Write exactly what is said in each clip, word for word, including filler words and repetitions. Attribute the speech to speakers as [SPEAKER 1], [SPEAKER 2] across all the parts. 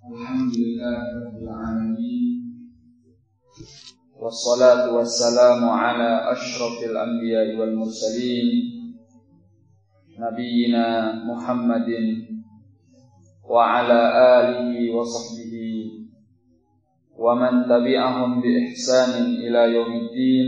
[SPEAKER 1] Alhamdulillahirabbil alamin. Wassalatu wassalamu ala asyrafil anbiya'i wal mursalin nabiyyina Muhammadin wa ala alihi wa sahbihi wa man tabi'ahum bi ihsanin ila yaumiddin.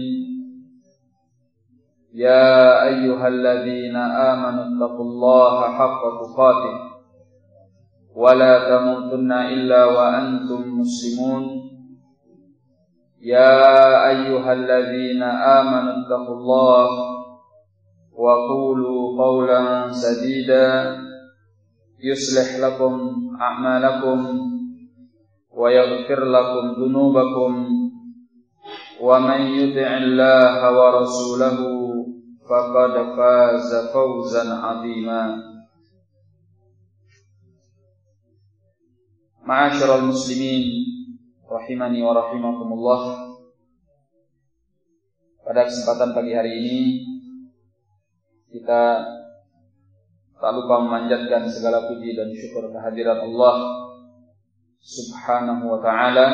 [SPEAKER 1] Ya ayyuhalladzina amanu taqullaha haqqa tuqatih wa la tamutunna illa wa antum muslimun. Ya ayyuhalladzina amanu taqullaha wa qulu qawlan sadida yuslih lakum a'malakum wa yaghfir lakum dhunubakum wa man yuti'illaha wa rasulahu faqad faza fawzan 'azima. Ma'asyiral muslimin rahimani wa rahimakumullah. Pada kesempatan pagi hari ini kita tak lupa memanjatkan segala puji dan syukur kehadirat Allah Subhanahu wa ta'ala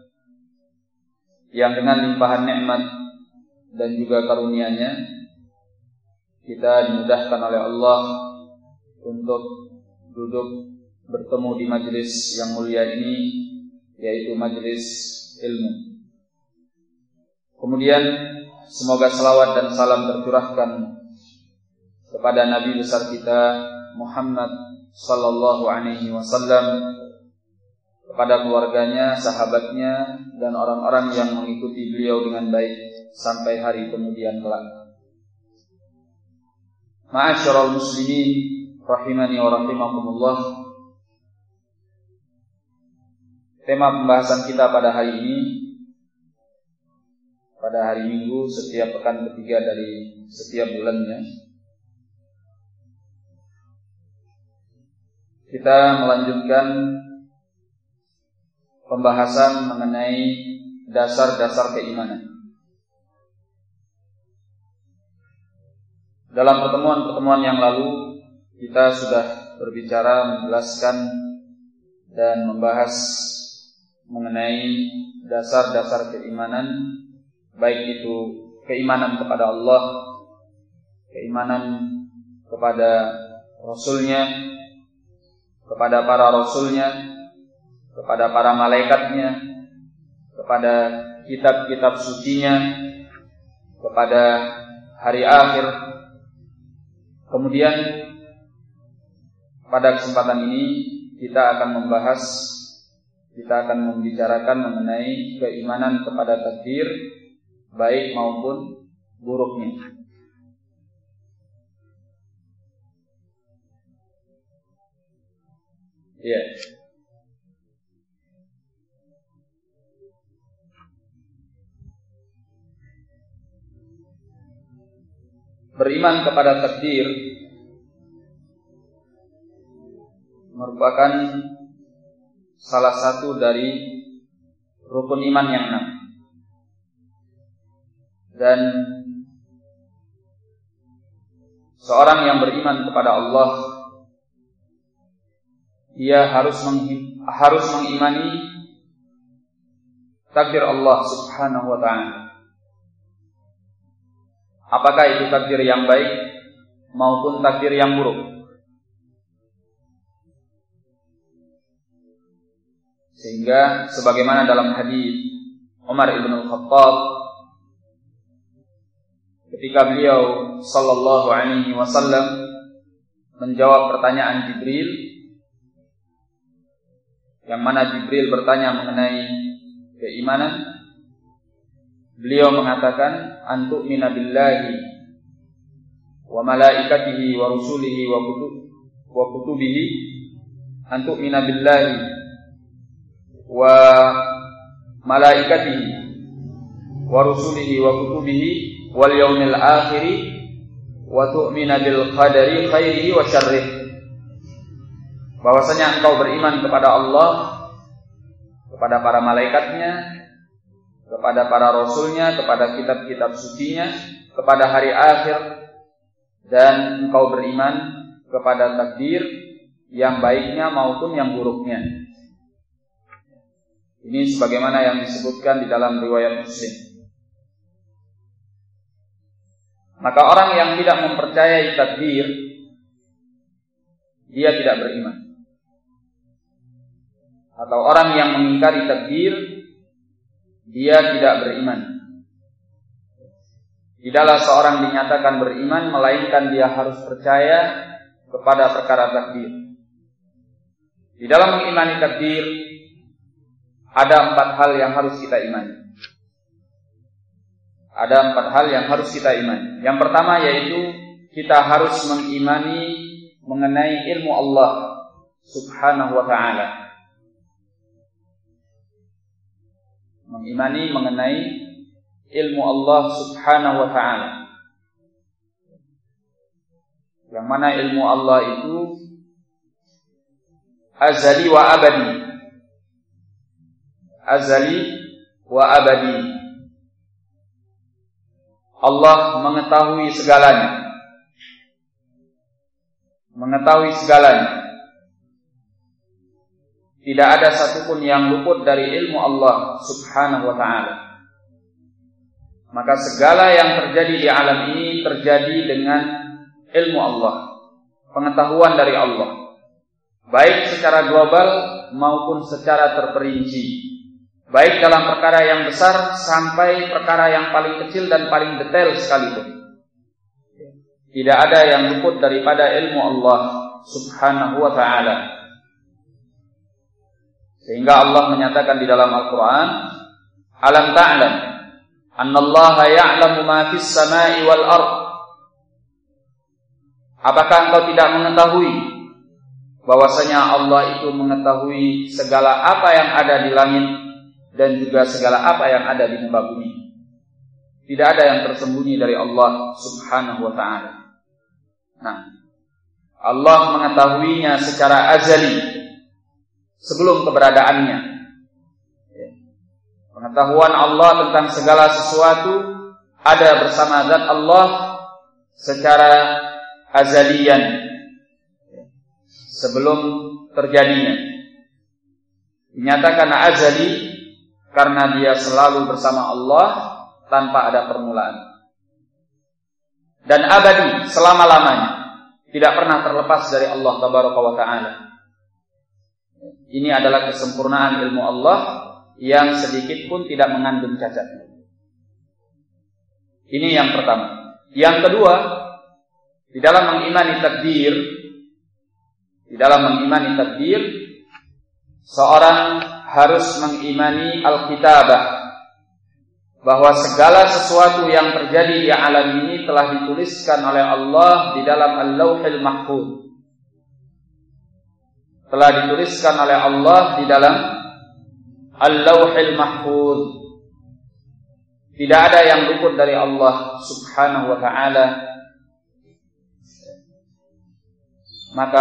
[SPEAKER 1] yang dengan limpahan nikmat dan juga karunia-Nya kita dimudahkan oleh Allah untuk duduk bertemu di majelis yang mulia ini, yaitu majelis ilmu. Kemudian semoga salawat dan salam tercurahkan kepada Nabi besar kita Muhammad sallallahu alaihi wasallam, kepada keluarganya, sahabatnya, dan orang-orang yang mengikuti beliau dengan baik sampai hari kemudian kelak. Ma'asyiral muslimin rahimani wa rahimakumullah. Tema pembahasan kita pada hari ini, pada hari Minggu setiap pekan ketiga dari setiap bulannya, kita melanjutkan pembahasan mengenai dasar-dasar keimanan. Dalam pertemuan-pertemuan yang lalu kita sudah berbicara, menjelaskan dan membahas mengenai dasar-dasar keimanan, baik itu keimanan kepada Allah, keimanan kepada Rasulnya, kepada para Rasulnya, kepada para malaikatnya, kepada kitab-kitab sucinya, kepada hari akhir. Kemudian pada kesempatan ini kita akan membahas, kita akan membicarakan mengenai keimanan kepada takdir, baik maupun buruknya. Ya. Beriman kepada takdir merupakan salah satu dari rukun iman yang enam. Dan seorang yang beriman kepada Allah, dia harus meng- harus mengimani takdir Allah Subhanahu wa ta'ala. Apakah itu takdir yang baik maupun takdir yang buruk. Sehingga sebagaimana dalam hadis Umar ibn al-Khattab ketika beliau sallallahu alaihi wasallam menjawab pertanyaan Jibril, yang mana Jibril bertanya mengenai keimanan, beliau mengatakan antu'mina billahi wa malaikatihi wa rusulihi wa kutub wa kutubihi, antu'mina billahi wa malaikatihi wa rusulihi wa kutubihi wal yaumil akhiri wa tu'mina bil qadari khairihi wa syarrihi. Bahwasanya engkau beriman kepada Allah, kepada para malaikatnya, kepada para rasulnya, kepada kitab-kitab sucinya, kepada hari akhir, dan engkau beriman kepada takdir yang baiknya maupun yang buruknya. Ini sebagaimana yang disebutkan di dalam riwayat Muslim. Maka orang yang tidak mempercayai takdir, dia tidak beriman. Atau orang yang mengingkari takdir, dia tidak beriman. Tidaklah seorang dinyatakan beriman melainkan dia harus percaya kepada perkara takdir. Di dalam mengimani takdir ada empat hal yang harus kita imani. Ada empat hal yang harus kita imani. Yang pertama yaitu kita harus mengimani mengenai ilmu Allah Subhanahu wa ta'ala. Mengimani mengenai ilmu Allah Subhanahu wa ta'ala. Yang mana ilmu Allah itu azali wa abadi. Azali wa abadi. Allah mengetahui segalanya. Mengetahui segalanya. Tidak ada satupun yang luput dari ilmu Allah Subhanahu wa ta'ala. Maka segala yang terjadi di alam ini terjadi dengan ilmu Allah, pengetahuan dari Allah, baik secara global maupun secara terperinci, baik dalam perkara yang besar sampai perkara yang paling kecil dan paling detail sekalipun. Tidak ada yang luput daripada ilmu Allah Subhanahu wa ta'ala. Sehingga Allah menyatakan di dalam Al-Quran, alam ta'lam annallaha ya'lamu ma fis sama'i wal ard. Apakah engkau tidak mengetahui bahwasanya Allah itu mengetahui segala apa yang ada di langit dan juga segala apa yang ada di muka bumi. Tidak ada yang tersembunyi dari Allah Subhanahu wa ta'ala. Nah, Allah mengetahuinya secara azali sebelum keberadaannya. Pengetahuan Allah tentang segala sesuatu ada bersama zat Allah secara azalian sebelum terjadinya. Dinyatakan azali karena dia selalu bersama Allah tanpa ada permulaan. Dan abadi selama-lamanya, tidak pernah terlepas dari Allah Tabaraka wa ta'ala. Ini adalah kesempurnaan ilmu Allah yang sedikit pun tidak mengandung cacat. Ini yang pertama. Yang kedua, di dalam mengimani takdir, di dalam mengimani takdir, seorang harus mengimani al-kitabah, bahwa segala sesuatu yang terjadi di alam ini telah dituliskan oleh Allah di dalam Al-Lauhil Mahfuz. Telah dituliskan oleh Allah di dalam Al-Lauhil Mahfuz. Tidak ada yang luput dari Allah Subhanahu wa ta'ala. Maka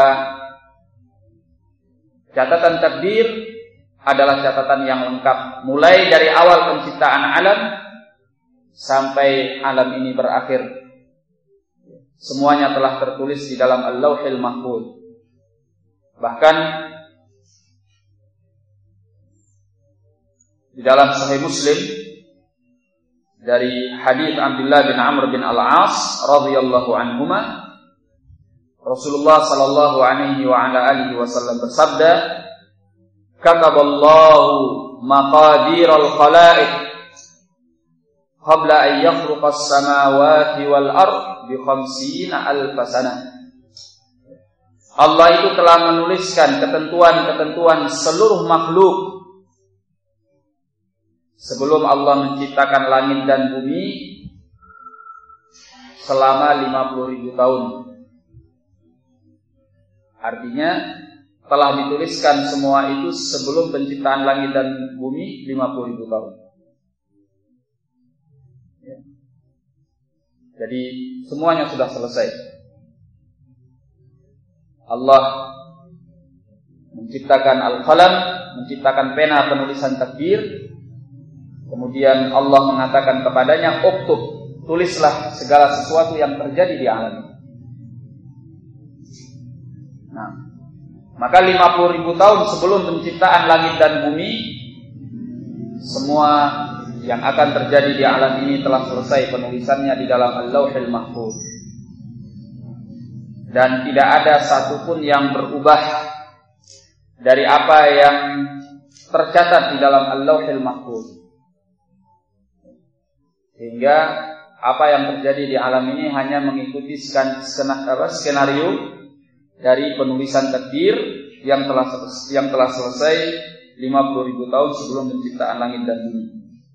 [SPEAKER 1] catatan takdir adalah catatan yang lengkap, mulai dari awal penciptaan alam sampai alam ini berakhir. Semuanya telah tertulis di dalam Al-Lauhil Mahfuz. Bahkan di dalam Sahih Muslim dari hadis Abdullah bin Amr bin Al-As radhiyallahu anhuma, Rasulullah sallallahu alaihi wa ala alihi wasallam bersabda, kataballahu maqadiral khalaiq qabla an yakhluqa as-samawati wal ard bi khamsina alf sanah. Allah itu telah menuliskan ketentuan-ketentuan seluruh makhluk sebelum Allah menciptakan langit dan bumi selama lima puluh ribu tahun. Artinya telah dituliskan semua itu sebelum penciptaan langit dan bumi lima puluh ribu tahun. Ya. Jadi semuanya sudah selesai. Allah menciptakan al-qalam, menciptakan pena penulisan takdir. Kemudian Allah mengatakan kepadanya, uktub, tulislah segala sesuatu yang terjadi di alam ini. Nah, maka lima puluh ribu tahun sebelum penciptaan langit dan bumi, semua yang akan terjadi di alam ini telah selesai penulisannya di dalam Al-Lauhil Mahfuz. Dan tidak ada satupun yang berubah dari apa yang tercatat di dalam Al-Lauhil Mahfuz. Sehingga apa yang terjadi di alam ini hanya mengikuti skenario dari penulisan takdir yang telah yang telah selesai lima puluh ribu tahun sebelum penciptaan langit dan bumi.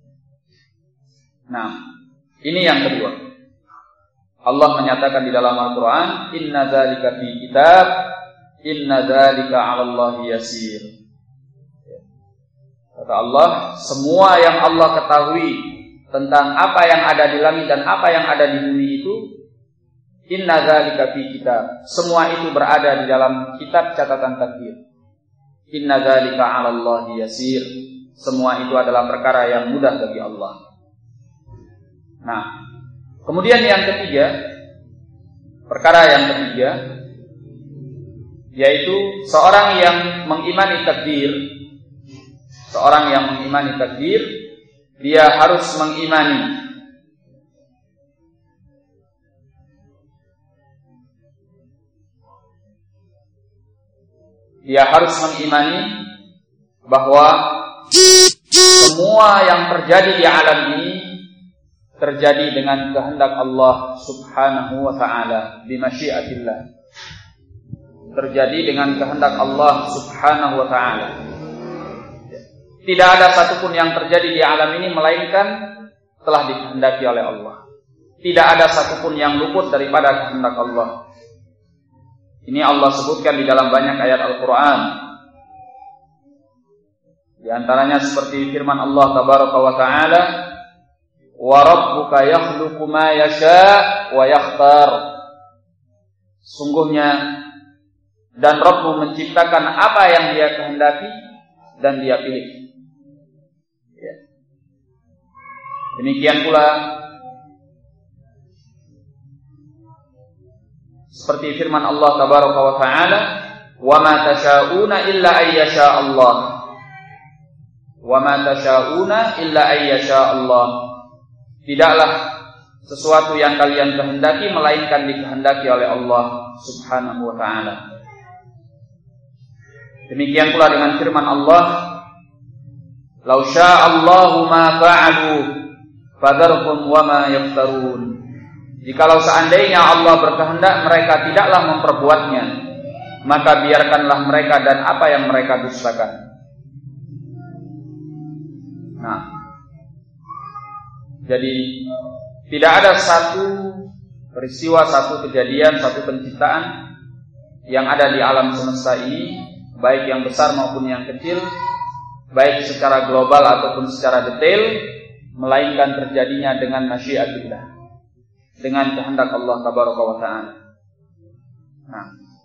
[SPEAKER 1] Nah, ini yang kedua. Allah menyatakan di dalam Al-Quran, Inna dzalika fi kitab, Inna dzalika 'ala Allahi yasir. Kata Allah, semua yang Allah ketahui tentang apa yang ada di langit dan apa yang ada di bumi itu, Inna dzalika fi kitab. Semua itu berada di dalam kitab catatan takdir. Inna dzalika 'ala Allahi yasir. Semua itu adalah perkara yang mudah bagi Allah. Nah, kemudian yang ketiga, perkara yang ketiga, yaitu seorang yang mengimani takdir. Seorang yang mengimani takdir, dia harus mengimani Dia harus mengimani bahwa semua yang terjadi di alam ini terjadi dengan kehendak Allah Subhanahu wa ta'ala, bimasyiatillah. Terjadi dengan kehendak Allah Subhanahu wa ta'ala. Tidak ada satupun yang terjadi di alam ini melainkan telah dikehendaki oleh Allah. Tidak ada satupun yang luput daripada kehendak Allah. Ini Allah sebutkan di dalam banyak ayat Al-Quran. Di antaranya seperti firman Allah Tabaraka wa ta'ala, wa rabbuka yakhluqu ma yasha' wa yakhtar. Sungguhnya dan Rabbmu menciptakan apa yang Dia kehendaki dan Dia pilih. Ya. Demikian pula seperti firman Allah Tabaraka wa ta'ala, wa ma tasha'una illa ayyasha Allah. Wa ma tasha'una illa ayyasha Allah. Tidaklah sesuatu yang kalian kehendaki melainkan dikehendaki oleh Allah Subhanahu wa ta'ala. Demikian pula dengan firman Allah, "Lau sya'allahu ma fa'alu fadharhum wa ma yaftarun." Jikalau seandainya Allah berkehendak mereka tidaklah memperbuatnya, maka biarkanlah mereka dan apa yang mereka dustakan. Nah, jadi tidak ada satu peristiwa, satu kejadian, satu penciptaan yang ada di alam semesta ini, baik yang besar maupun yang kecil, baik secara global ataupun secara detail, melainkan terjadinya dengan masyiatillah, dengan kehendak Allah Tabaraka wa ta'ala. Nah,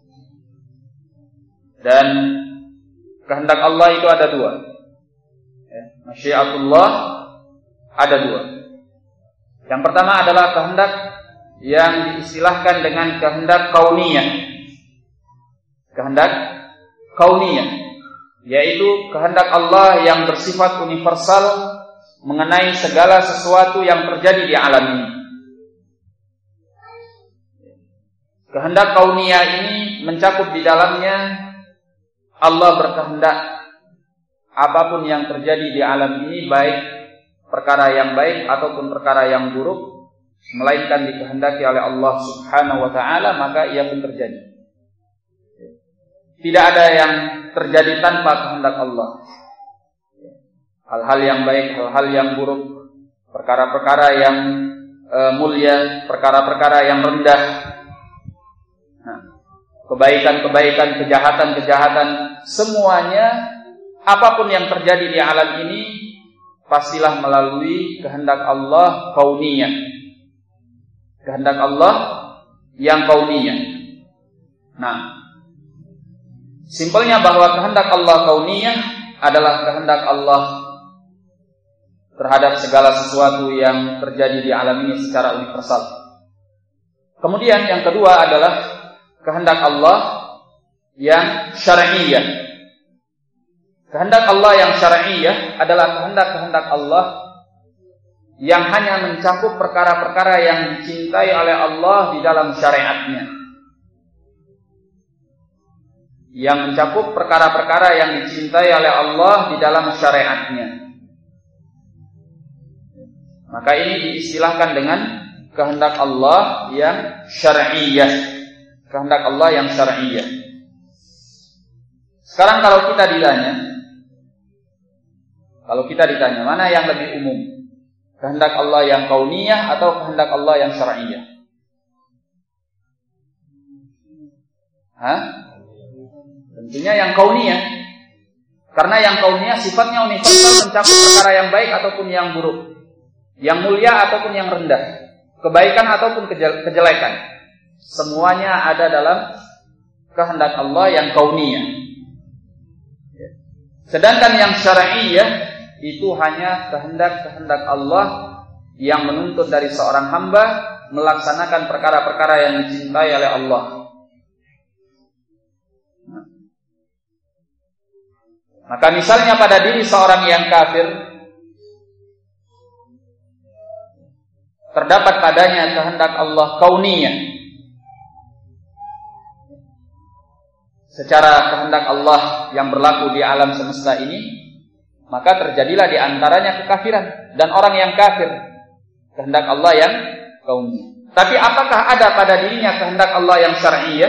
[SPEAKER 1] dan kehendak Allah itu ada dua. Ya, masyiatullah ada dua. Yang pertama adalah kehendak yang diistilahkan dengan kehendak kauniyah. Kehendak kauniyah, yaitu kehendak Allah yang bersifat universal mengenai segala sesuatu yang terjadi di alam ini. Kehendak kauniyah ini mencakup di dalamnya Allah berkehendak apapun yang terjadi di alam ini, baik perkara yang baik ataupun perkara yang buruk, melainkan dikehendaki oleh Allah Subhanahu wa ta'ala, maka ia pun terjadi. Tidak ada yang terjadi tanpa kehendak Allah. Hal-hal yang baik, hal-hal yang buruk, perkara-perkara yang e, mulia, perkara-perkara yang rendah, nah, kebaikan-kebaikan, kejahatan-kejahatan, semuanya apapun yang terjadi di alam ini pastilah melalui kehendak Allah kauniyah. Kehendak Allah yang kauniyah. Nah, simpelnya bahwa kehendak Allah kauniyah adalah kehendak Allah terhadap segala sesuatu yang terjadi di alam ini secara universal. Kemudian yang kedua adalah kehendak Allah yang syar'iyyah. Kehendak Allah yang syar'iyah adalah kehendak-kehendak Allah yang hanya mencakup perkara-perkara yang dicintai oleh Allah di dalam syariatnya. Yang mencakup perkara-perkara yang dicintai oleh Allah di dalam syariatnya. Maka ini diistilahkan dengan kehendak Allah yang syar'iyah. Kehendak Allah yang syar'iyah. Sekarang kalau kita ditanya, kalau kita ditanya mana yang lebih umum? Kehendak Allah yang kauniyah atau kehendak Allah yang syar'iyah? Hah? Tentunya yang kauniyah. Karena yang kauniyah sifatnya universal, mencakup perkara yang baik ataupun yang buruk, yang mulia ataupun yang rendah, kebaikan ataupun kejelekan. Semuanya ada dalam kehendak Allah yang kauniyah. Sedangkan yang syar'iyah itu hanya kehendak-kehendak Allah yang menuntut dari seorang hamba melaksanakan perkara-perkara yang dicintai oleh Allah. Maka misalnya pada diri seorang yang kafir terdapat padanya kehendak Allah kauniyah. Secara kehendak Allah yang berlaku di alam semesta ini, maka terjadilah di antaranya kekafiran dan orang yang kafir. Kehendak Allah yang kauniyah. Tapi apakah ada pada dirinya kehendak Allah yang syar'iyah?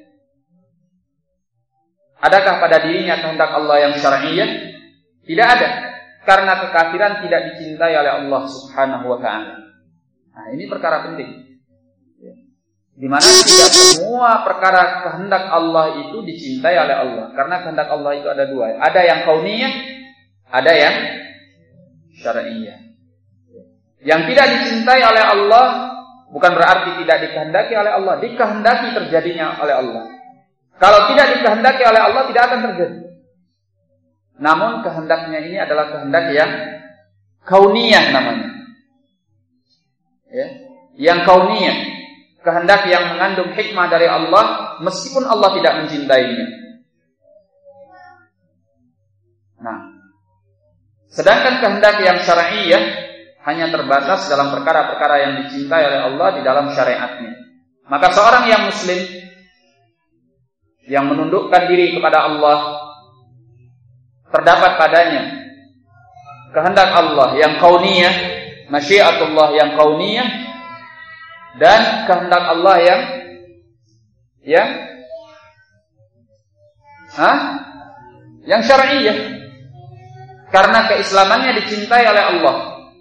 [SPEAKER 1] Adakah pada dirinya kehendak Allah yang syar'iyah? Tidak ada. Karena kekafiran tidak dicintai oleh Allah Subhanahu wa ta'ala. Nah, ini perkara penting. Di mana tidak semua perkara kehendak Allah itu dicintai oleh Allah. Karena kehendak Allah itu ada dua. Ada yang kauniyah, ada yang syar'iyah. Yang tidak dicintai oleh Allah bukan berarti tidak dikehendaki oleh Allah. Dikehendaki terjadinya oleh Allah. Kalau tidak dikehendaki oleh Allah tidak akan terjadi. Namun kehendaknya ini adalah kehendak yang kauniyah namanya. Ya, yang kauniyah. Kehendak yang mengandung hikmah dari Allah meskipun Allah tidak mencintainya. Nah, sedangkan kehendak yang syar'iyah hanya terbatas dalam perkara-perkara yang dicintai oleh Allah di dalam syariatnya. Maka seorang yang muslim yang menundukkan diri kepada Allah, terdapat padanya kehendak Allah yang kauniyah, masyiatullah yang kauniyah, dan kehendak Allah yang yang Hah? yang syar'iyah. Karena keislamannya dicintai oleh Allah.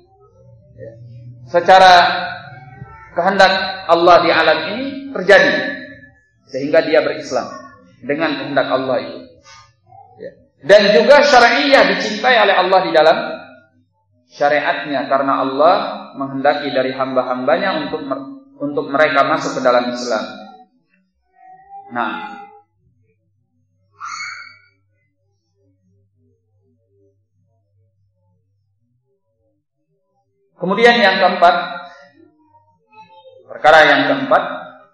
[SPEAKER 1] Secara kehendak Allah di alam ini terjadi sehingga dia berislam dengan kehendak Allah itu. Dan juga syar'iyah dicintai oleh Allah di dalam syariatnya karena Allah menghendaki dari hamba-hambanya untuk untuk mereka masuk ke dalam Islam. Nah, kemudian yang keempat, perkara yang keempat,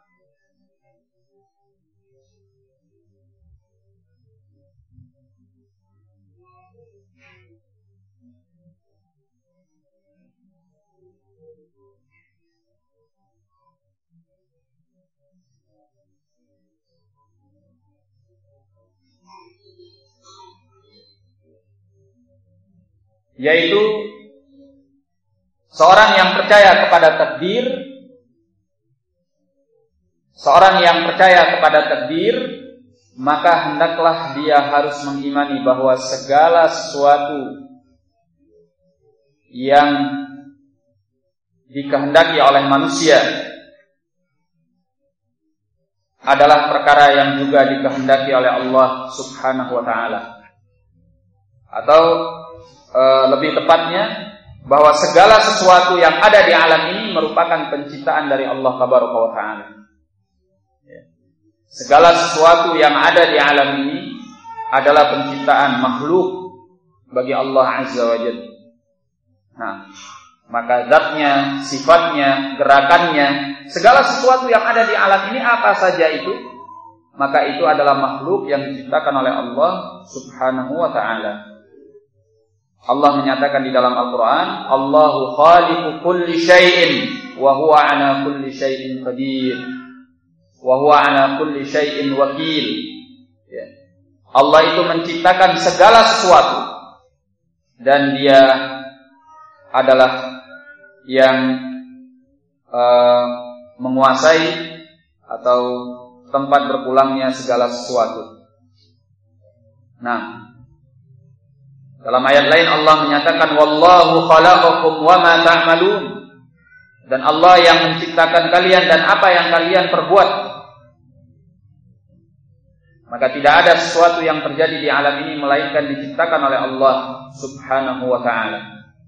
[SPEAKER 1] yaitu seorang yang percaya kepada takdir, seorang yang percaya kepada takdir, maka hendaklah dia harus mengimani bahwa segala sesuatu yang dikehendaki oleh manusia adalah perkara yang juga dikehendaki oleh Allah Subhanahu wa ta'ala. Atau e, lebih tepatnya bahwa segala sesuatu yang ada di alam ini merupakan penciptaan dari Allah Tabaraka wa ta'ala. Segala sesuatu yang ada di alam ini adalah penciptaan makhluk bagi Allah Azza wa Jalla. Nah, maka zatnya, sifatnya, gerakannya, segala sesuatu yang ada di alam ini apa saja itu maka itu adalah makhluk yang diciptakan oleh Allah Subhanahu wa ta'ala. Allah menyatakan di dalam Al-Quran, Allahu khaliqu kulli syai'in wa huwa ala kulli syai'in qadir wa huwa ala kulli syai'in wakil. Ya. Allah itu menciptakan segala sesuatu dan Dia adalah yang uh, menguasai atau tempat berpulangnya segala sesuatu. Nah, dalam ayat lain Allah menyatakan wallahu khalaqakum wa ma ta'malun, dan Allah yang menciptakan kalian dan apa yang kalian perbuat. Maka tidak ada sesuatu yang terjadi di alam ini melainkan diciptakan oleh Allah Subhanahu wa ta'ala.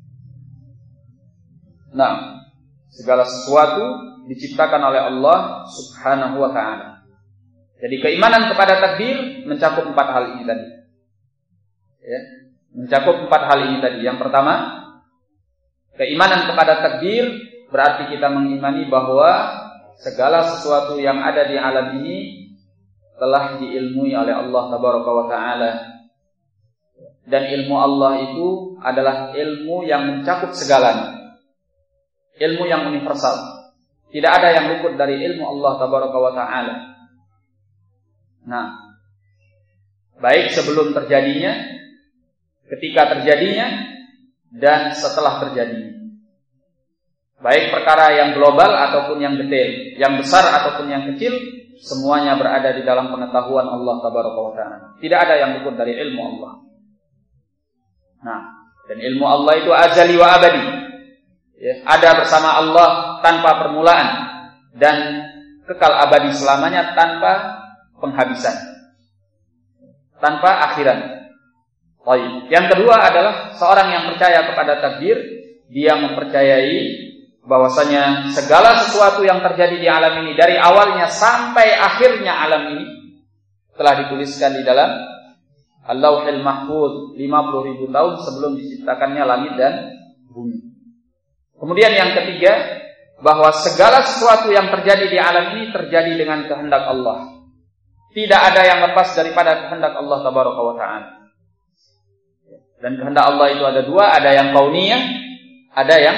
[SPEAKER 1] Nah, segala sesuatu diciptakan oleh Allah Subhanahu wa ta'ala. Jadi keimanan kepada takdir mencakup empat hal ini tadi. Ya, mencakup empat hal ini tadi. Yang pertama, keimanan kepada takdir berarti kita mengimani bahwa segala sesuatu yang ada di alam ini telah diilmui oleh Allah Tabaraka wa ta'ala. Dan ilmu Allah itu adalah ilmu yang mencakup segalanya, ilmu yang universal. Tidak ada yang luput dari ilmu Allah Tabaraka wa ta'ala. Nah, baik sebelum terjadinya, ketika terjadinya, dan setelah terjadinya. Baik perkara yang global ataupun yang detail, yang besar ataupun yang kecil, semuanya berada di dalam pengetahuan Allah Tabaraka wa ta'ala. Tidak ada yang luput dari ilmu Allah. Nah, dan ilmu Allah itu azali wa abadi. Ya, ada bersama Allah tanpa permulaan dan kekal abadi selamanya tanpa penghabisan, tanpa akhiran. Baik. Yang kedua adalah seorang yang percaya kepada takdir, dia mempercayai bahwasanya segala sesuatu yang terjadi di alam ini dari awalnya sampai akhirnya alam ini telah dituliskan di dalam Al-Lauhil Mahfuz lima puluh ribu tahun sebelum diciptakannya langit dan bumi. Kemudian yang ketiga, bahwa segala sesuatu yang terjadi di alam ini terjadi dengan kehendak Allah. Tidak ada yang lepas daripada kehendak Allah Tabaraka wa ta'ala. Dan kehendak Allah itu ada dua, ada yang kauniyah, ada yang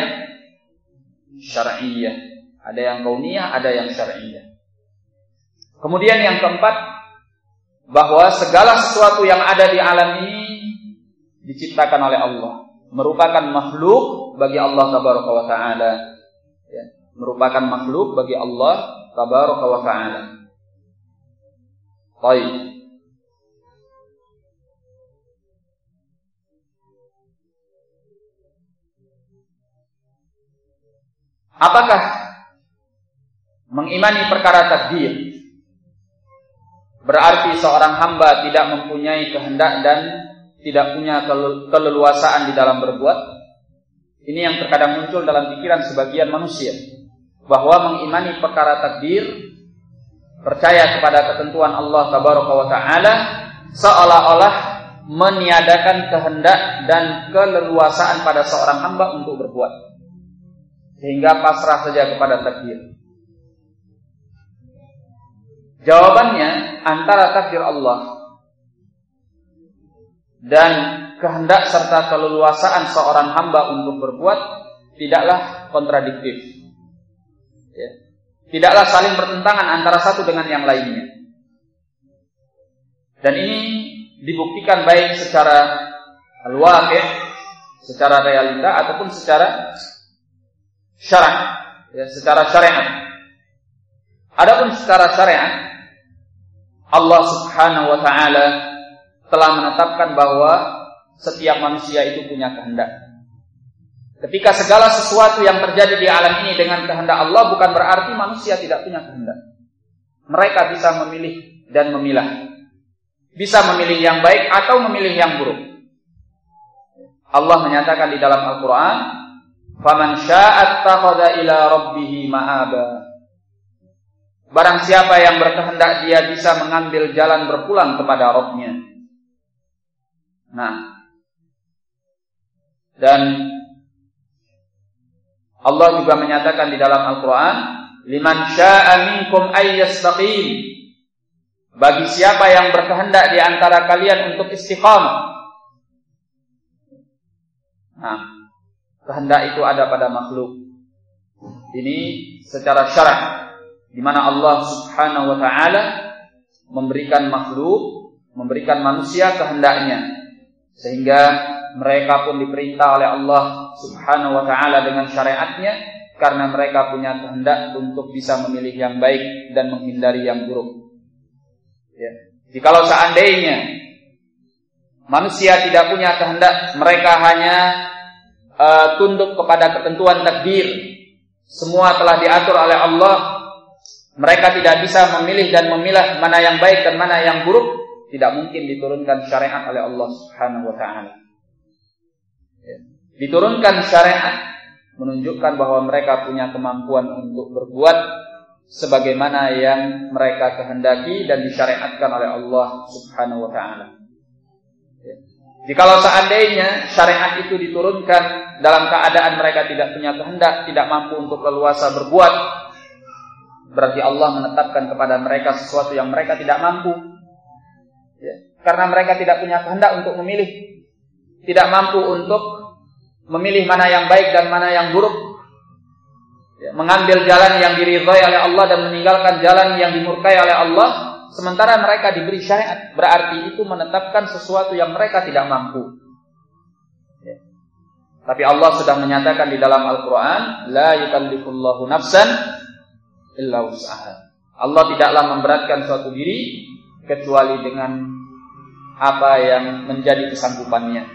[SPEAKER 1] syar'iyyah. Ada yang kauniyah, ada yang syar'iyyah. Kemudian yang keempat, bahwa segala sesuatu yang ada di alam ini diciptakan oleh Allah, merupakan makhluk bagi Allah Tabaraka wa ta'ala. Ya, merupakan makhluk bagi Allah Tabaraka wa ta'ala. Baik. Apakah mengimani perkara takdir berarti seorang hamba tidak mempunyai kehendak dan tidak punya keleluasaan di dalam berbuat? Ini yang terkadang muncul dalam pikiran sebagian manusia, bahwa mengimani perkara takdir, percaya kepada ketentuan Allah Tabaraka wa ta'ala, seolah-olah meniadakan kehendak dan keleluasaan pada seorang hamba untuk berbuat, sehingga pasrah saja kepada takdir. Jawabannya, antara takdir Allah dan kehendak serta keleluasaan seorang hamba untuk berbuat tidaklah kontradiktif, ya. Tidaklah saling bertentangan antara satu dengan yang lainnya. Dan ini dibuktikan baik secara al-waqi', secara realita, ataupun secara syara', ya, secara syariat. Adapun secara syariat, Allah Subhanahu wa ta'ala telah menetapkan bahwa setiap manusia itu punya kehendak. Ketika segala sesuatu yang terjadi di alam ini dengan kehendak Allah, bukan berarti manusia tidak punya kehendak. Mereka bisa memilih dan memilah, bisa memilih yang baik atau memilih yang buruk. Allah menyatakan di dalam Al-Quran, "Faman syaa'a ittakhadha ila rabbih ma'aba." Barang siapa yang berkehendak, dia bisa mengambil jalan berpulang kepada Rabb-Nya. Nah, dan Allah juga menyatakan di dalam Al-Quran, "Liman syaa'a minkum ay yastaqim." bagi siapa yang berkehendak di antara kalian untuk istiqamah. Nah, kehendak itu ada pada makhluk. Ini secara syar'i, di mana Allah Subhanahu wa taala memberikan makhluk, memberikan manusia kehendaknya, sehingga mereka pun diperintah oleh Allah Subhanahu wa taala dengan syariatnya, karena mereka punya kehendak untuk bisa memilih yang baik dan menghindari yang buruk. Ya. Jikalau seandainya manusia tidak punya kehendak, mereka hanya uh, tunduk kepada ketentuan takdir, semua telah diatur oleh Allah, mereka tidak bisa memilih dan memilah mana yang baik dan mana yang buruk, tidak mungkin diturunkan syariat oleh Allah Subhanahu wa taala. Ya. Diturunkan syariat menunjukkan bahwa mereka punya kemampuan untuk berbuat sebagaimana yang mereka kehendaki dan disyariatkan oleh Allah Subhanahu wa taala. Ya. Jikalau seandainya syariat itu diturunkan dalam keadaan mereka tidak punya kehendak, tidak mampu untuk leluasa berbuat, berarti Allah menetapkan kepada mereka sesuatu yang mereka tidak mampu. Ya. Karena mereka tidak punya kehendak untuk memilih, tidak mampu untuk memilih mana yang baik dan mana yang buruk, ya, mengambil jalan yang diridhai oleh Allah dan meninggalkan jalan yang dimurkai oleh Allah, sementara mereka diberi syariat, berarti itu menetapkan sesuatu yang mereka tidak mampu. Ya. Tapi Allah sudah menyatakan di dalam Al-Quran, la yukallifullahu nafsan illa wus'aha. Allah tidaklah memberatkan suatu diri kecuali dengan apa yang menjadi kesanggupannya.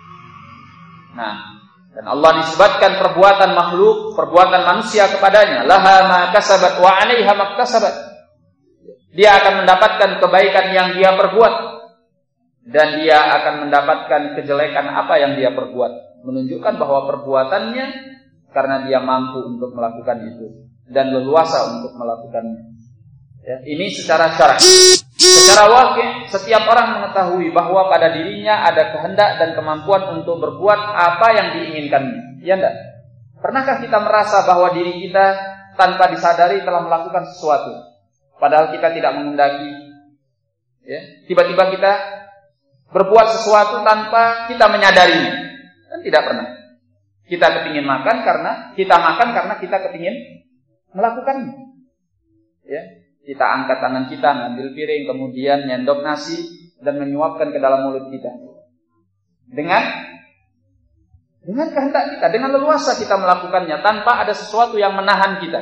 [SPEAKER 1] Nah, dan Allah nisbatkan perbuatan makhluk, perbuatan manusia kepadanya. Laha ma kasabat wa 'alaiha maktasabat. Dia akan mendapatkan kebaikan yang dia perbuat, dan dia akan mendapatkan kejelekan apa yang dia perbuat. Menunjukkan bahwa perbuatannya karena dia mampu untuk melakukan itu dan leluasa untuk melakukannya. Ya, ini secara syar'i. Secara wakil, setiap orang mengetahui bahwa pada dirinya ada kehendak dan kemampuan untuk berbuat apa yang diinginkannya. Ya enggak? Pernahkah kita merasa bahwa diri kita tanpa disadari telah melakukan sesuatu, padahal kita tidak menghendaki? Ya, tiba-tiba kita berbuat sesuatu tanpa kita menyadarinya. Kan tidak pernah. Kita kepingin makan karena kita makan karena kita kepingin melakukannya. Ya. Kita angkat tangan kita, ngambil piring, kemudian nyendok nasi dan menyuapkan ke dalam mulut kita. Dengan dengan kehendak kita, dengan leluasa kita melakukannya tanpa ada sesuatu yang menahan kita.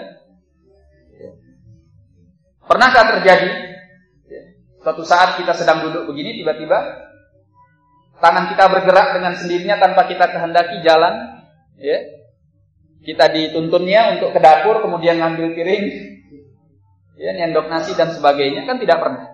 [SPEAKER 1] Pernahkah terjadi suatu saat kita sedang duduk begini, tiba-tiba tangan kita bergerak dengan sendirinya tanpa kita kehendaki jalan, ya? Kita dituntunnya untuk ke dapur, kemudian ngambil piring, ya, nyendok nasi dan sebagainya, kan tidak pernah.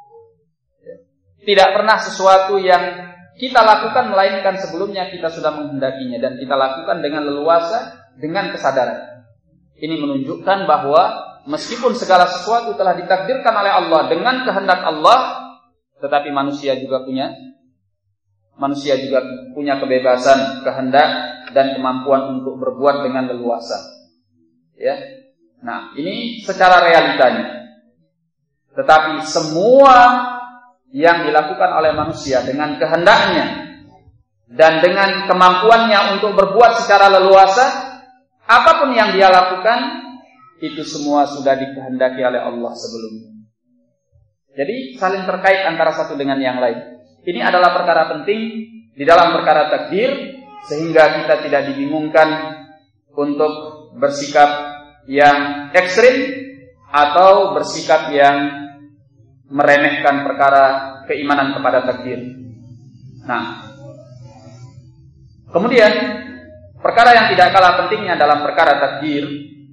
[SPEAKER 1] Tidak pernah sesuatu yang kita lakukan melainkan sebelumnya kita sudah menghendakinya dan kita lakukan dengan leluasa, dengan kesadaran. Ini menunjukkan bahwa meskipun segala sesuatu telah ditakdirkan oleh Allah dengan kehendak Allah, tetapi manusia juga punya manusia juga punya kebebasan, kehendak dan kemampuan untuk berbuat dengan leluasa. Ya. Nah, ini secara realitanya. Tetapi semua yang dilakukan oleh manusia dengan kehendaknya dan dengan kemampuannya untuk berbuat secara leluasa, apapun yang dia lakukan, itu semua sudah dikehendaki oleh Allah sebelumnya. Jadi saling terkait antara satu dengan yang lain. Ini adalah perkara penting di dalam perkara takdir, sehingga kita tidak dibingungkan untuk bersikap yang ekstrim atau bersikap yang meremehkan perkara keimanan kepada takdir. Nah, kemudian perkara yang tidak kalah pentingnya dalam perkara takdir,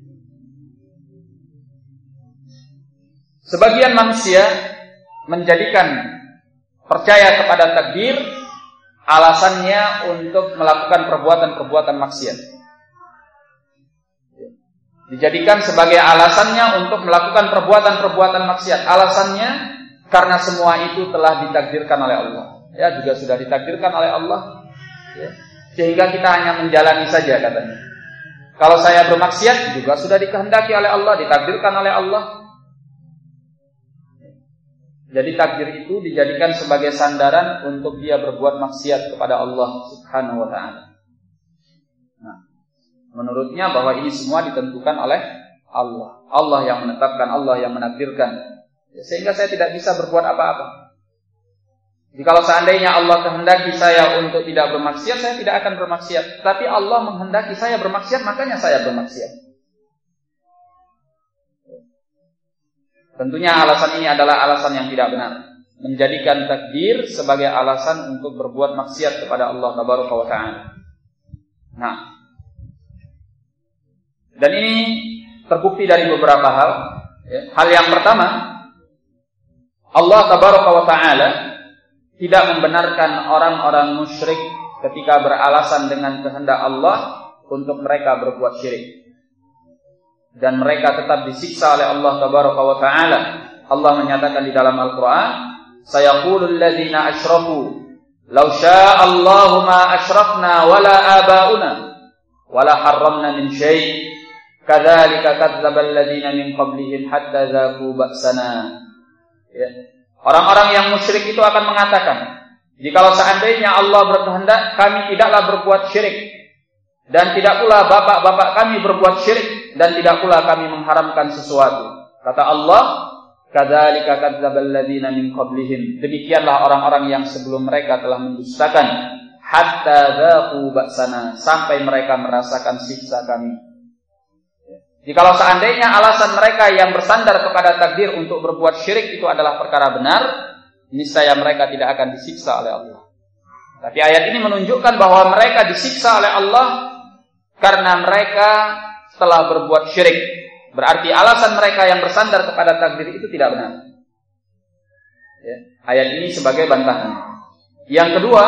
[SPEAKER 1] sebagian manusia menjadikan percaya kepada takdir alasannya untuk melakukan perbuatan-perbuatan maksiat. Dijadikan sebagai alasannya untuk melakukan perbuatan-perbuatan maksiat. Alasannya karena semua itu telah ditakdirkan oleh Allah. Ya, juga sudah ditakdirkan oleh Allah. Ya. Sehingga kita hanya menjalani saja katanya. Kalau saya bermaksiat juga sudah dikehendaki oleh Allah, ditakdirkan oleh Allah. Jadi takdir itu dijadikan sebagai sandaran untuk dia berbuat maksiat kepada Allah Subhanahu wa taala. Nah, menurutnya bahwa ini semua ditentukan oleh Allah. Allah yang menetapkan, Allah yang menakdirkan. Sehingga saya tidak bisa berbuat apa-apa. Jadi kalau seandainya Allah kehendaki saya untuk tidak bermaksiat, saya tidak akan bermaksiat. Tapi Allah menghendaki saya bermaksiat, makanya saya bermaksiat. Tentunya alasan ini adalah alasan yang tidak benar. Menjadikan takdir sebagai alasan untuk berbuat maksiat kepada Allah Tabaraka wa Ta'ala. Nah, dan ini terbukti dari beberapa hal. Hal yang pertama, Allah Tabaraka wa Ta'ala tidak membenarkan orang-orang musyrik ketika beralasan dengan kehendak Allah untuk mereka berbuat syirik. Dan mereka tetap disiksa oleh Allah Tabaraka wa Ta'ala. Allah menyatakan di dalam Al-Quran, sayaqulul ladzina asyraku law syaa Allahu ma asyrakna wala abauna wala harramna min syai' kadzalika kadzdzabal ladzina min qablihim hatta dzaqu ba'sana. Ya. Orang-orang yang musyrik itu akan mengatakan, jikalau seandainya Allah berkehendak, kami tidaklah berbuat syirik, dan tidak pula bapak-bapak kami berbuat syirik, dan tidak pula kami mengharamkan sesuatu. Kata Allah, kadzalika kadzdzabal ladzina min qablihim. Demikianlah orang-orang yang sebelum mereka telah mendustakan, hatta dzaqu ba'sana, sampai mereka merasakan siksa kami. Jikalau seandainya alasan mereka yang bersandar kepada takdir untuk berbuat syirik itu adalah perkara benar, niscaya mereka tidak akan disiksa oleh Allah. Tapi ayat ini menunjukkan bahwa mereka disiksa oleh Allah karena mereka telah berbuat syirik. Berarti alasan mereka yang bersandar kepada takdir itu tidak benar. Ya, ayat ini sebagai bantahan. Yang kedua,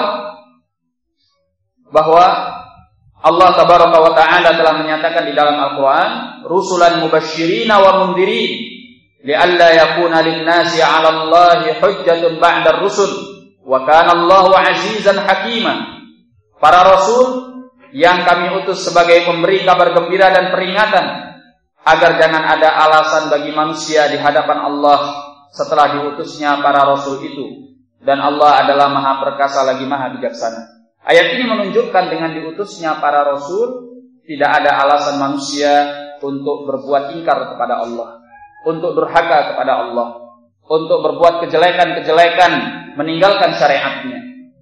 [SPEAKER 1] bahwa Allah Tabaraka wa Ta'ala telah menyatakan di dalam Al-Quran, rusulan mubasyirina wa mundirin li'alla yakuna lin-nasi 'ala Allahi hujjatun ba'da ar-rusul wa kana Allahu 'azizan hakima. Para rasul yang kami utus sebagai pemberi kabar gembira dan peringatan agar jangan ada alasan bagi manusia di hadapan Allah setelah diutusnya para rasul itu, dan Allah adalah Maha Perkasa lagi Maha Bijaksana. Ayat ini menunjukkan dengan diutusnya para rasul tidak ada alasan manusia untuk berbuat ingkar kepada Allah, untuk durhaka kepada Allah, untuk berbuat kejelekan-kejelekan, meninggalkan syariatnya.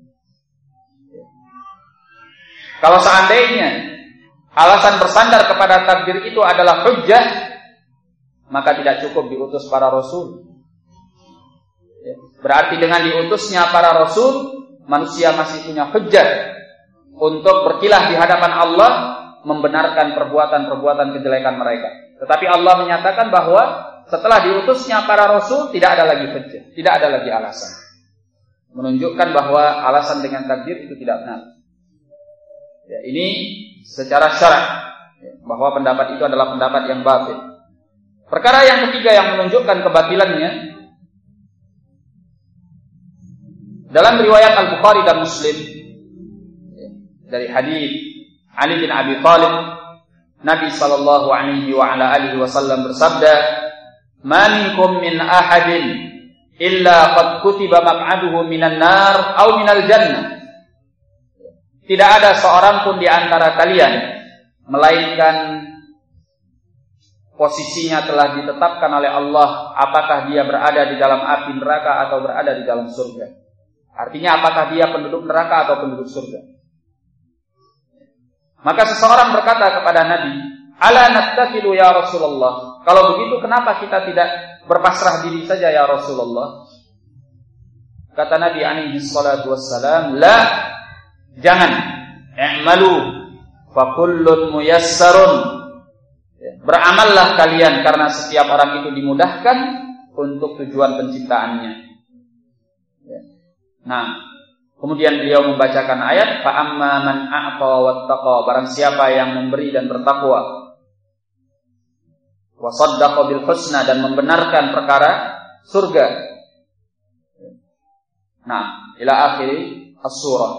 [SPEAKER 1] Kalau seandainya alasan bersandar kepada takdir itu adalah hujjah, maka tidak cukup diutus para rasul. Berarti dengan diutusnya para rasul, manusia masih punya hujjah untuk berkilah di hadapan Allah, membenarkan perbuatan-perbuatan kejelekan mereka. Tetapi Allah menyatakan bahwa setelah diutusnya para rasul tidak ada lagi hujjah, tidak ada lagi alasan. Menunjukkan bahwa alasan dengan takdir itu tidak benar. Ya, ini secara syarak, ya, bahwa pendapat itu adalah pendapat yang batil. Perkara yang ketiga yang menunjukkan kebatilannya, dalam riwayat Al-Bukhari dan Muslim dari hadis Ali bin Abi Thalib, Nabi sallallahu alaihi wa ala alihi wasallam bersabda, "Ma minkum min ahadin illa qad kutiba maq'aduhu minan nar aw minal jannah." Tidak ada seorang pun di antara kalian melainkan posisinya telah ditetapkan oleh Allah, apakah dia berada di dalam api neraka atau berada di dalam surga. Artinya apakah dia penduduk neraka atau penduduk surga. Maka seseorang berkata kepada Nabi, "Ala nattakilu ya Rasulullah." Kalau begitu kenapa kita tidak berpasrah diri saja ya Rasulullah? Kata Nabi alaihi salatu wassalam, "La, jangan. I'malu fa kullun muyassarun." Beramallah kalian karena setiap orang itu dimudahkan untuk tujuan penciptaannya. Nah, kemudian beliau membacakan ayat, fa amma man a'ta wattaqa, barang siapa yang memberi dan bertakwa, wa saddaqa bil husna, dan membenarkan perkara surga. Nah, ila akhir as-surah.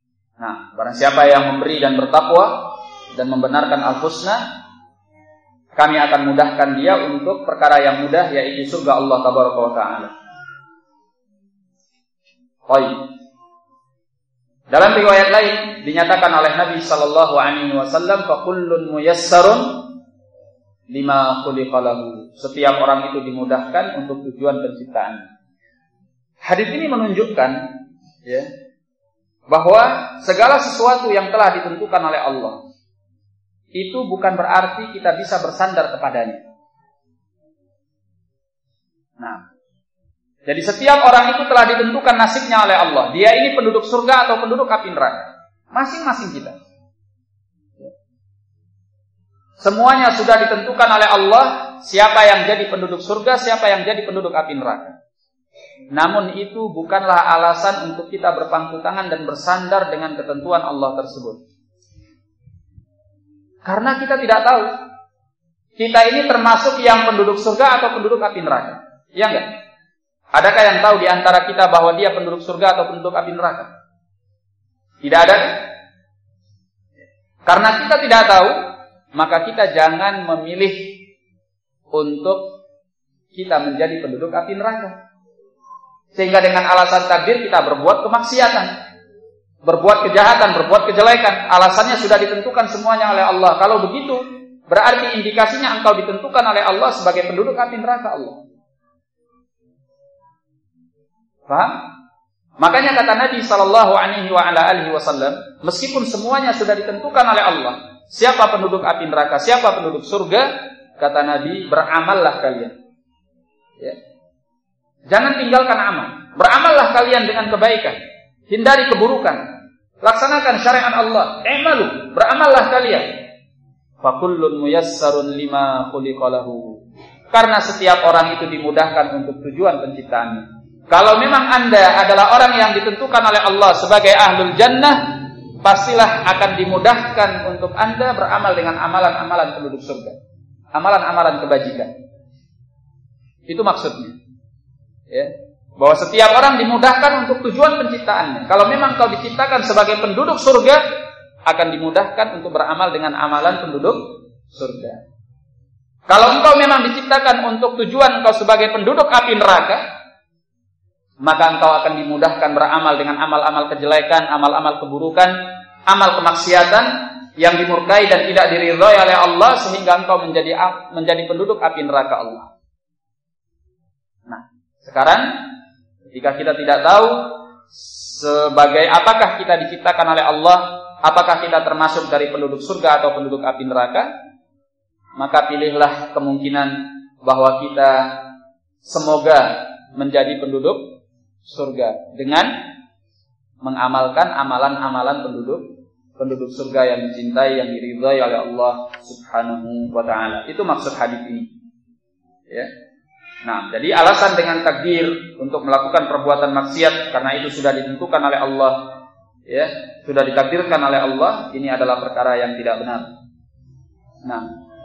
[SPEAKER 1] Nah, barang siapa yang memberi dan bertakwa dan membenarkan al-husna, kami akan mudahkan dia untuk perkara yang mudah, yaitu surga Allah tabaraka wa ta'ala. Baik. Dalam riwayat lain dinyatakan oleh Nabi sallallahu alaihi wasallam, fa kullun muyassarun lima khuliqa lahu. Setiap orang itu dimudahkan untuk tujuan penciptaan. Hadis ini menunjukkan, ya, bahwa segala sesuatu yang telah ditentukan oleh Allah itu bukan berarti kita bisa bersandar kepadanya. Nah, jadi setiap orang itu telah ditentukan nasibnya oleh Allah. Dia ini penduduk surga atau penduduk api neraka. Masing-masing kita. Semuanya sudah ditentukan oleh Allah, siapa yang jadi penduduk surga, siapa yang jadi penduduk api neraka. Namun itu bukanlah alasan untuk kita berpangku tangan dan bersandar dengan ketentuan Allah tersebut. Karena kita tidak tahu kita ini termasuk yang penduduk surga atau penduduk api neraka. Iya enggak? Adakah yang tahu di antara kita bahwa dia penduduk surga atau penduduk api neraka? Tidak ada. Karena kita tidak tahu, maka kita jangan memilih untuk kita menjadi penduduk api neraka. Sehingga dengan alasan takdir kita berbuat kemaksiatan, berbuat kejahatan, berbuat kejelekan. Alasannya sudah ditentukan semuanya oleh Allah. Kalau begitu, berarti indikasinya engkau ditentukan oleh Allah sebagai penduduk api neraka Allah. Paham? Makanya kata Nabi sallallahu alaihi wasallam, meskipun semuanya sudah ditentukan oleh Allah, siapa penduduk api neraka, siapa penduduk surga, kata Nabi, beramallah kalian. Ya. Jangan tinggalkan amal. Beramallah kalian dengan kebaikan. Hindari keburukan. Laksanakan syariat Allah. I'malu, beramallah kalian. Fa kullun muyassarun lima khuliqa lahu. Karena setiap orang itu dimudahkan untuk tujuan penciptaannya. Kalau memang Anda adalah orang yang ditentukan oleh Allah sebagai ahlul jannah, pastilah akan dimudahkan untuk Anda beramal dengan amalan-amalan penduduk surga. Amalan-amalan kebajikan. Itu maksudnya. Ya, bahwa setiap orang dimudahkan untuk tujuan penciptaannya. Kalau memang kau diciptakan sebagai penduduk surga, akan dimudahkan untuk beramal dengan amalan penduduk surga. Kalau engkau memang diciptakan untuk tujuan engkau sebagai penduduk api neraka, maka engkau akan dimudahkan beramal dengan amal-amal kejelekan, amal-amal keburukan, amal kemaksiatan yang dimurkai dan tidak diridhai oleh Allah, sehingga engkau menjadi menjadi penduduk api neraka Allah. Nah, sekarang ketika kita tidak tahu sebagai apakah kita diciptakan oleh Allah, apakah kita termasuk dari penduduk surga atau penduduk api neraka, maka pilihlah kemungkinan bahwa kita semoga menjadi penduduk surga dengan mengamalkan amalan-amalan penduduk penduduk surga yang dicintai, yang diridhai oleh Allah Subhanahu wa taala. Itu maksud hadis ini. Ya. Nah, jadi alasan dengan takdir untuk melakukan perbuatan maksiat karena itu sudah ditentukan oleh Allah, ya, sudah ditakdirkan oleh Allah, ini adalah perkara yang tidak benar. Nah,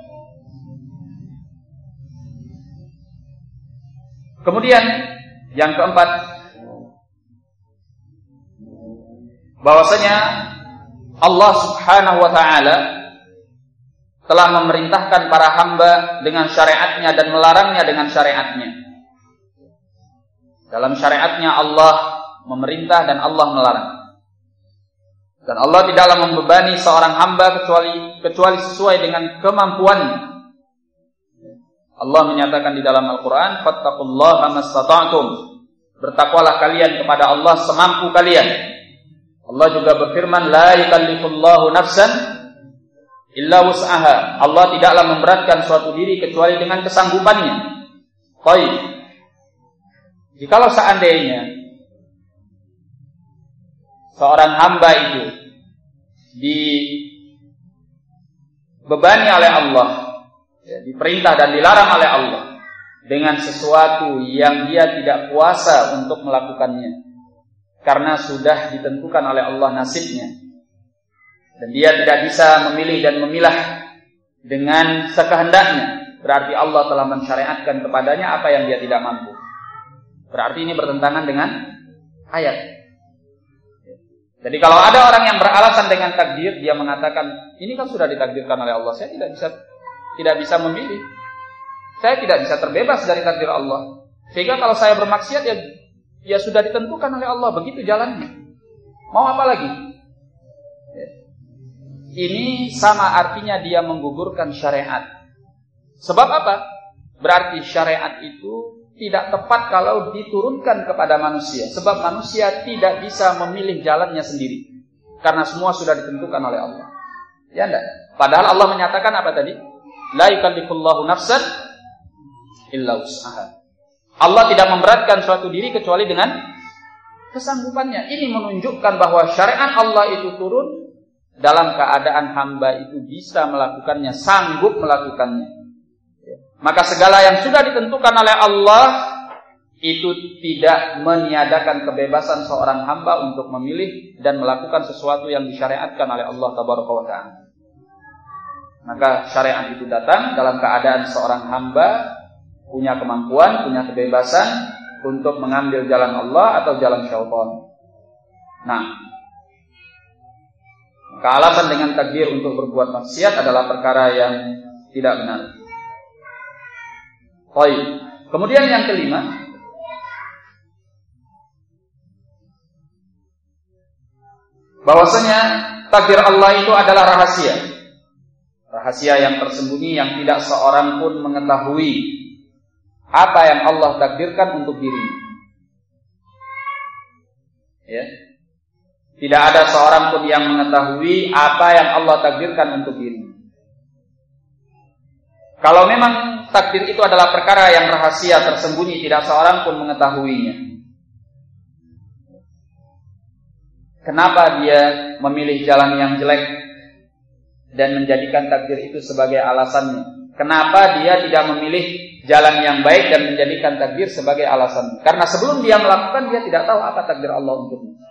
[SPEAKER 1] kemudian yang keempat, bahwasanya Allah Subhanahu wa taala telah memerintahkan para hamba dengan syariatnya dan melarangnya dengan syariatnya. Dalam syariatnya Allah memerintah dan Allah melarang. Dan Allah tidaklah membebani seorang hamba kecuali kecuali sesuai dengan kemampuannya. Allah menyatakan di dalam Al-Quran, fattaqullaha mastata'tum. Bertakwalah kalian kepada Allah semampu kalian. Allah juga berfirman, la yukallifullahu nafsan illa wus'aha. Allah tidaklah memberatkan suatu diri kecuali dengan kesanggupannya. Baik. Jikalau seandainya seorang hamba itu dibebani oleh Allah, ya, diperintah dan dilarang oleh Allah dengan sesuatu yang dia tidak kuasa untuk melakukannya, karena sudah ditentukan oleh Allah nasibnya, dan dia tidak bisa memilih dan memilah dengan sekehendaknya, berarti Allah telah mensyariatkan kepadanya apa yang dia tidak mampu. Berarti ini bertentangan dengan ayat. Jadi kalau ada orang yang beralasan dengan takdir, dia mengatakan, ini kan sudah ditakdirkan oleh Allah, saya tidak bisa tidak bisa memilih. Saya tidak bisa terbebas dari takdir Allah. Sehingga kalau saya bermaksiat ya, ya sudah ditentukan oleh Allah, begitu jalannya. Mau apa lagi? Ya. Ini sama artinya dia menggugurkan syariat. Sebab apa? Berarti syariat itu tidak tepat kalau diturunkan kepada manusia. Sebab manusia tidak bisa memilih jalannya sendiri. Karena semua sudah ditentukan oleh Allah. Ya enggak? Padahal Allah menyatakan apa tadi? La yukallifullahu nafsan illa wus'aha. Allah tidak memberatkan suatu diri kecuali dengan kesanggupannya. Ini menunjukkan bahwa syariat Allah itu turun dalam keadaan hamba itu bisa melakukannya, sanggup melakukannya. Maka segala yang sudah ditentukan oleh Allah itu tidak meniadakan kebebasan seorang hamba untuk memilih dan melakukan sesuatu yang disyariatkan oleh Allah Tabaraka wa Ta'ala. Maka syariat itu datang dalam keadaan seorang hamba punya kemampuan, punya kebebasan untuk mengambil jalan Allah atau jalan syaitan. Nah, maka alasan dengan takdir untuk berbuat maksiat adalah perkara yang tidak benar. Baik. Kemudian yang kelima, bahwasanya takdir Allah itu adalah rahasia. Rahasia yang tersembunyi yang tidak seorang pun mengetahui apa yang Allah takdirkan untuk dirinya. Ya. Tidak ada seorang pun yang mengetahui apa yang Allah takdirkan untuk dirinya. Kalau memang takdir itu adalah perkara yang rahasia tersembunyi, tidak seorang pun mengetahuinya. Kenapa dia memilih jalan yang jelek dan menjadikan takdir itu sebagai alasannya? Kenapa dia tidak memilih jalan yang baik dan menjadikan takdir sebagai alasannya? Karena sebelum dia melakukan, dia tidak tahu apa takdir Allah untuknya.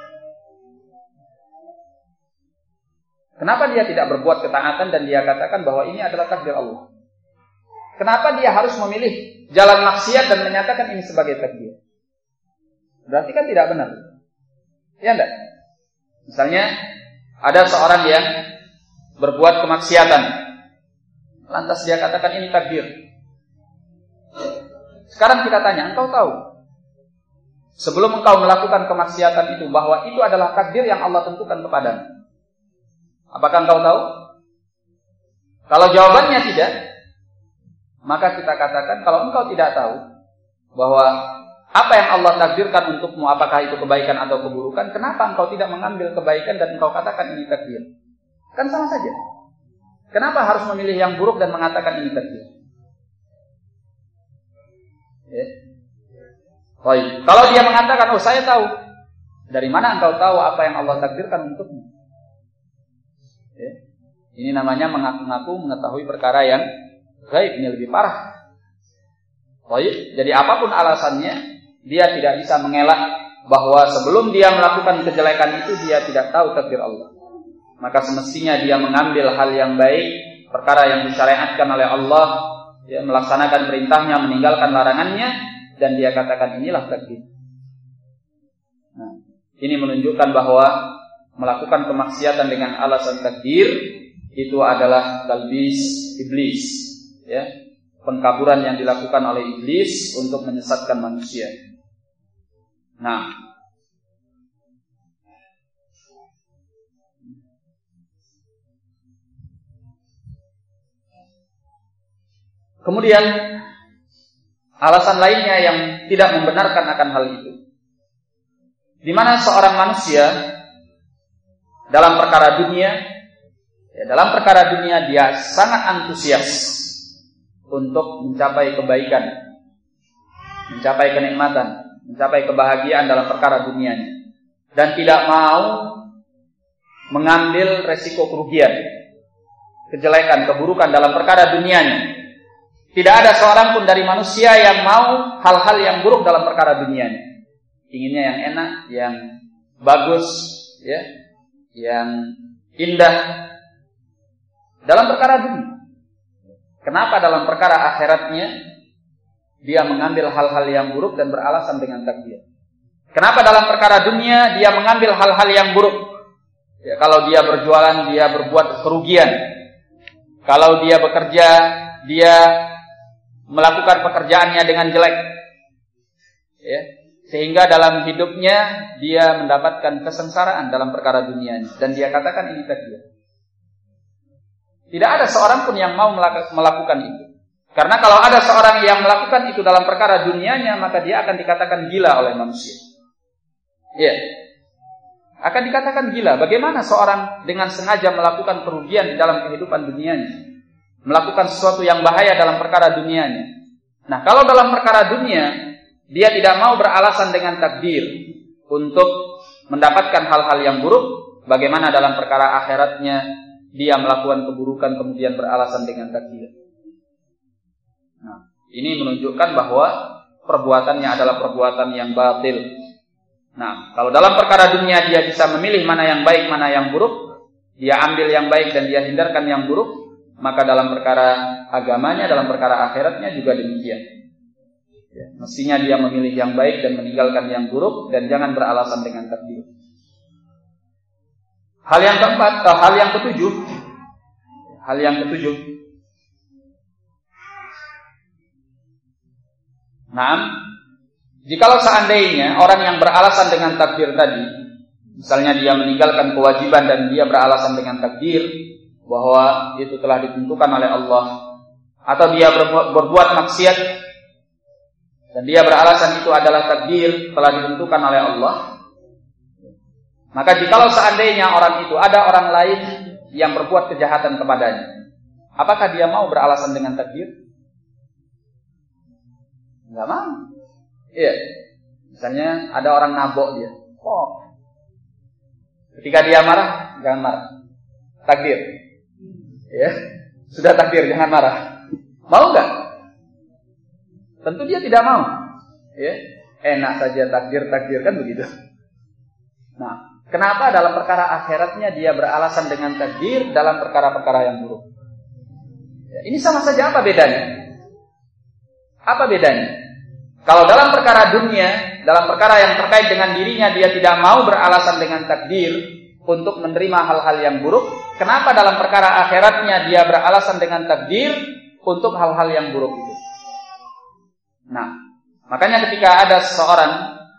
[SPEAKER 1] Kenapa dia tidak berbuat ketaatan dan dia katakan bahwa ini adalah takdir Allah? Kenapa dia harus memilih jalan maksiat dan menyatakan ini sebagai takdir? Berarti kan tidak benar. Ya enggak? Misalnya ada seorang yang berbuat kemaksiatan, lantas dia katakan ini takdir. Sekarang kita tanya, engkau tahu sebelum engkau melakukan kemaksiatan itu bahwa itu adalah takdir yang Allah tentukan kepadamu? Apakah engkau tahu? Kalau jawabannya tidak, maka kita katakan kalau engkau tidak tahu bahwa apa yang Allah takdirkan untukmu, apakah itu kebaikan atau keburukan, kenapa engkau tidak mengambil kebaikan dan engkau katakan ini takdir? Kan sama saja. Kenapa harus memilih yang buruk dan mengatakan ini takdir? Ya. Baik. Kalau dia mengatakan, oh saya tahu, dari mana engkau tahu apa yang Allah takdirkan untukmu? Ya. Ini namanya mengaku-ngaku mengetahui perkara yang gaib, ini lebih parah. Baik. Jadi apapun alasannya, dia tidak bisa mengelak bahwa sebelum dia melakukan kejelekan itu dia tidak tahu takdir Allah. Maka semestinya dia mengambil hal yang baik, perkara yang disyariatkan oleh Allah, dia melaksanakan perintahnya, meninggalkan larangannya, dan dia katakan inilah takdir. Nah, ini menunjukkan bahwa melakukan kemaksiatan dengan alasan takdir itu adalah talbis iblis, ya, pengkaburan yang dilakukan oleh iblis untuk menyesatkan manusia. Nah, kemudian alasan lainnya yang tidak membenarkan akan hal itu, di mana seorang manusia dalam perkara dunia, ya, dalam perkara dunia dia sangat antusias untuk mencapai kebaikan, mencapai kenikmatan, mencapai kebahagiaan dalam perkara dunianya, dan tidak mau mengambil resiko kerugian, kejelekan, keburukan dalam perkara dunianya. Tidak ada seorang pun dari manusia yang mau hal-hal yang buruk dalam perkara dunianya. Inginnya yang enak, yang bagus, ya, yang indah dalam perkara dunia. Kenapa dalam perkara akhiratnya dia mengambil hal-hal yang buruk dan beralasan dengan takdir? Kenapa dalam perkara dunia dia mengambil hal-hal yang buruk? Ya, kalau dia berjualan dia berbuat kerugian. Kalau dia bekerja, dia melakukan pekerjaannya dengan jelek, ya, sehingga dalam hidupnya dia mendapatkan kesengsaraan dalam perkara dunianya, dan dia katakan ini takdir. Tidak ada seorang pun yang mau melakukan itu. Karena kalau ada seorang yang melakukan itu dalam perkara dunianya, maka dia akan dikatakan gila oleh manusia. Ya, akan dikatakan gila. Bagaimana seorang dengan sengaja melakukan kerugian di dalam kehidupan dunianya, melakukan sesuatu yang bahaya dalam perkara dunianya. Nah, kalau dalam perkara dunia dia tidak mau beralasan dengan takdir untuk mendapatkan hal-hal yang buruk, bagaimana dalam perkara akhiratnya dia melakukan keburukan kemudian beralasan dengan takdir. Nah, ini menunjukkan bahwa perbuatannya adalah perbuatan yang batil. Nah, kalau dalam perkara dunia dia bisa memilih mana yang baik, mana yang buruk, dia ambil yang baik dan dia hindarkan yang buruk, maka dalam perkara agamanya, dalam perkara akhiratnya juga demikian. Ya, mestinya dia memilih yang baik dan meninggalkan yang buruk, dan jangan beralasan dengan takdir. Hal yang keempat, atau hal yang ketujuh, hal yang ketujuh. Nah, jikalau seandainya orang yang beralasan dengan takdir tadi, misalnya dia meninggalkan kewajiban dan dia beralasan dengan takdir bahwa itu telah ditentukan oleh Allah, atau dia berbuat, berbuat maksiat dan dia beralasan itu adalah takdir telah ditentukan oleh Allah, maka jikalau seandainya orang itu ada orang lain yang berbuat kejahatan kepadanya, apakah dia mau beralasan dengan takdir? Enggak mau. Iya. Misalnya ada orang nabok dia. Oh. Ketika dia marah, jangan marah. Takdir. Ya. Sudah takdir, jangan marah. Mau enggak? Tentu dia tidak mau. Ya. Enak saja takdir-takdir, kan begitu. Nah, kenapa dalam perkara akhiratnya dia beralasan dengan takdir dalam perkara-perkara yang buruk? Ya, ini sama saja, apa bedanya? Apa bedanya? Kalau dalam perkara dunia, dalam perkara yang terkait dengan dirinya, dia tidak mau beralasan dengan takdir untuk menerima hal-hal yang buruk, kenapa dalam perkara akhiratnya dia beralasan dengan takdir untuk hal-hal yang buruk itu? Nah, makanya ketika ada seseorang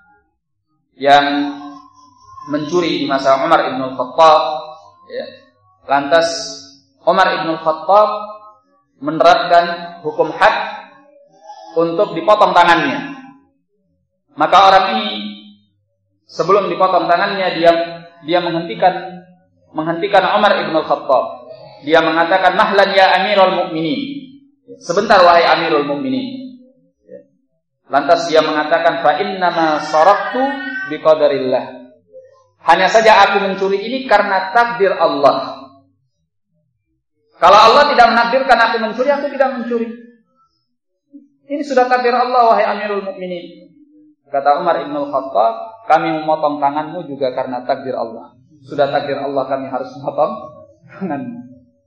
[SPEAKER 1] yang mencuri di masa Umar ibn Khattab, ya, lantas Umar ibn Khattab menerapkan hukum had untuk dipotong tangannya. Maka orang ini sebelum dipotong tangannya dia dia menghentikan menghentikan Umar ibn Khattab. Dia mengatakan, "Mahlan ya Amirul Mukminin." Sebentar wahai Amirul Mukminin. Lantas dia mengatakan, "Fa innama saraktu biqadarillah." Hanya saja aku mencuri ini karena takdir Allah. Kalau Allah tidak menakdirkan aku mencuri, aku tidak mencuri. Ini sudah takdir Allah wahai Amirul Mukminin. Kata Umar ibn Khattab, kami memotong tanganmu juga karena takdir Allah. Sudah takdir Allah kami harus memotong tanganmu.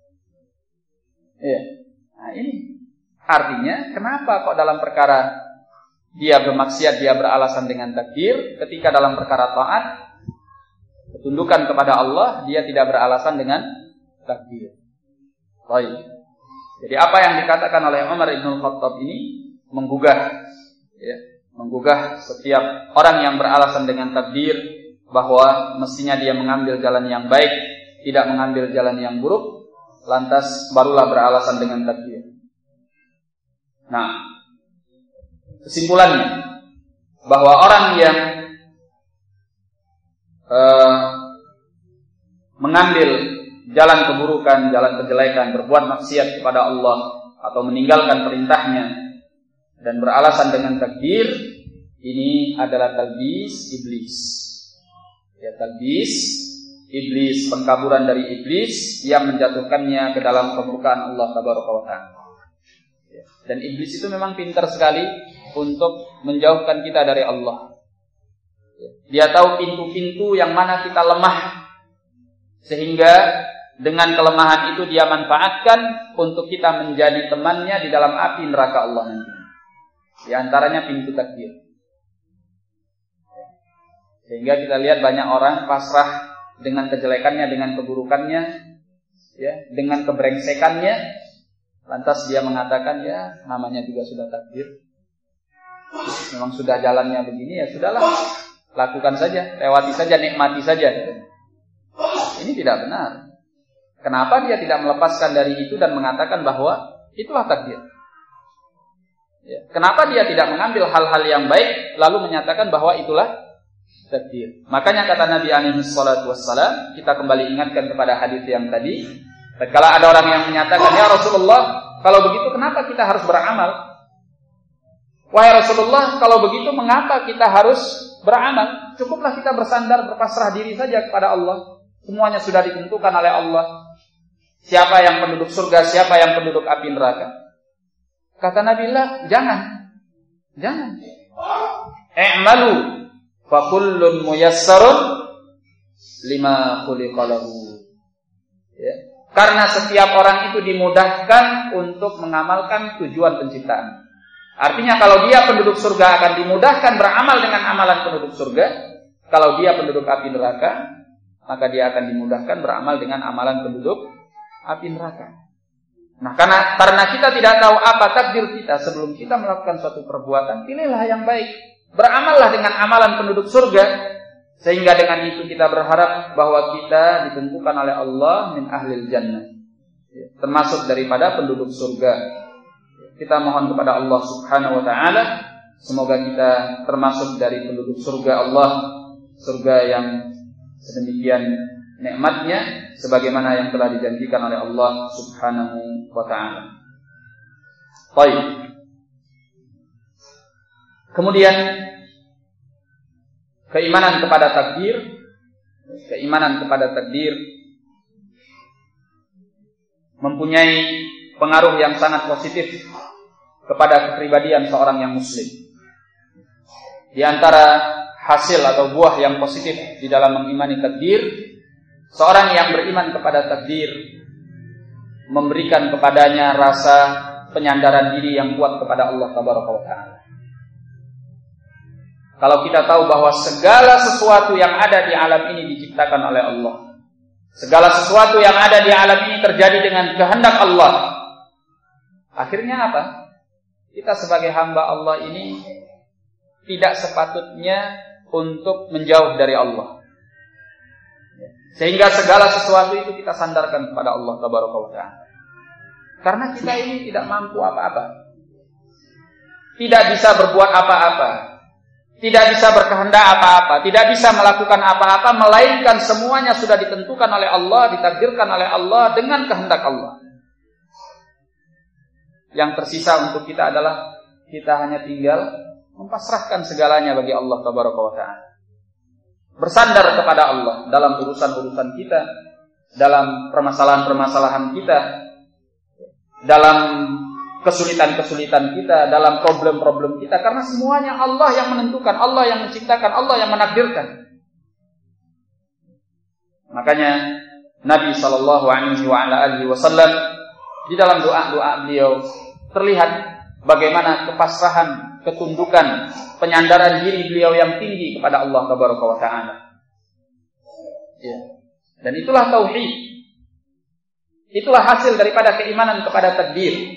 [SPEAKER 1] Iya. Nah, ini artinya kenapa kok dalam perkara dia bermaksiat dia beralasan dengan takdir, ketika dalam perkara taat ketundukan kepada Allah dia tidak beralasan dengan takdir. Baik. Jadi apa yang dikatakan oleh Umar ibn Khattab ini menggugah, ya, menggugah setiap orang yang beralasan dengan takdir bahwa mestinya dia mengambil jalan yang baik, tidak mengambil jalan yang buruk, lantas barulah beralasan dengan takdir. Nah, kesimpulannya bahwa orang yang uh, mengambil jalan keburukan, jalan kejelekan, berbuat maksiat kepada Allah atau meninggalkan perintahnya dan beralasan dengan takdir, ini adalah talbis iblis. Ya, talbis iblis, pengkaburan dari iblis yang menjatuhkannya ke dalam kemurkaan Allah Tabaraka wa Ta'ala. Ya, dan iblis itu memang pintar sekali untuk menjauhkan kita dari Allah. Ya, dia tahu pintu-pintu yang mana kita lemah, sehingga dengan kelemahan itu dia manfaatkan untuk kita menjadi temannya di dalam api neraka Allah nanti. Di antaranya pintu takdir. Sehingga kita lihat banyak orang pasrah dengan kejelekannya, dengan keburukannya, ya, dengan kebrengsekannya, lantas dia mengatakan, ya namanya juga sudah takdir, memang sudah jalannya begini, ya sudahlah, lakukan saja, lewati saja, nikmati saja. Ini tidak benar. Kenapa dia tidak melepaskan dari itu dan mengatakan bahwa itulah takdir? Ya. Kenapa dia tidak mengambil hal-hal yang baik lalu menyatakan bahwa itulah takdir? Makanya kata Nabi alaihi salatu wassalam, kita kembali ingatkan kepada hadis yang tadi, kalau ada orang yang menyatakan, ya Rasulullah, kalau begitu kenapa kita harus beramal? Wahai Rasulullah, kalau begitu mengapa kita harus beramal? Cukuplah kita bersandar, berpasrah diri saja kepada Allah. Semuanya sudah ditentukan oleh Allah. Siapa yang penduduk surga, siapa yang penduduk api neraka. Kata Nabi Allah, jangan. Jangan. I'malu fa kullun muyassarun lima khuliqa lahu. Ya. Karena setiap orang itu dimudahkan untuk mengamalkan tujuan penciptaan. Artinya kalau dia penduduk surga akan dimudahkan beramal dengan amalan penduduk surga. Kalau dia penduduk api neraka, maka dia akan dimudahkan beramal dengan amalan penduduk api neraka. Nah, karena karena kita tidak tahu apa takdir kita sebelum kita melakukan suatu perbuatan, pilihlah yang baik. Beramallah dengan amalan penduduk surga, sehingga dengan itu kita berharap bahwa kita ditentukan oleh Allah min ahlil jannah, termasuk daripada penduduk surga. Kita mohon kepada Allah Subhanahu wa taala, semoga kita termasuk dari penduduk surga Allah, surga yang sedemikian nikmatnya sebagaimana yang telah dijanjikan oleh Allah Subhanahu wa taala. Baik. Kemudian keimanan kepada takdir, keimanan kepada takdir mempunyai pengaruh yang sangat positif kepada kepribadian seorang yang muslim. Di antara hasil atau buah yang positif di dalam mengimani takdir, seorang yang beriman kepada takdir memberikan kepadanya rasa penyandaran diri yang kuat kepada Allah Tabaraka wa Ta'ala. Kalau kita tahu bahwa segala sesuatu yang ada di alam ini diciptakan oleh Allah, segala sesuatu yang ada di alam ini terjadi dengan kehendak Allah, akhirnya apa? Kita sebagai hamba Allah ini tidak sepatutnya untuk menjauh dari Allah. Sehingga segala sesuatu itu kita sandarkan kepada Allah Tabaraka wa Ta'ala. Karena kita ini tidak mampu apa-apa, tidak bisa berbuat apa-apa, tidak bisa berkehendak apa-apa, tidak bisa melakukan apa-apa, melainkan semuanya sudah ditentukan oleh Allah, ditakdirkan oleh Allah dengan kehendak Allah. Yang tersisa untuk kita adalah kita hanya tinggal mempasrahkan segalanya bagi Allah Tabaraka wa Ta'ala. Bersandar kepada Allah dalam urusan-urusan kita, dalam permasalahan-permasalahan kita, dalam kesulitan-kesulitan kita, dalam problem-problem kita, karena semuanya Allah yang menentukan, Allah yang menciptakan, Allah yang menakdirkan. Makanya Nabi sallallahu alaihi wasallam di dalam doa-doa beliau terlihat bagaimana kepasrahan, ketundukan, penyandaran diri beliau yang tinggi kepada Allah Tabaraka wa Ta'ala. Ya. Dan itulah tauhid. Itulah hasil daripada keimanan kepada takdir.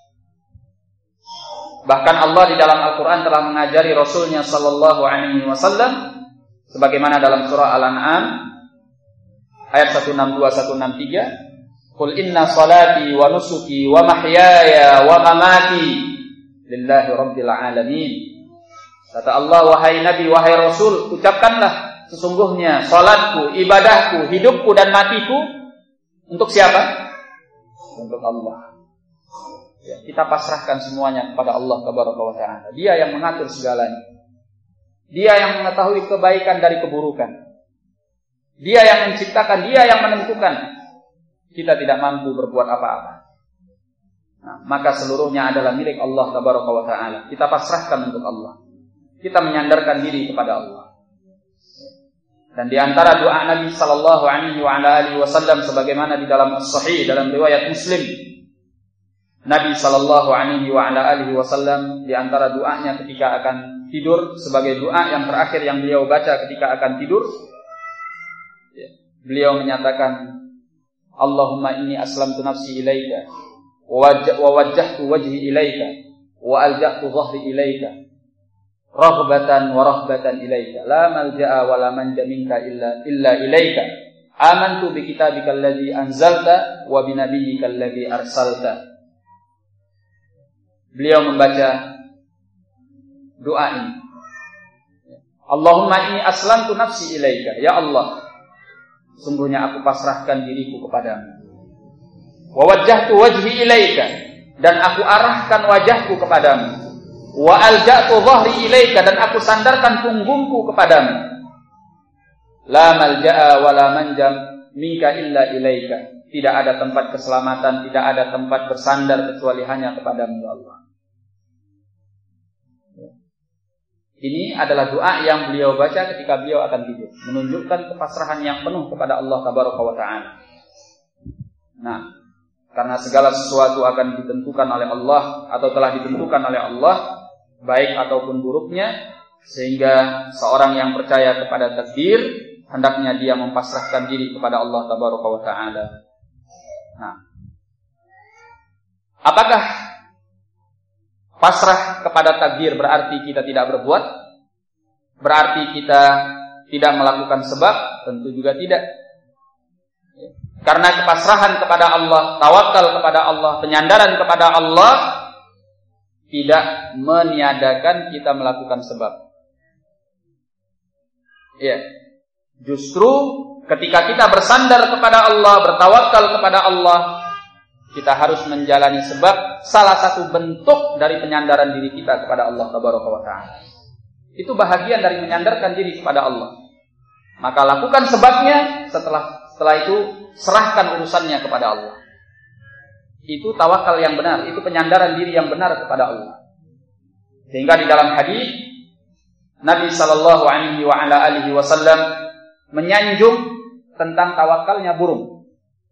[SPEAKER 1] Bahkan Allah di dalam Al-Quran telah mengajari Rasulnya sallallahu alaihi wasallam sebagaimana dalam surah Al-An'am ayat seratus enam puluh dua seratus enam puluh tiga, "Qul inna salati wa nusuki wa mahyaya wa mamati lillahi rabbil alamin." Kata Allah, wahai Nabi, wahai Rasul, ucapkanlah sesungguhnya salatku, ibadahku, hidupku dan matiku untuk siapa? Untuk Allah. Ya, kita pasrahkan semuanya kepada Allah Tabaraka wa Ta'ala. Dia yang mengatur segalanya. Dia yang mengetahui kebaikan dari keburukan. Dia yang menciptakan, dia yang menentukan. Kita tidak mampu berbuat apa-apa. Nah, maka seluruhnya adalah milik Allah Tabaraka wa Ta'ala. Kita pasrahkan untuk Allah. Kita menyandarkan diri kepada Allah. Dan di antara doa Nabi sallallahu alaihi wasallam sebagaimana di dalam As-Sahih dalam riwayat Muslim, Nabi sallallahu alaihi wasallam di antara doanya ketika akan tidur sebagai doa yang terakhir yang beliau baca ketika akan tidur, beliau menyatakan, Allahumma inni aslamtu nafsi ilaika wa wajjahtu wajhi ilaika wa alja'tu dhahri ilaika raghbatan wa rahbatan ilaika la malja'a wa la manja minka illa illa ilaika amantu bi kitabikal ladzi anzalta wa bi nabiyyikal ladzi arsalta. Beliau membaca doa ini. Allahumma inni aslamtu nafsi ilaika, ya Allah, sungguhnya aku pasrahkan diriku kepadamu. Wa wajjahtu wajhi ilaika, dan aku arahkan wajahku kepadamu. Wa alja'tu dhahri ilaika, dan aku sandarkan punggungku kepadamu. La malja'a wa la manjam minka illa ilaika. Tidak ada tempat keselamatan, tidak ada tempat bersandar kecuali hanya kepadamu, ya Allah. Ini adalah doa yang beliau baca ketika beliau akan tidur, menunjukkan kepasrahan yang penuh kepada Allah Tabaraka wa Ta'ala. Nah, karena segala sesuatu akan ditentukan oleh Allah atau telah ditentukan oleh Allah, baik ataupun buruknya, sehingga seorang yang percaya kepada takdir hendaknya dia mempasrahkan diri kepada Allah Tabaraka wa Ta'ala. Nah, apakah pasrah kepada takdir berarti kita tidak berbuat? Berarti kita tidak melakukan sebab? Tentu juga tidak. Karena kepasrahan kepada Allah, tawakal kepada Allah, penyandaran kepada Allah tidak meniadakan kita melakukan sebab. Ya. Justru ketika kita bersandar kepada Allah, bertawakal kepada Allah, kita harus menjalani sebab, salah satu bentuk dari penyandaran diri kita kepada Allah Tabaraka wa Ta'ala. Itu bahagian dari menyandarkan diri kepada Allah. Maka lakukan sebabnya, setelah setelah itu serahkan urusannya kepada Allah. Itu tawakal yang benar, itu penyandaran diri yang benar kepada Allah. Sehingga di dalam hadis Nabi sallallahu alaihi wa ala alihi wasallam menyanjung tentang tawakalnya burung.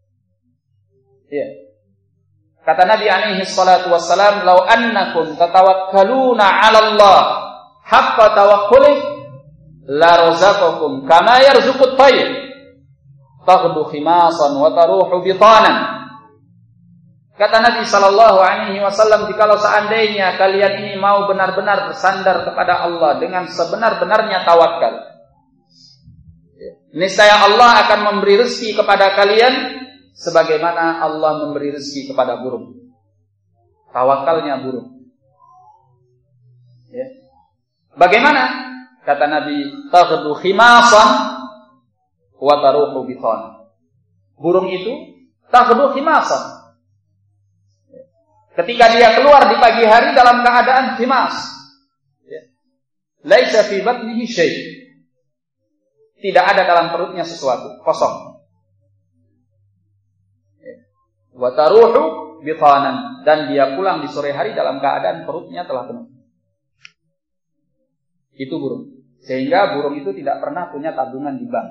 [SPEAKER 1] Iya. Kata Nabi alaihi salatu wassalam, "Lau annakum tatawakkaluna 'ala Allah haqqa tawakkuli la razaqakum kama yarzuqut tayr taghdu khimasan wa taruhu bitanan." Kata Nabi sallallahu alaihi wasallam, jikalau seandainya kalian ini mau benar-benar bersandar kepada Allah dengan sebenar-benarnya tawakal, niscaya Allah akan memberi rezeki kepada kalian sebagaimana Allah memberi rezeki kepada burung. Tawakalnya burung. Ya. Bagaimana? Kata Nabi, taghdu khimasan wa taruhu bitan. Burung itu taghdu khimasan. Ketika dia keluar di pagi hari dalam keadaan khimas. Ya. Laisa fi batnihi syai'. Tidak ada dalam perutnya sesuatu, kosong. Wa taruhu bitanan, dan dia pulang di sore hari dalam keadaan perutnya telah penuh. Itu burung. Sehingga burung itu tidak pernah punya tabungan di bank.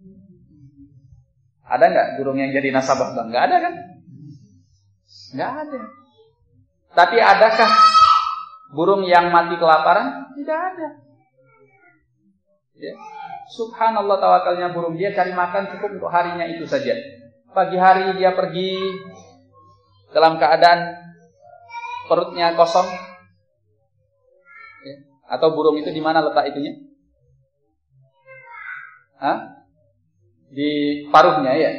[SPEAKER 1] Ada enggak burung yang jadi nasabah bank? Enggak ada kan? Enggak ada. Tapi adakah burung yang mati kelaparan? Tidak ada. Ya. Subhanallah, tawakalnya burung, dia cari makan cukup untuk harinya itu saja. Pagi hari dia pergi dalam keadaan perutnya kosong. Ya. Atau burung itu di mana letak itunya? Hah? Di paruhnya, ya.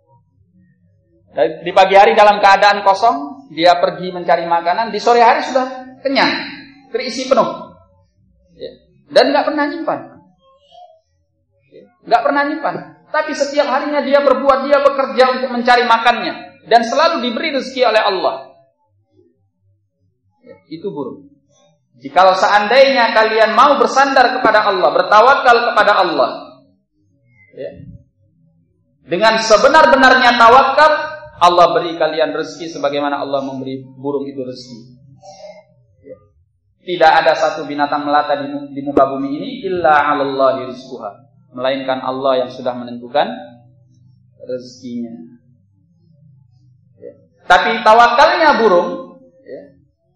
[SPEAKER 1] Di pagi hari dalam keadaan kosong, dia pergi mencari makanan, di sore hari sudah kenyang, terisi penuh. Ya. Dan nggak pernah nyimpan. Ya. Nggak pernah nyimpan. Tapi setiap harinya dia berbuat, dia bekerja untuk mencari makannya. Dan selalu diberi rezeki oleh Allah. Ya, itu burung. Jikalau seandainya kalian mau bersandar kepada Allah, bertawakal kepada Allah, ya, dengan sebenar-benarnya tawakal, Allah beri kalian rezeki sebagaimana Allah memberi burung itu rezeki. Ya. Tidak ada satu binatang melata di, di muka bumi ini illa 'alallahi rizquha, melainkan Allah yang sudah menentukan rezekinya. Ya. Tapi tawakalnya burung, ya,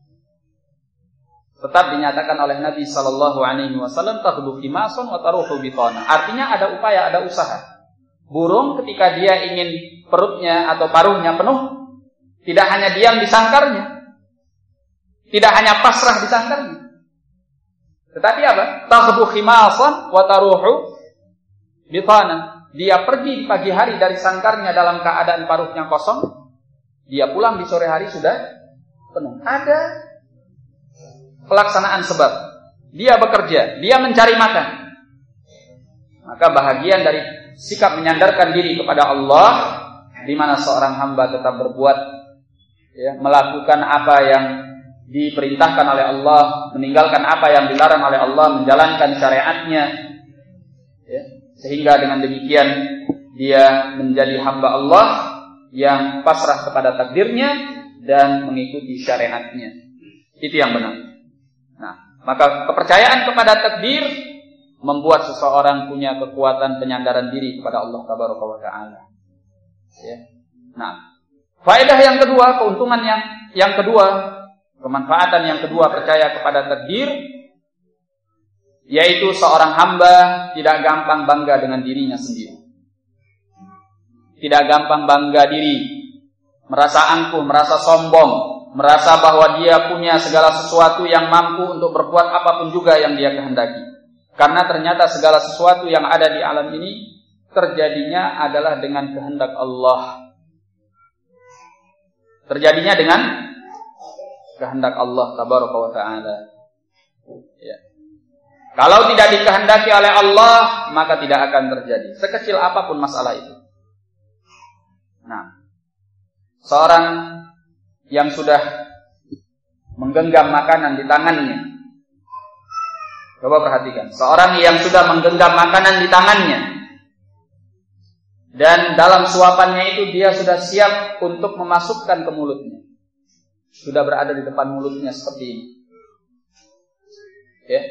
[SPEAKER 1] tetap dinyatakan oleh Nabi sallallahu alaihi wasallam, taghdu khimasan wa taruhu bitana. Artinya ada upaya, ada usaha. Burung ketika dia ingin perutnya atau paruhnya penuh, tidak hanya diam di sangkarnya, tidak hanya pasrah di sangkarnya, tetapi apa? Takhbu khimasan wa taruhu bitana. Dia pergi di pagi hari dari sangkarnya dalam keadaan paruhnya kosong, dia pulang di sore hari sudah penuh. Ada pelaksanaan sebab. Dia bekerja, dia mencari makan. Maka bahagian dari sikap menyandarkan diri kepada Allah, di mana seorang hamba tetap berbuat, ya, melakukan apa yang diperintahkan oleh Allah, meninggalkan apa yang dilarang oleh Allah, menjalankan syariatnya, ya, sehingga dengan demikian dia menjadi hamba Allah yang pasrah kepada takdirnya dan mengikuti syariatnya. Itu yang benar. Nah, maka kepercayaan kepada takdir membuat seseorang punya kekuatan penyandaran diri kepada Allah Tabaraka wa Ta'ala. Ya. Nah, faedah yang kedua, keuntungan yang yang kedua, kemanfaatan yang kedua percaya kepada takdir, yaitu seorang hamba tidak gampang bangga dengan dirinya sendiri. Tidak gampang bangga diri, merasa angkuh, merasa sombong, merasa bahwa dia punya segala sesuatu yang mampu untuk berbuat apapun juga yang dia kehendaki. Karena ternyata segala sesuatu yang ada di alam ini terjadinya adalah dengan kehendak Allah. Terjadinya dengan kehendak Allah Tabaraka wa Ta'ala. Ya. Kalau tidak dikehendaki oleh Allah, maka tidak akan terjadi, sekecil apapun masalah itu. Nah, seorang yang sudah menggenggam makanan di tangannya, coba perhatikan, seorang yang sudah menggenggam makanan di tangannya dan dalam suapannya itu dia sudah siap untuk memasukkan ke mulutnya, sudah berada di depan mulutnya seperti ini, ya.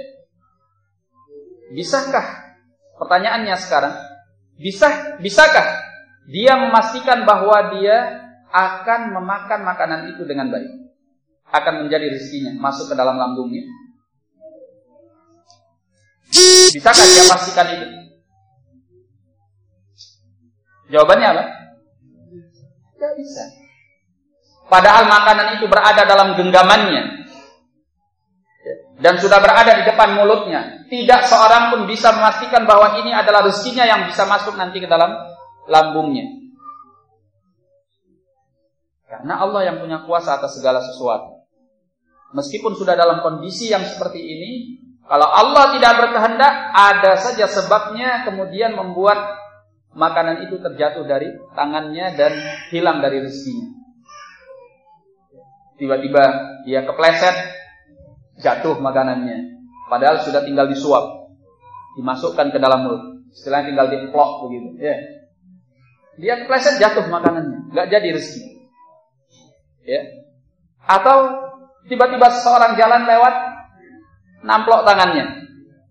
[SPEAKER 1] Bisakah, pertanyaannya sekarang, bisa, bisakah dia memastikan bahwa dia akan memakan makanan itu dengan baik, akan menjadi rezekinya masuk ke dalam lambungnya? Bisakah dia pastikan itu? Jawabannya apa? Tidak bisa. Padahal makanan itu berada dalam genggamannya dan sudah berada di depan mulutnya. Tidak seorang pun bisa memastikan bahwa ini adalah rezekinya yang bisa masuk nanti ke dalam lambungnya. Karena Allah yang punya kuasa atas segala sesuatu. Meskipun sudah dalam kondisi yang seperti ini, kalau Allah tidak berkehendak, ada saja sebabnya kemudian membuat makanan itu terjatuh dari tangannya dan hilang dari rezekinya. Tiba-tiba dia kepleset, jatuh makanannya. Padahal sudah tinggal disuap, dimasukkan ke dalam mulut. Istilahnya tinggal diplok begitu. Ya. Dia kepleset, jatuh makanannya, nggak jadi rezeki. Ya. Atau tiba-tiba seseorang jalan lewat, namplok tangannya.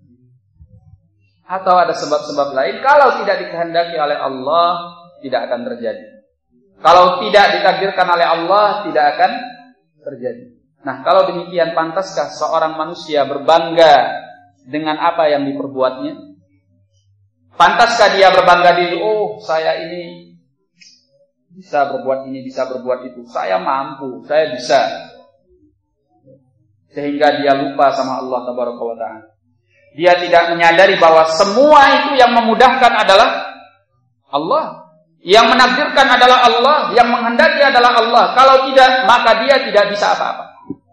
[SPEAKER 1] Atau ada sebab-sebab lain, kalau tidak dikehendaki oleh Allah, tidak akan terjadi. Kalau tidak ditakdirkan oleh Allah, tidak akan terjadi. Nah, kalau demikian, pantaskah seorang manusia berbangga dengan apa yang diperbuatnya? Pantaskah dia berbangga diri, oh saya ini bisa berbuat ini, bisa berbuat itu, saya mampu, saya bisa. Sehingga dia lupa sama Allah Tabaraka wa Ta'ala. Dia tidak menyadari bahwa semua itu yang memudahkan adalah Allah, yang menakdirkan adalah Allah, yang menghendaki adalah Allah. Kalau tidak, maka dia tidak bisa apa-apa.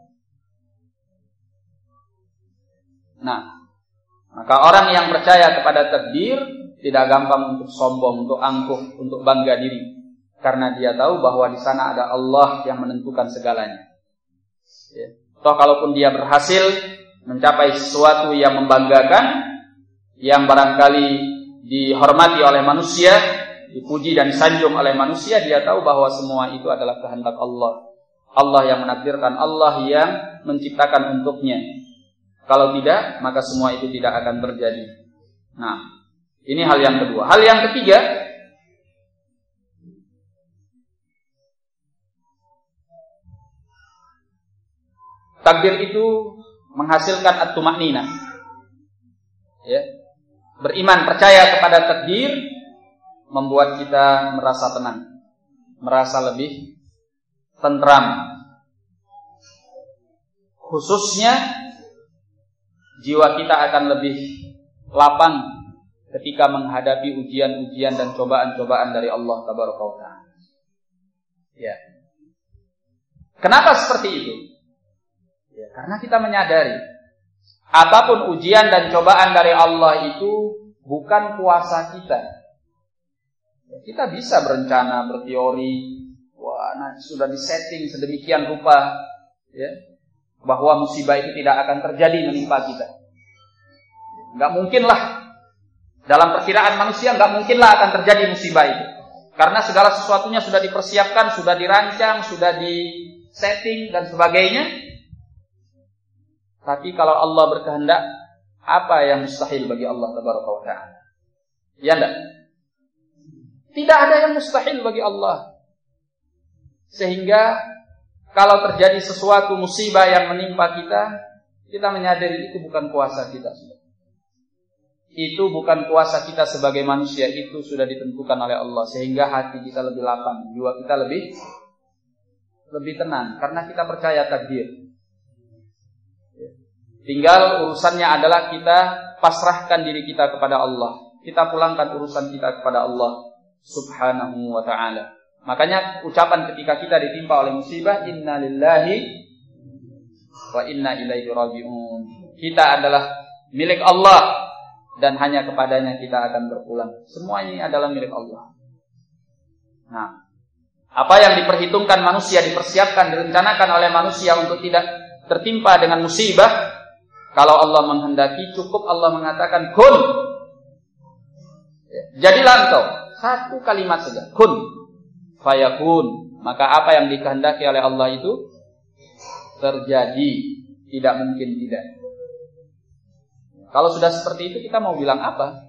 [SPEAKER 1] Nah, maka orang yang percaya kepada takdir tidak gampang untuk sombong, untuk angkuh, untuk bangga diri, karena dia tahu bahwa di sana ada Allah yang menentukan segalanya. Ya. Toh kalaupun dia berhasil mencapai sesuatu yang membanggakan, yang barangkali dihormati oleh manusia, dipuji dan disanjung oleh manusia, dia tahu bahwa semua itu adalah kehendak Allah. Allah yang menakdirkan, Allah yang menciptakan untuknya. Kalau tidak, maka semua itu tidak akan terjadi. Nah, ini hal yang kedua. Hal yang ketiga, takdir itu menghasilkan at-tumakninah. Ya. Beriman, percaya kepada takdir membuat kita merasa tenang, merasa lebih tentram. Khususnya jiwa kita akan lebih lapang ketika menghadapi ujian-ujian dan cobaan-cobaan dari Allah Tabaraka wa Ta'ala. Ya. Kenapa seperti itu? Ya, karena kita menyadari apapun ujian dan cobaan dari Allah itu bukan kuasa kita. Ya, kita bisa berencana, berteori, wah, nah, sudah disetting sedemikian rupa, ya, bahwa musibah itu tidak akan terjadi menimpa kita. Enggak mungkinlah, dalam perkiraan manusia enggak mungkinlah akan terjadi musibah itu. Karena segala sesuatunya sudah dipersiapkan, sudah dirancang, sudah disetting dan sebagainya. Tapi kalau Allah berkehendak, apa yang mustahil bagi Allah Tabaraka wa Ta'ala? Ya enggak? Tidak ada yang mustahil bagi Allah. Sehingga kalau terjadi sesuatu musibah yang menimpa kita, kita menyadari itu bukan kuasa kita. Itu bukan kuasa kita sebagai manusia, itu sudah ditentukan oleh Allah. Sehingga hati kita lebih lapang, jiwa kita lebih lebih tenang, karena kita percaya takdir. Tinggal urusannya adalah kita pasrahkan diri kita kepada Allah. Kita pulangkan urusan kita kepada Allah Subhanahu wa ta'ala. Makanya ucapan ketika kita ditimpa oleh musibah, inna lillahi wa inna ilaihi raji'un. Kita adalah milik Allah dan hanya kepadanya kita akan berpulang. Semua ini adalah milik Allah. Nah, apa yang diperhitungkan manusia, dipersiapkan, direncanakan oleh manusia untuk tidak tertimpa dengan musibah, kalau Allah menghendaki, cukup Allah mengatakan kun. Jadilah engkau. Satu kalimat saja, kun. Fayakun, maka apa yang dikehendaki oleh Allah itu terjadi, tidak mungkin tidak. Kalau sudah seperti itu, kita mau bilang apa?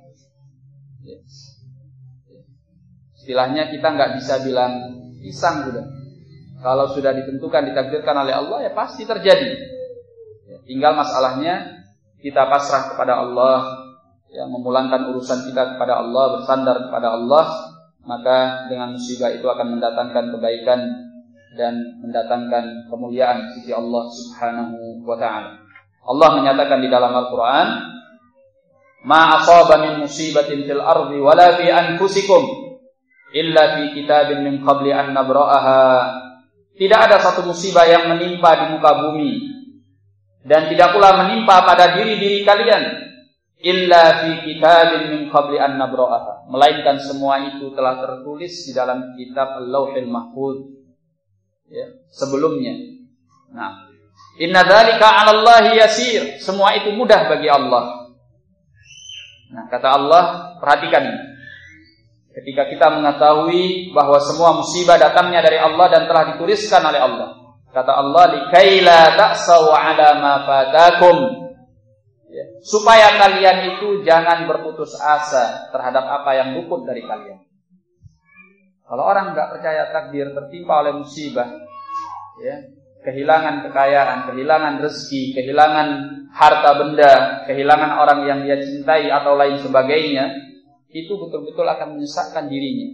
[SPEAKER 1] Istilahnya kita nggak bisa bilang pisang sudah. Kalau sudah ditentukan, ditakdirkan oleh Allah, ya pasti terjadi. Tinggal masalahnya kita pasrah kepada Allah, ya, memulangkan urusan kita kepada Allah, bersandar kepada Allah. Maka dengan musibah itu akan mendatangkan kebaikan dan mendatangkan kemuliaan sisi Allah Subhanahu wa ta'ala. Allah menyatakan di dalam Al-Quran, ma asaba min musibatin fil ardi wala fi anfusikum illa fi kitabin min qabli an nabra'aha. Tidak ada satu musibah yang menimpa di muka bumi dan tidak pula menimpa pada diri-diri kalian illa fi kitabin min qabli an nabra'aha, melainkan semua itu telah tertulis di dalam kitab Al-Lauhil Mahfuz, ya, sebelumnya. Nah, inna dzalika 'ala Allahi yasir, semua itu mudah bagi Allah. Nah, kata Allah, perhatikan ini. Ketika kita mengetahui bahwa semua musibah datangnya dari Allah dan telah dituliskan oleh Allah, kata Allah, likaila ta'saw 'ala ma fatakum, ya, supaya kalian itu jangan berputus asa terhadap apa yang luput dari kalian. Kalau orang enggak percaya takdir, tertimpa oleh musibah, ya, kehilangan kekayaan, kehilangan rezeki, kehilangan harta benda, kehilangan orang yang dia cintai atau lain sebagainya, itu betul-betul akan menyesatkan dirinya.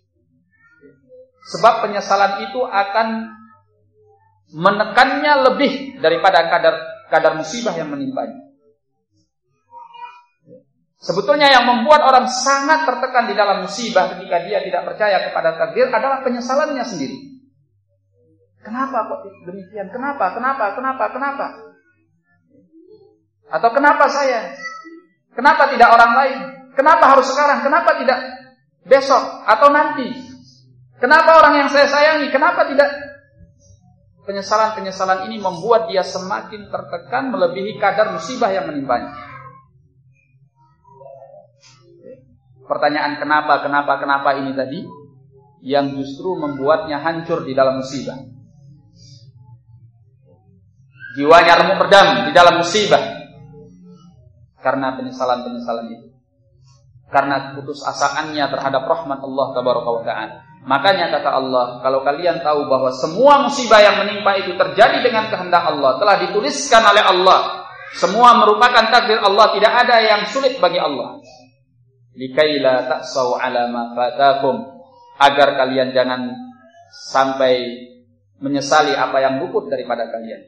[SPEAKER 1] Sebab penyesalan itu akan menekannya lebih daripada kadar kadar musibah yang menimpanya. Sebetulnya yang membuat orang sangat tertekan di dalam musibah ketika dia tidak percaya kepada takdir adalah penyesalannya sendiri. Kenapa kok demikian? Kenapa? Kenapa? Kenapa? Kenapa? Atau kenapa saya? Kenapa tidak orang lain? Kenapa harus sekarang? Kenapa tidak besok atau nanti? Kenapa orang yang saya sayangi? Kenapa tidak? Penyesalan-penyesalan ini membuat dia semakin tertekan melebihi kadar musibah yang menimpanya. Pertanyaan kenapa, kenapa, kenapa ini tadi yang justru membuatnya hancur di dalam musibah. Jiwanya remuk redam di dalam musibah karena penyesalan-penyesalan itu. Karena putus asaannya terhadap rahmat Allah Tabaraka wa Ta'ala. Makanya kata Allah, kalau kalian tahu bahwa semua musibah yang menimpa itu terjadi dengan kehendak Allah, telah dituliskan oleh Allah, semua merupakan takdir Allah, tidak ada yang sulit bagi Allah. likaila ta'sau 'ala ma fatakum, agar kalian jangan sampai menyesali apa yang luput daripada kalian.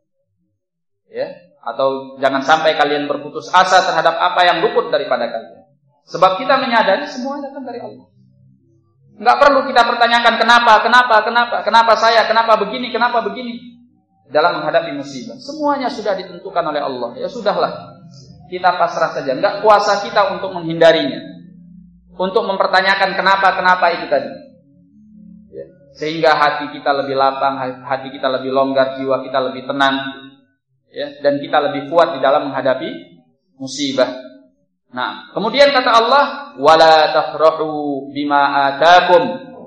[SPEAKER 1] Ya, atau jangan sampai kalian berputus asa terhadap apa yang luput daripada kalian. Sebab kita menyadari semua datang dari Allah. Enggak perlu kita pertanyakan kenapa, kenapa, kenapa, kenapa saya, kenapa begini, kenapa begini. Dalam menghadapi musibah, semuanya sudah ditentukan oleh Allah. Ya sudahlah, kita pasrah saja. Enggak kuasa kita untuk menghindarinya, untuk mempertanyakan kenapa-kenapa itu tadi. Ya. Sehingga hati kita lebih lapang, hati kita lebih longgar, jiwa kita lebih tenang, ya, dan kita lebih kuat di dalam menghadapi musibah. Nah, kemudian kata Allah, wala tafrahu bima atakum,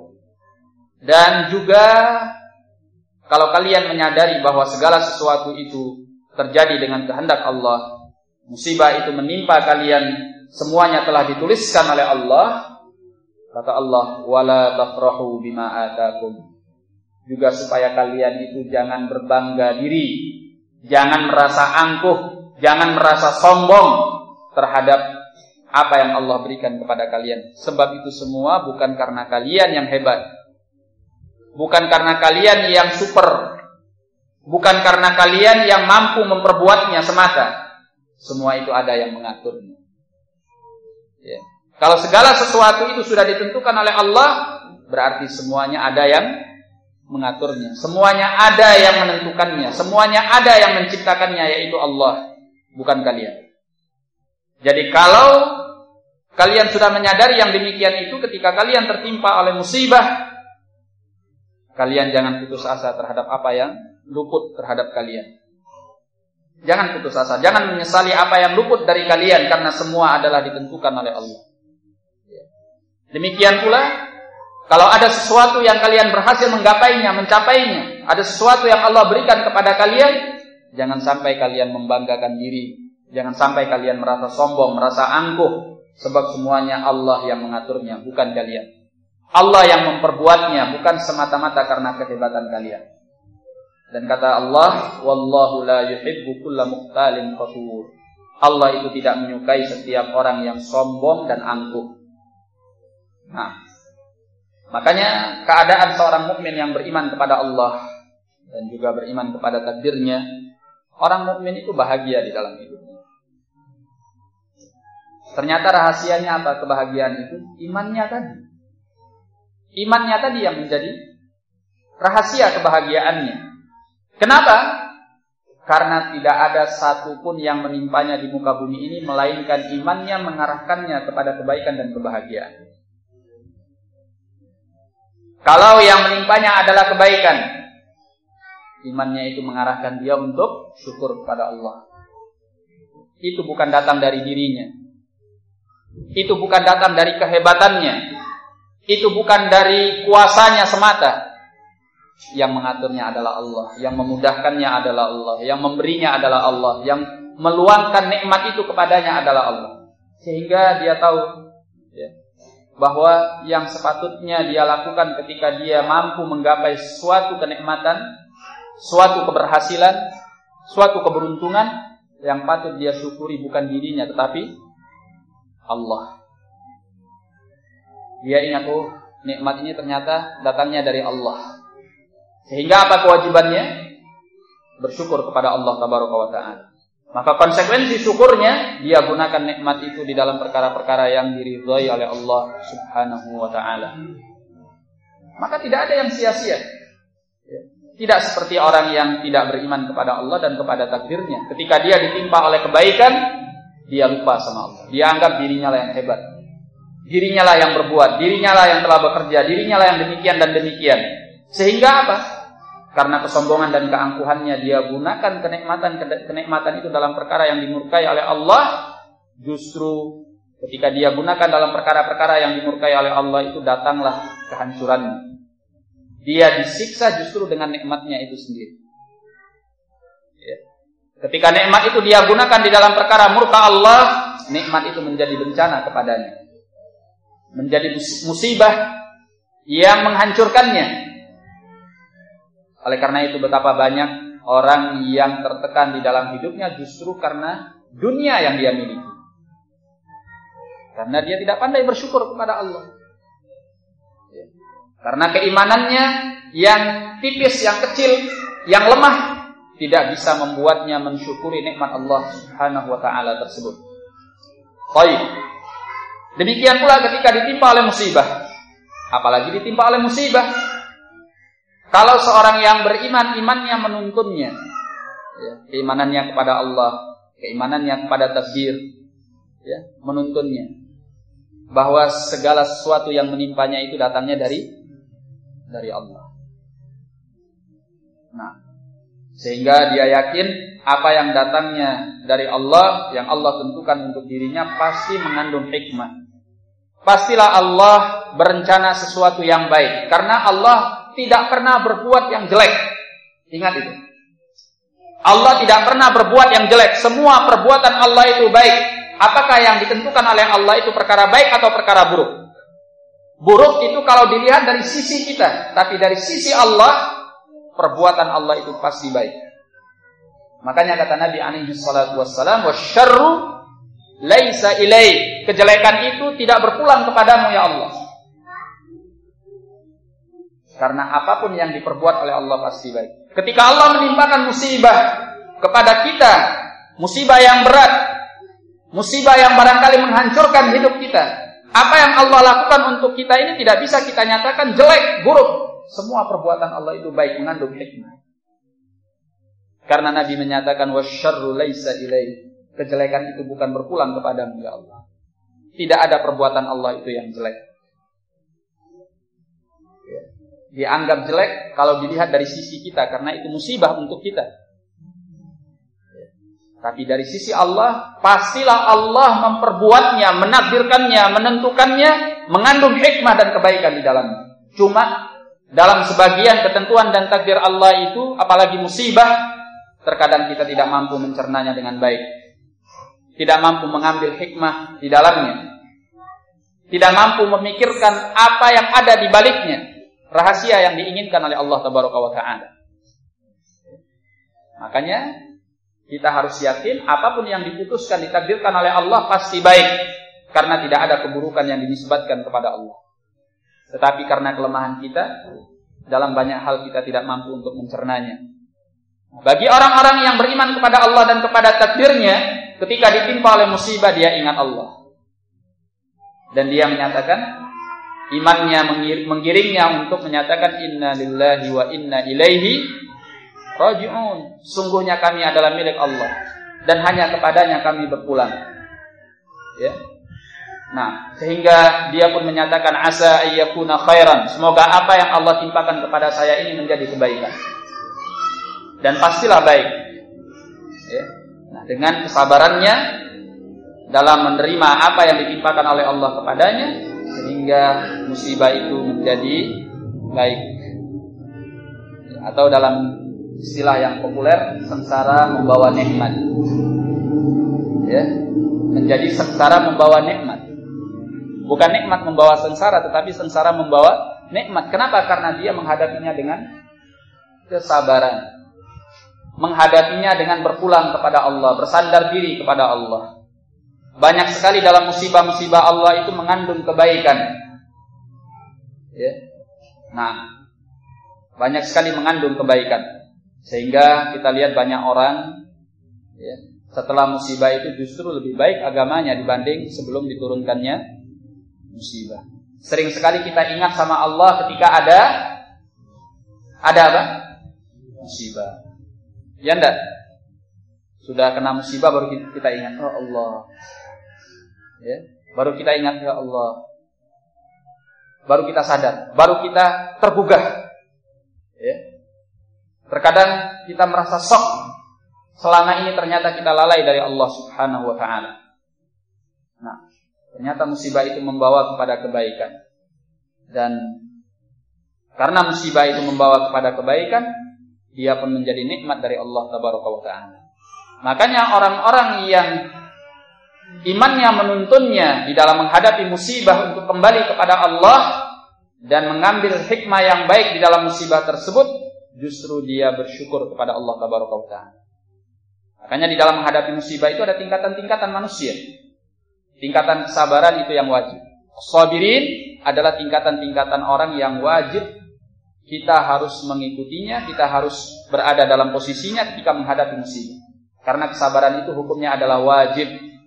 [SPEAKER 1] dan juga kalau kalian menyadari bahwa segala sesuatu itu terjadi dengan kehendak Allah, musibah itu menimpa kalian, semuanya telah dituliskan oleh Allah. Kata Allah, wala tafrahu bima atakum, juga supaya kalian itu jangan berbangga diri, jangan merasa angkuh, jangan merasa sombong terhadap apa yang Allah berikan kepada kalian. Sebab itu semua bukan karena kalian yang hebat, bukan karena kalian yang super, bukan karena kalian yang mampu memperbuatnya semata. Semua itu ada yang mengaturnya. Ya. Kalau segala sesuatu itu sudah ditentukan oleh Allah, berarti semuanya ada yang mengaturnya, semuanya ada yang menentukannya, semuanya ada yang menciptakannya, yaitu Allah, bukan kalian. Jadi kalau kalian sudah menyadari yang demikian itu, ketika kalian tertimpa oleh musibah, kalian jangan putus asa terhadap apa yang luput terhadap kalian. Jangan putus asa, jangan menyesali apa yang luput dari kalian, karena semua adalah ditentukan oleh Allah. Demikian pula, kalau ada sesuatu yang kalian berhasil menggapainya, mencapainya, ada sesuatu yang Allah berikan kepada kalian, jangan sampai kalian membanggakan diri, jangan sampai kalian merasa sombong, merasa angkuh, sebab semuanya Allah yang mengaturnya, bukan kalian. Allah yang memperbuatnya, bukan semata-mata karena kehebatan kalian. Dan kata Allah, wallahu la yuhibbu kulla mukhtalin fakhur. Allah itu tidak menyukai setiap orang yang sombong dan angkuh. Nah, makanya keadaan seorang mukmin yang beriman kepada Allah dan juga beriman kepada takdirnya, orang mukmin itu bahagia di dalam hidupnya. Ternyata rahasianya apa kebahagiaan itu? Imannya tadi. Imannya tadi yang menjadi rahasia kebahagiaannya. Kenapa? Karena tidak ada satupun yang menimpanya di muka bumi ini melainkan imannya mengarahkannya kepada kebaikan dan kebahagiaan. Kalau yang menimpanya adalah kebaikan, imannya itu mengarahkan dia untuk syukur kepada Allah. Itu bukan datang dari dirinya, itu bukan datang dari kehebatannya, itu bukan dari kuasanya semata. Yang mengaturnya adalah Allah, yang memudahkannya adalah Allah, yang memberinya adalah Allah, yang meluangkan nikmat itu kepadanya adalah Allah. Sehingga dia tahu, ya, bahwa yang sepatutnya dia lakukan ketika dia mampu menggapai suatu kenikmatan, suatu keberhasilan, suatu keberuntungan, yang patut dia syukuri bukan dirinya tetapi Allah. Dia ingat, oh, nikmat ini ternyata datangnya dari Allah. Sehingga apa kewajibannya? Bersyukur kepada Allah tabaraka wa ta'ala. Maka konsekuensi syukurnya, dia gunakan nikmat itu di dalam perkara-perkara yang diridhai oleh Allah subhanahu wa ta'ala. Maka tidak ada yang sia-sia. Tidak seperti orang yang tidak beriman kepada Allah dan kepada takdirnya. Ketika dia ditimpa oleh kebaikan, dia lupa sama Allah. Dia anggap dirinya lah yang hebat, dirinya lah yang berbuat, dirinya lah yang telah bekerja, dirinya lah yang demikian dan demikian. Sehingga apa? Karena kesombongan dan keangkuhannya, dia gunakan kenikmatan kenikmatan itu dalam perkara yang dimurkai oleh Allah. Justru ketika dia gunakan dalam perkara-perkara yang dimurkai oleh Allah, itu datanglah kehancurannya. Dia disiksa justru dengan nikmatnya itu sendiri. Ya. Ketika nikmat itu dia gunakan di dalam perkara murka Allah, nikmat itu menjadi bencana kepadanya, menjadi musibah yang menghancurkannya. Oleh karena itu betapa banyak orang yang tertekan di dalam hidupnya justru karena dunia yang dia miliki. Karena dia tidak pandai bersyukur kepada Allah. Ya. Karena keimanannya yang tipis, yang kecil, yang lemah, tidak bisa membuatnya mensyukuri nikmat Allah Subhanahu wa taala tersebut. Baik. Demikian pula ketika ditimpa oleh musibah. Apalagi ditimpa oleh musibah. Kalau seorang yang beriman, imannya menuntunnya, ya, keimanannya kepada Allah, keimanannya kepada takdir, ya, menuntunnya bahwa segala sesuatu yang menimpanya itu datangnya dari dari Allah. Nah, sehingga dia yakin apa yang datangnya dari Allah, yang Allah tentukan untuk dirinya pasti mengandung hikmah. Pastilah Allah berencana sesuatu yang baik, karena Allah tidak pernah berbuat yang jelek. Ingat itu. Allah tidak pernah berbuat yang jelek. Semua perbuatan Allah itu baik. Apakah yang ditentukan oleh Allah itu perkara baik atau perkara buruk? Buruk itu kalau dilihat dari sisi kita, tapi dari sisi Allah, perbuatan Allah itu pasti baik. Makanya kata Nabi alaihi salatu wassalam, wasyarru laisa ilaik. Kejelekan itu tidak berpulang kepadamu ya Allah. Karena apapun yang diperbuat oleh Allah pasti baik. Ketika Allah menimpakan musibah kepada kita, musibah yang berat, musibah yang barangkali menghancurkan hidup kita, apa yang Allah lakukan untuk kita ini tidak bisa kita nyatakan jelek, buruk. Semua perbuatan Allah itu baik, mengandung hikmah. Karena Nabi menyatakan wasyarru laisa ilaik. Kejelekan itu bukan berpulang kepadamu ya Allah. Tidak ada perbuatan Allah itu yang jelek. Ya. Dianggap jelek kalau dilihat dari sisi kita, karena itu musibah untuk kita. Ya. Tapi dari sisi Allah, pastilah Allah memperbuatnya, menakdirkannya, menentukannya, mengandung hikmah dan kebaikan di dalamnya. Cuma dalam sebagian ketentuan dan takdir Allah itu, apalagi musibah, terkadang kita tidak mampu mencernanya dengan baik. Tidak mampu mengambil hikmah di dalamnya. Tidak mampu memikirkan apa yang ada di baliknya. Rahasia yang diinginkan oleh Allah Tabaraka wa Ta'ala. Makanya kita harus yakin apapun yang diputuskan, ditakdirkan oleh Allah pasti baik. Karena tidak ada keburukan yang dinisbatkan kepada Allah. Tetapi karena kelemahan kita, dalam banyak hal kita tidak mampu untuk mencernanya. Bagi orang-orang yang beriman kepada Allah dan kepada takdirnya, ketika ditimpa oleh musibah dia ingat Allah. Dan dia menyatakan, imannya menggiringnya untuk menyatakan inna lillahi wa inna ilaihi raji'un. Sungguhnya kami adalah milik Allah dan hanya kepadanya kami berpulang. Ya. Nah, sehingga dia pun menyatakan asa ayyakuna khairan. Semoga apa yang Allah timpakan kepada saya ini menjadi kebaikan. Dan pastilah baik. Ya. Nah, dengan kesabarannya dalam menerima apa yang ditimpakan oleh Allah kepadanya, sehingga musibah itu menjadi baik. Atau dalam istilah yang populer, sengsara membawa nikmat. Ya, menjadi sengsara membawa nikmat. Bukan nikmat membawa sengsara, tetapi sengsara membawa nikmat. Kenapa? Karena dia menghadapinya dengan kesabaran. Menghadapinya dengan berpulang kepada Allah, bersandar diri kepada Allah. Banyak sekali dalam musibah-musibah Allah itu mengandung kebaikan. Ya. Nah, banyak sekali mengandung kebaikan. Sehingga kita lihat banyak orang, ya, setelah musibah itu justru lebih baik agamanya dibanding sebelum diturunkannya musibah. Sering sekali kita ingat sama Allah ketika ada ada apa? Musibah. Ya enggak? Sudah kena musibah baru kita ingat, oh Allah. Ya, baru kita ingat, ya Allah. Baru kita sadar, baru kita tergugah. Ya. Terkadang kita merasa shock. Selama ini ternyata kita lalai dari Allah Subhanahu wa Ta'ala. Nah, ternyata musibah itu membawa kepada kebaikan. Dan karena musibah itu membawa kepada kebaikan, dia pun menjadi nikmat dari Allah Tabaraka wa Ta'ala. Makanya orang-orang yang imannya menuntunnya di dalam menghadapi musibah untuk kembali kepada Allah dan mengambil hikmah yang baik di dalam musibah tersebut, justru dia bersyukur kepada Allah Tabaraka wa Ta'ala. Makanya di dalam menghadapi musibah itu ada tingkatan-tingkatan manusia. Tingkatan kesabaran itu yang wajib. Sabirin adalah tingkatan-tingkatan orang yang wajib kita harus mengikutinya, kita harus berada dalam posisinya ketika menghadapi musibah. Karena kesabaran itu hukumnya adalah wajib.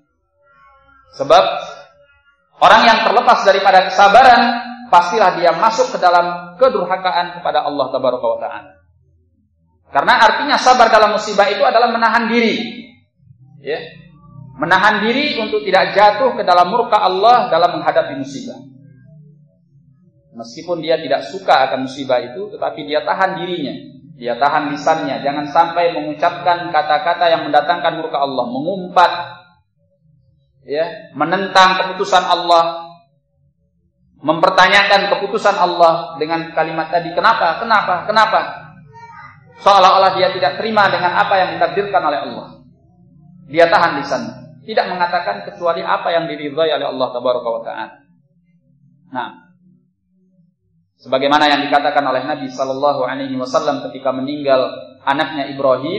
[SPEAKER 1] Sebab orang yang terlepas daripada kesabaran, pastilah dia masuk ke dalam kedurhakaan kepada Allah Tabaraka wa Ta'ala. Karena artinya sabar dalam musibah itu adalah menahan diri. Ya. Menahan diri untuk tidak jatuh ke dalam murka Allah dalam menghadapi musibah. Meskipun dia tidak suka akan musibah itu, tetapi dia tahan dirinya. Dia tahan lisannya. Jangan sampai mengucapkan kata-kata yang mendatangkan murka Allah. Mengumpat. Ya, menentang keputusan Allah. Mempertanyakan keputusan Allah dengan kalimat tadi. Kenapa? Kenapa? Kenapa? Seolah-olah dia tidak terima dengan apa yang ditakdirkan oleh Allah. Dia tahan lisannya. Tidak mengatakan kecuali apa yang diridhai oleh Allah Tabaraka wa Ta'ala. Nah, sebagaimana yang dikatakan oleh Nabi Sallallahu Alaihi Wasallam ketika meninggal anaknya Ibrahim,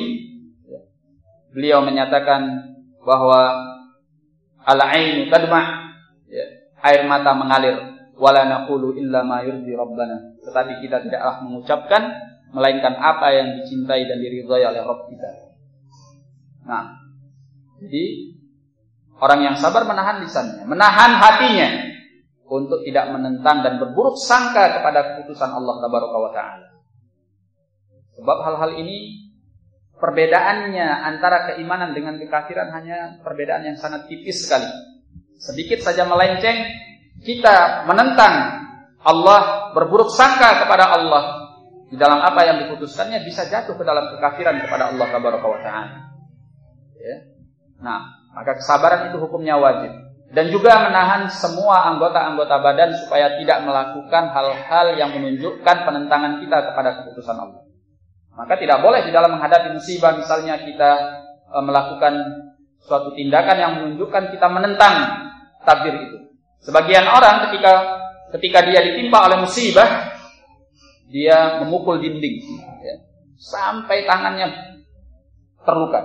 [SPEAKER 1] beliau menyatakan bahwa al-ainu tadma', ya, air mata mengalir, wala naqulu illa ma yurdi rabbana, tetapi kita tidaklah mengucapkan melainkan apa yang dicintai dan diridhai oleh Rabb kita. Nah, jadi orang yang sabar menahan lisannya, menahan hatinya untuk tidak menentang dan berburuk sangka kepada keputusan Allah Tabaraka wa Ta'ala. Sebab hal-hal ini perbedaannya antara keimanan dengan kekafiran hanya perbedaan yang sangat tipis sekali. Sedikit saja melenceng, kita menentang Allah, berburuk sangka kepada Allah di dalam apa yang diputuskannya, bisa jatuh ke dalam kekafiran kepada Allah Tabaraka wa Ta'ala. Ya. Nah, maka kesabaran itu hukumnya wajib. Dan juga menahan semua anggota-anggota badan supaya tidak melakukan hal-hal yang menunjukkan penentangan kita kepada keputusan Allah. Maka tidak boleh di dalam menghadapi musibah, misalnya kita e, melakukan suatu tindakan yang menunjukkan kita menentang takdir itu. Sebagian orang ketika ketika dia ditimpa oleh musibah, dia memukul dinding, ya, sampai tangannya terluka.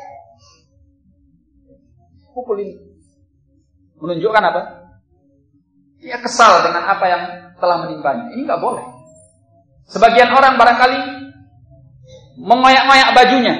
[SPEAKER 1] Pukulin, menunjukkan apa? Dia kesal dengan apa yang telah menimpanya. Ini nggak boleh. Sebagian orang barangkali mengoyak-ngoyak bajunya,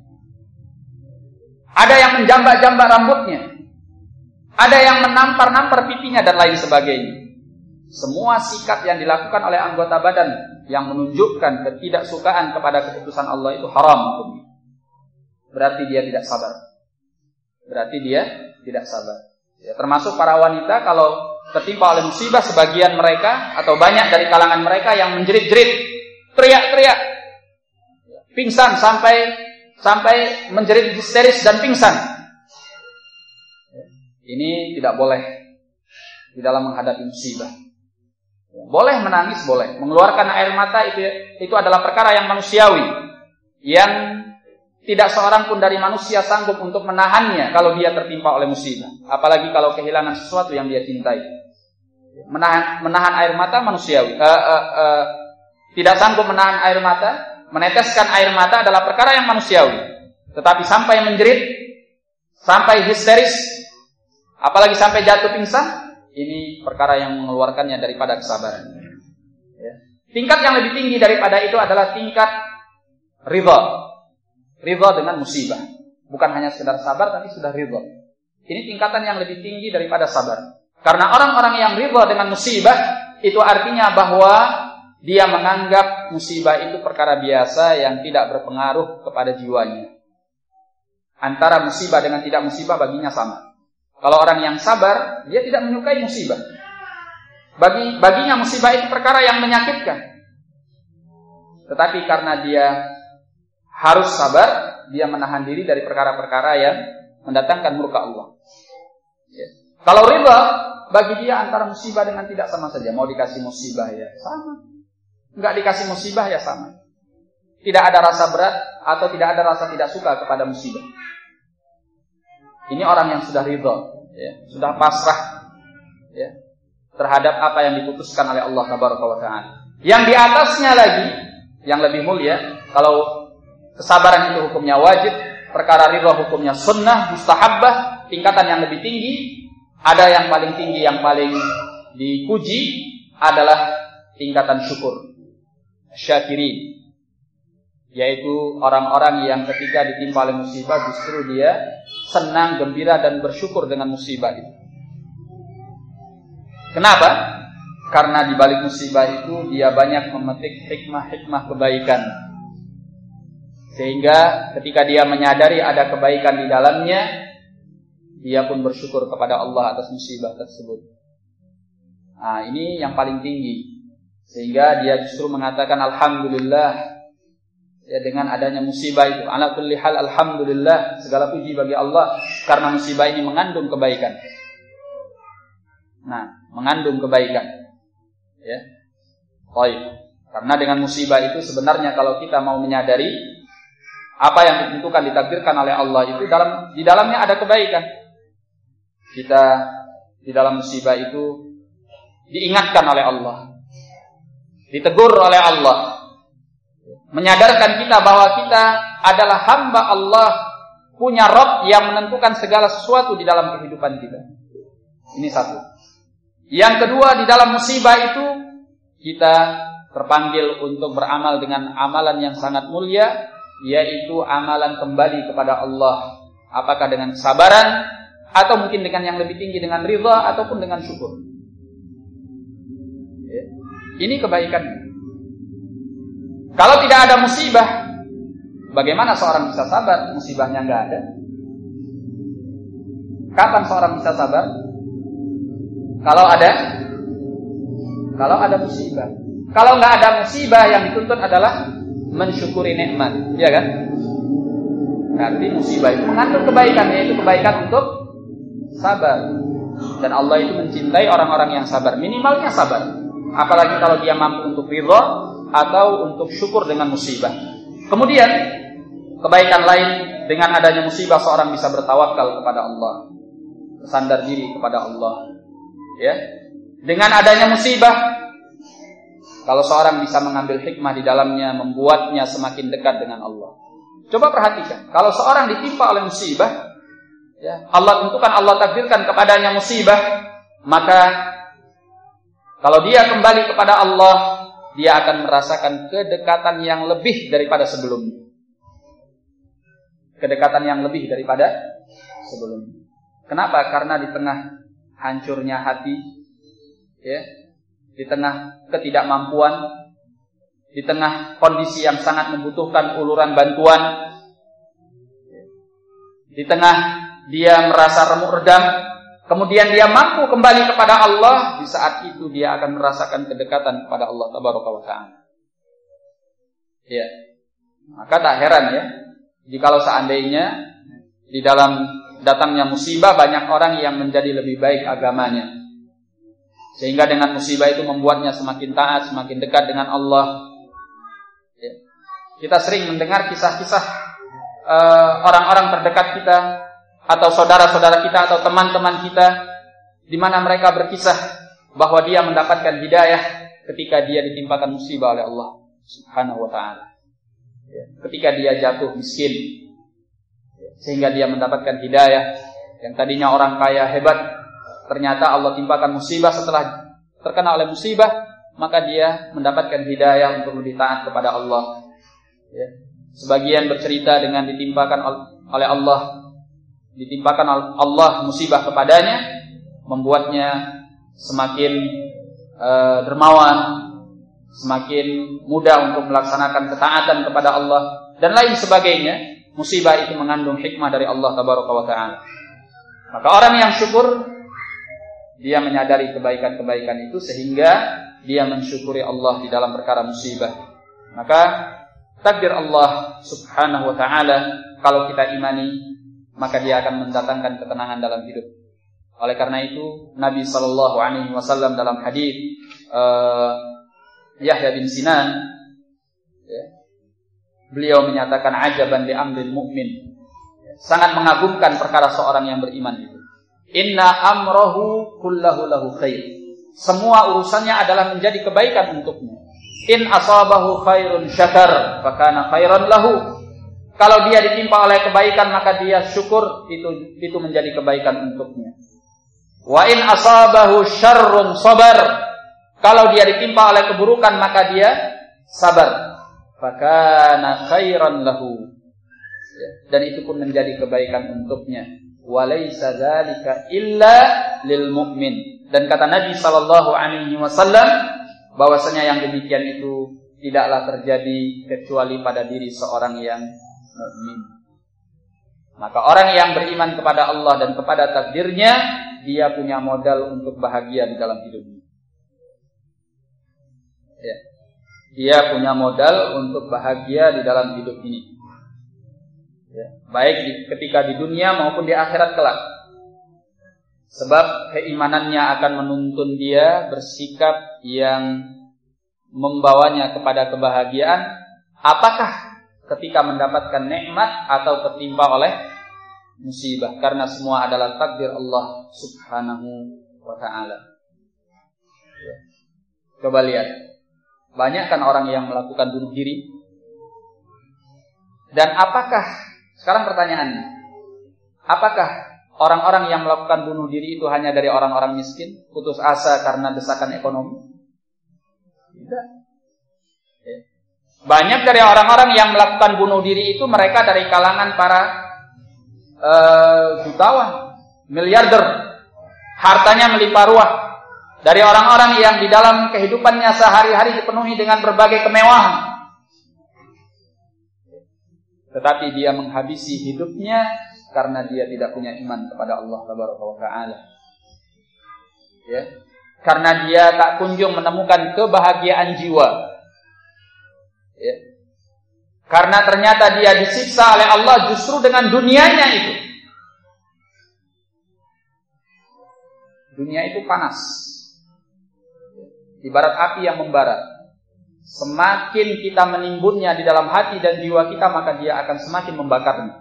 [SPEAKER 1] ada yang menjambak-jambak rambutnya, ada yang menampar-nampar pipinya dan lain sebagainya. Semua sikap yang dilakukan oleh anggota badan yang menunjukkan ketidaksukaan kepada keputusan Allah itu haram hukumnya. Berarti dia tidak sabar. Berarti dia tidak sabar. Ya, termasuk para wanita kalau tertimpa oleh musibah, sebagian mereka atau banyak dari kalangan mereka yang menjerit-jerit, teriak-teriak, pingsan sampai sampai menjerit histeris dan pingsan. Ini tidak boleh di dalam menghadapi musibah. Boleh menangis, boleh mengeluarkan air mata, itu itu adalah perkara yang manusiawi, yang tidak seorang pun dari manusia sanggup untuk menahannya kalau dia tertimpa oleh musibah. Apalagi kalau kehilangan sesuatu yang dia cintai. Menahan, menahan air mata manusiawi. Uh, uh, uh, tidak sanggup menahan air mata, meneteskan air mata adalah perkara yang manusiawi. Tetapi sampai menjerit, sampai histeris, apalagi sampai jatuh pingsan, ini perkara yang mengeluarkannya daripada kesabaran. Ya. Tingkat yang lebih tinggi daripada itu adalah tingkat ridha. Ridha dengan musibah. Bukan hanya sekedar sabar, tapi sudah ridha. Ini tingkatan yang lebih tinggi daripada sabar. Karena orang-orang yang ridha dengan musibah, itu artinya bahwa dia menganggap musibah itu perkara biasa yang tidak berpengaruh kepada jiwanya. Antara musibah dengan tidak musibah baginya sama. Kalau orang yang sabar, dia tidak menyukai musibah. Bagi baginya musibah itu perkara yang menyakitkan. Tetapi karena dia harus sabar, dia menahan diri dari perkara-perkara yang mendatangkan murka Allah. Ya. Kalau ridha, bagi dia antara musibah dengan tidak sama saja. Mau dikasih musibah ya sama, enggak dikasih musibah ya sama. Tidak ada rasa berat atau tidak ada rasa tidak suka kepada musibah. Ini orang yang sudah ridha, ya, sudah pasrah, ya, terhadap apa yang diputuskan oleh Allah Tabaraka wa Ta'ala. Yang di atasnya lagi, yang lebih mulia, kalau kesabaran itu hukumnya wajib, perkara ridha hukumnya sunnah, mustahabbah, tingkatan yang lebih tinggi ada yang paling tinggi, yang paling dipuji adalah tingkatan syukur. Syakirin, yaitu orang-orang yang ketika ditimpa oleh musibah justru dia senang, gembira dan bersyukur dengan musibah itu. Kenapa? Karena di balik musibah itu dia banyak memetik hikmah-hikmah kebaikan. Sehingga ketika dia menyadari ada kebaikan di dalamnya, dia pun bersyukur kepada Allah atas musibah tersebut. Nah, ini yang paling tinggi. Sehingga dia justru mengatakan alhamdulillah, ya, dengan adanya musibah itu. Ala kulli hal alhamdulillah, segala puji bagi Allah karena musibah ini mengandung kebaikan. Nah, mengandung kebaikan. Ya. Baik. Karena dengan musibah itu sebenarnya kalau kita mau menyadari apa yang ditentukan, ditakdirkan oleh Allah itu dalam di dalamnya ada kebaikan. Kita di dalam musibah itu diingatkan oleh Allah, ditegur oleh Allah, menyadarkan kita bahwa kita adalah hamba Allah, punya Rabb yang menentukan segala sesuatu di dalam kehidupan kita. Ini satu. Yang kedua, di dalam musibah itu kita terpanggil untuk beramal dengan amalan yang sangat mulia, yaitu amalan kembali kepada Allah. Apakah dengan kesabaran, atau mungkin dengan yang lebih tinggi, dengan ridha ataupun dengan syukur. Ini kebaikannya. Kalau tidak ada musibah, bagaimana seorang bisa sabar? Musibahnya nggak ada. Kapan seorang bisa sabar? Kalau ada, kalau ada musibah. Kalau nggak ada musibah, yang dituntut adalah mensyukuri nikmat, ya kan? Nanti musibah itu mengandung kebaikan, yaitu kebaikan untuk sabar. Dan Allah itu mencintai orang-orang yang sabar. Minimalnya sabar. Apalagi kalau dia mampu untuk ridha atau untuk syukur dengan musibah. Kemudian kebaikan lain, dengan adanya musibah seorang bisa bertawakal kepada Allah, bersandar diri kepada Allah. Ya, dengan adanya musibah, kalau seorang bisa mengambil hikmah di dalamnya, membuatnya semakin dekat dengan Allah. Coba perhatikan, kalau seorang ditimpa oleh musibah, ya, Allah tentukan, Allah takdirkan kepadanya musibah, maka kalau dia kembali kepada Allah, dia akan merasakan kedekatan yang lebih daripada sebelumnya. Kedekatan yang lebih daripada sebelumnya. Kenapa? Karena di tengah hancurnya hati, ya, di tengah ketidakmampuan, di tengah kondisi yang sangat membutuhkan uluran bantuan, di tengah dia merasa remuk redam, kemudian dia mampu kembali kepada Allah, di saat itu dia akan merasakan kedekatan kepada Allah Tabaraka wa Ta'ala. Ya. Maka tak heran ya, jikalau seandainya di dalam datangnya musibah banyak orang yang menjadi lebih baik agamanya, sehingga dengan musibah itu membuatnya semakin taat, semakin dekat dengan Allah. Ya. Kita sering mendengar kisah-kisah uh, orang-orang terdekat kita, atau saudara-saudara kita, atau teman-teman kita, di mana mereka berkisah bahwa dia mendapatkan hidayah ketika dia ditimpakan musibah oleh Allah Subhanahu wa Ta'ala. Ya. Ketika dia jatuh miskin, sehingga dia mendapatkan hidayah. Yang tadinya orang kaya hebat, ternyata Allah timpakan musibah. Setelah terkena oleh musibah, maka dia mendapatkan hidayah untuk lebih taat kepada Allah. Ya. Sebagian bercerita dengan ditimpakan oleh Allah, ditimpakan Allah musibah kepadanya, membuatnya semakin uh, dermawan, semakin mudah untuk melaksanakan ketaatan kepada Allah, dan lain sebagainya. Musibah itu mengandung hikmah dari Allah Tabaraka wa Ta'ala. Maka orang yang syukur, dia menyadari kebaikan-kebaikan itu, sehingga dia mensyukuri Allah di dalam perkara musibah. Maka takdir Allah Subhanahu wa Ta'ala, kalau kita imani, maka dia akan mendatangkan ketenangan dalam hidup. Oleh karena itu Nabi sallallahu alaihi wasallam dalam hadis uh, Yahya bin Sinan, ya, beliau menyatakan ajaban li amril mu'min, sangat mengagumkan perkara seorang yang beriman itu. Inna amrahu kullahu lahu khair. Semua urusannya adalah menjadi kebaikan untuknya. In asabahu khairun syakar fakana khairan lahu. Kalau dia ditimpa oleh kebaikan, maka dia syukur, itu itu menjadi kebaikan untuknya. Wa in asabahu syarrun sabar. Kalau dia ditimpa oleh keburukan maka dia sabar. Fakana khairan lahu. Dan itu pun menjadi kebaikan untuknya. Walaysa dzalika illa lil mu'min. Dan kata Nabi sallallahu alaihi wasallam bahwasanya yang demikian itu tidaklah terjadi kecuali pada diri seorang yang mukmin. Maka orang yang beriman kepada Allah dan kepada takdirnya, dia punya modal untuk bahagia di dalam hidupnya. Ya. Dia punya modal untuk bahagia di dalam hidup ini. Ya. Baik di, ketika di dunia maupun di akhirat kelak. Sebab keimanannya akan menuntun dia bersikap yang membawanya kepada kebahagiaan. Apakah ketika mendapatkan nikmat atau tertimpa oleh musibah, karena semua adalah takdir Allah Subhanahu wa ta'ala. Ya. Coba lihat, banyak kan orang yang melakukan bunuh diri. Dan apakah, sekarang pertanyaannya, apakah orang-orang yang melakukan bunuh diri itu hanya dari orang-orang miskin, putus asa karena desakan ekonomi? Tidak. Ya. Banyak dari orang-orang yang melakukan bunuh diri itu mereka dari kalangan para uh, jutawan, miliarder, hartanya melimpah ruah. Dari orang-orang yang di dalam kehidupannya sehari-hari dipenuhi dengan berbagai kemewahan. Tetapi dia menghabisi hidupnya karena dia tidak punya iman kepada Allah Tabaraka wa Ta'ala. Ya. Karena dia tak kunjung menemukan kebahagiaan jiwa. Ya. Karena ternyata dia disiksa oleh Allah justru dengan dunianya itu. Dunia itu panas. Ibarat api yang membara. Semakin kita menimbunnya di dalam hati dan jiwa kita, maka dia akan semakin membakarnya.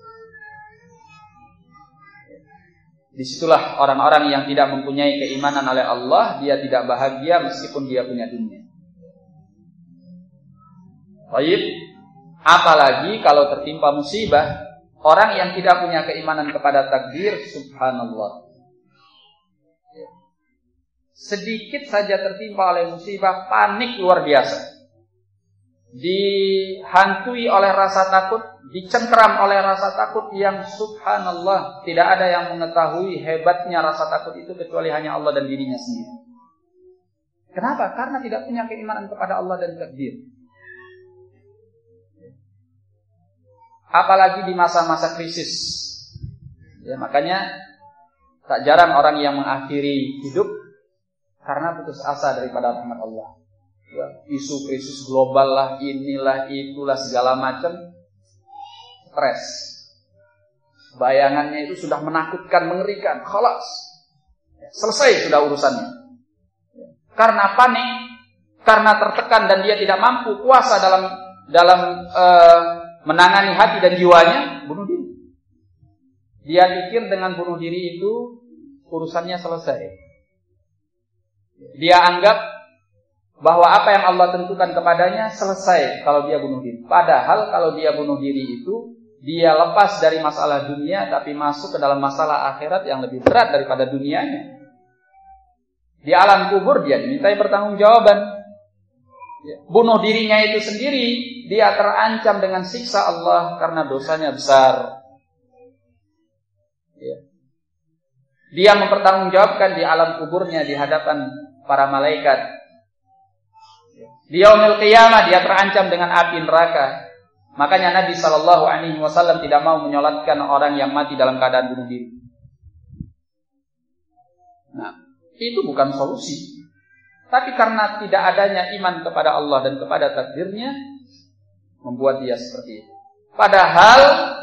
[SPEAKER 1] Disitulah orang-orang yang tidak mempunyai keimanan oleh Allah, dia tidak bahagia meskipun dia punya dunia. Baik, apalagi kalau tertimpa musibah, orang yang tidak punya keimanan kepada takdir, subhanallah. Sedikit saja tertimpa oleh musibah, panik luar biasa. Dihantui oleh rasa takut, dicengkeram oleh rasa takut yang subhanallah, tidak ada yang mengetahui hebatnya rasa takut itu kecuali hanya Allah dan dirinya sendiri. Kenapa? Karena tidak punya keimanan kepada Allah dan takdir. Apalagi di masa-masa krisis. Ya, makanya tak jarang orang yang mengakhiri hidup karena putus asa daripada rahmat Allah. Ya, isu krisis global lah, inilah, itulah, segala macam, stres. Bayangannya itu sudah menakutkan, mengerikan. Khalas, ya, selesai sudah urusannya. Ya, karena panik, karena tertekan dan dia tidak mampu kuasa dalam dalam uh, menangani hati dan jiwanya, bunuh diri. Dia pikir dengan bunuh diri itu urusannya selesai. Dia anggap bahwa apa yang Allah tentukan kepadanya selesai kalau dia bunuh diri. Padahal kalau dia bunuh diri itu, dia lepas dari masalah dunia tapi masuk ke dalam masalah akhirat yang lebih berat daripada dunianya. Di alam kubur dia dimintai pertanggungjawaban. Bunuh dirinya itu sendiri, dia terancam dengan siksa Allah karena dosanya besar. Dia mempertanggungjawabkan di alam kuburnya di hadapan para malaikat. Di yaumil qiyamah dia terancam dengan api neraka. Makanya Nabi sallallahu alaihi wasallam tidak mau menyolatkan orang yang mati dalam keadaan bunuh diri. Nah, itu bukan solusi. Tapi karena tidak adanya iman kepada Allah dan kepada takdirnya, membuat dia seperti itu. Padahal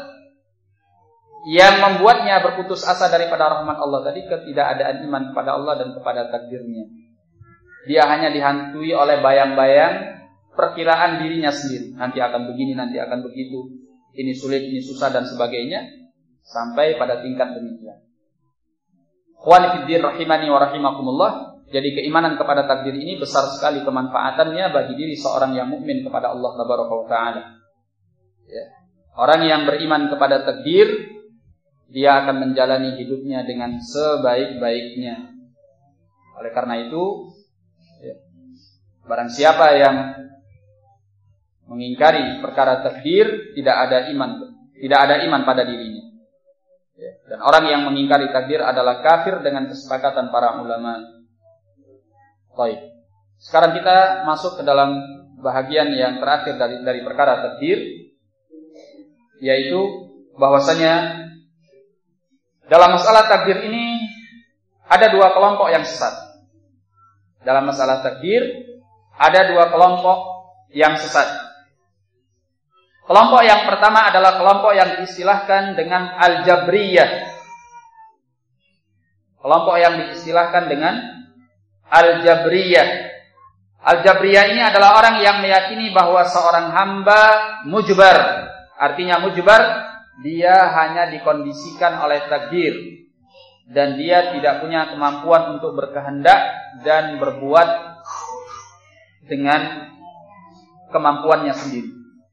[SPEAKER 1] yang membuatnya berputus asa daripada rahmat Allah tadi ketidakadaan iman kepada Allah dan kepada takdirnya. Dia hanya dihantui oleh bayang-bayang perkiraan dirinya sendiri. Nanti akan begini, nanti akan begitu. Ini sulit, ini susah dan sebagainya. Sampai pada tingkat demikian. Ikhwani fiddin rahimani wa rahimakumullah. Jadi keimanan kepada takdir ini besar sekali kemanfaatannya bagi diri seorang yang mukmin kepada Allah Tabaraka wa Ta'ala. Ya. Orang yang beriman kepada takdir, dia akan menjalani hidupnya dengan sebaik-baiknya. Oleh karena itu, ya, barang siapa yang mengingkari perkara takdir, tidak ada iman, tidak ada iman pada dirinya. Ya, dan orang yang mengingkari takdir adalah kafir dengan kesepakatan para ulama. Baik. Sekarang kita masuk ke dalam bahagian yang terakhir dari dari perkara takdir, yaitu bahwasanya dalam masalah takdir ini ada dua kelompok yang sesat. Dalam masalah takdir ada dua kelompok yang sesat. Kelompok yang pertama adalah kelompok yang diistilahkan dengan Al-Jabriyah. Kelompok yang diistilahkan dengan Al-Jabriyah. Al-Jabriyah ini adalah orang yang meyakini bahwa seorang hamba mujbar. Artinya mujbar, dia hanya dikondisikan oleh takdir. Dan dia tidak punya kemampuan untuk berkehendak dan berbuat dengan kemampuannya sendiri.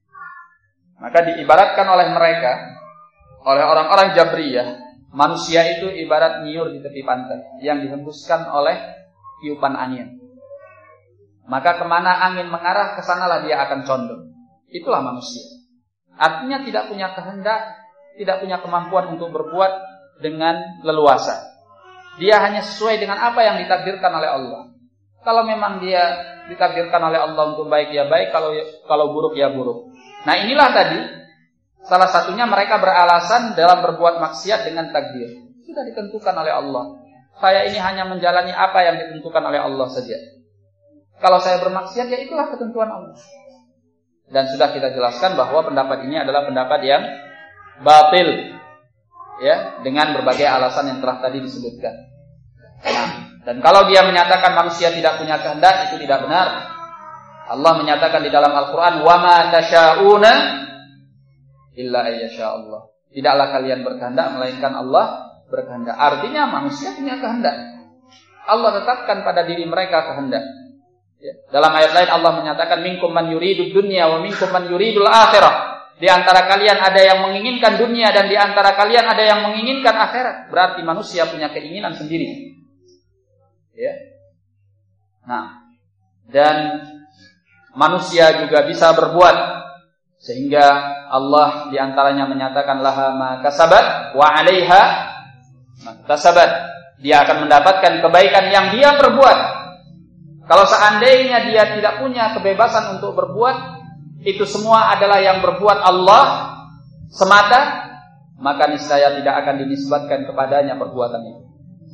[SPEAKER 1] Maka diibaratkan oleh mereka, oleh orang-orang Jabriyah, manusia itu ibarat nyiur di tepi pantai yang dihembuskan oleh tiupan angin. Maka kemana angin mengarah, kesanalah dia akan condong. Itulah manusia. Artinya tidak punya kehendak, tidak punya kemampuan untuk berbuat dengan leluasa. Dia hanya sesuai dengan apa yang ditakdirkan oleh Allah. Kalau memang dia ditakdirkan oleh Allah untuk baik ya baik, kalau kalau buruk ya buruk. Nah, inilah tadi salah satunya mereka beralasan dalam berbuat maksiat dengan takdir. Sudah ditentukan oleh Allah. Saya ini hanya menjalani apa yang ditentukan oleh Allah saja. Kalau saya bermaksiat, ya itulah ketentuan Allah. Dan sudah kita jelaskan bahwa pendapat ini adalah pendapat yang batil. Ya, dengan berbagai alasan yang telah tadi disebutkan. Nah, dan kalau dia menyatakan manusia tidak punya kehendak, itu tidak benar. Allah menyatakan di dalam Al-Quran, wa ma tasyauna illa ayyasha Allah. Tidaklah kalian berkehendak melainkan Allah berkehendak. Artinya manusia punya kehendak. Allah tetapkan pada diri mereka kehendak. Ya. Dalam ayat lain Allah menyatakan, minkum man yuridud dunya wa minkum man yuridul akhirah. Di antara kalian ada yang menginginkan dunia dan di antara kalian ada yang menginginkan akhirat. Berarti manusia punya keinginan sendiri. Ya. Nah, dan manusia juga bisa berbuat, sehingga Allah di antaranya menyatakan laha ma kasabat wa 'alaiha ma kasabat. Dia akan mendapatkan kebaikan yang dia perbuat. Kalau seandainya dia tidak punya kebebasan untuk berbuat, itu semua adalah yang berbuat Allah semata, maka niscaya tidak akan dinisbatkan kepadanya perbuatan itu.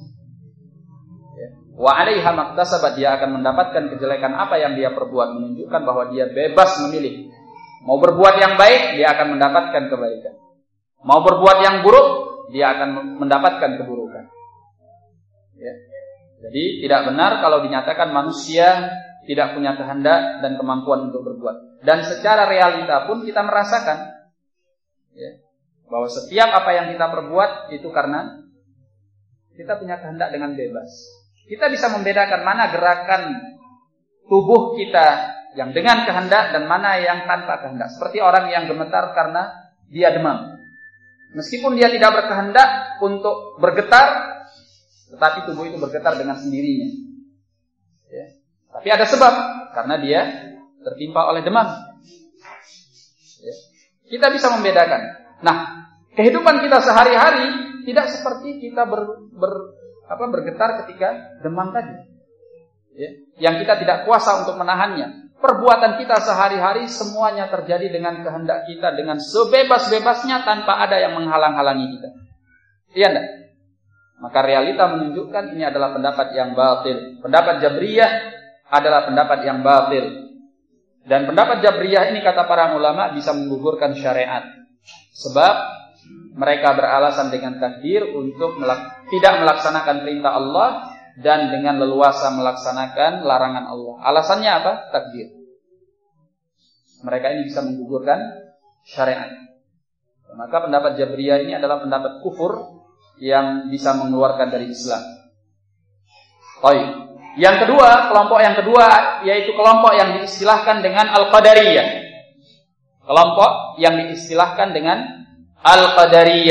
[SPEAKER 1] Wa 'alaiha maktasabat, dia akan mendapatkan kejelekan apa yang dia perbuat, menunjukkan bahwa dia bebas memilih. Mau berbuat yang baik, dia akan mendapatkan kebaikan. Mau berbuat yang buruk, dia akan mendapatkan keburukan. Ya. Jadi tidak benar kalau dinyatakan manusia tidak punya kehendak dan kemampuan untuk berbuat. Dan secara realita pun kita merasakan, ya, bahwa setiap apa yang kita perbuat itu karena kita punya kehendak dengan bebas. Kita bisa membedakan mana gerakan tubuh kita yang dengan kehendak dan mana yang tanpa kehendak. Seperti orang yang gemetar karena dia demam. Meskipun dia tidak berkehendak untuk bergetar, tetapi tubuh itu bergetar dengan sendirinya. Ya. Tapi ada sebab, karena dia tertimpa oleh demam. Ya. Kita bisa membedakan. Nah, kehidupan kita sehari-hari tidak seperti kita ber, ber, apa, bergetar ketika demam tadi. Ya. Yang kita tidak kuasa untuk menahannya. Perbuatan kita sehari-hari semuanya terjadi dengan kehendak kita, dengan sebebas-bebasnya tanpa ada yang menghalang-halangi kita. Iya enggak? Maka realita menunjukkan ini adalah pendapat yang batil. Pendapat Jabriyah adalah pendapat yang batil. Dan pendapat Jabriyah ini kata para ulama bisa menggugurkan syariat. Sebab mereka beralasan dengan takdir untuk melak- tidak melaksanakan perintah Allah dan dengan leluasa melaksanakan larangan Allah. Alasannya apa? Takdir. Mereka ini bisa menggugurkan syariat. Maka pendapat Jabriyah ini adalah pendapat kufur yang bisa mengeluarkan dari Islam. Baik. Yang kedua, kelompok yang kedua yaitu kelompok yang diistilahkan dengan Al-Qadariyah. Kelompok yang diistilahkan dengan Al-Qadariyah.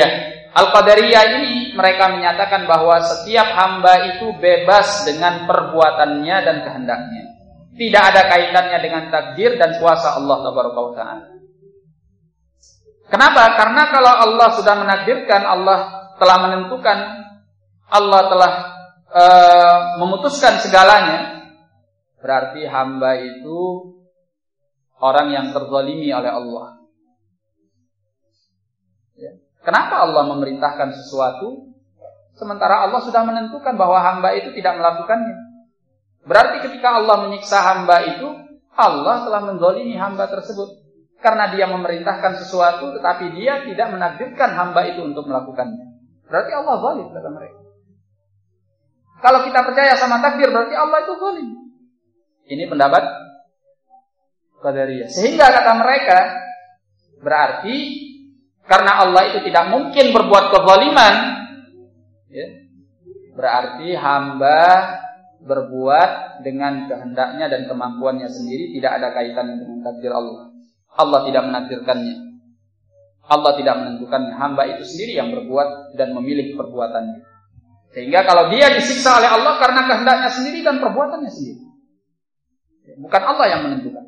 [SPEAKER 1] Al-Qadariyah ini mereka menyatakan bahwa setiap hamba itu bebas dengan perbuatannya dan kehendaknya. Tidak ada kaitannya dengan takdir dan kuasa Allah Tabaraka wa Ta'ala. Kenapa? Karena kalau Allah sudah menakdirkan, Allah telah menentukan, Allah telah e, memutuskan segalanya, berarti hamba itu orang yang terzalimi oleh Allah. Ya. Kenapa Allah memerintahkan sesuatu sementara Allah sudah menentukan bahwa hamba itu tidak melakukannya? Berarti ketika Allah menyiksa hamba itu, Allah telah menzalimi hamba tersebut karena dia memerintahkan sesuatu tetapi dia tidak menakdirkan hamba itu untuk melakukannya. Berarti Allah zalim, kata mereka. Kalau kita percaya sama takdir, berarti Allah itu zalim. Ini pendapat Qadariyah. Sehingga kata mereka, berarti karena Allah itu tidak mungkin berbuat kezaliman, ya, berarti hamba berbuat dengan kehendaknya dan kemampuannya sendiri, tidak ada kaitannya dengan takdir Allah. Allah tidak menakdirkannya, Allah tidak menentukannya. Hamba itu sendiri yang berbuat dan memilih perbuatannya. Sehingga kalau dia disiksa oleh Allah karena kehendaknya sendiri dan perbuatannya sendiri, bukan Allah yang menentukan.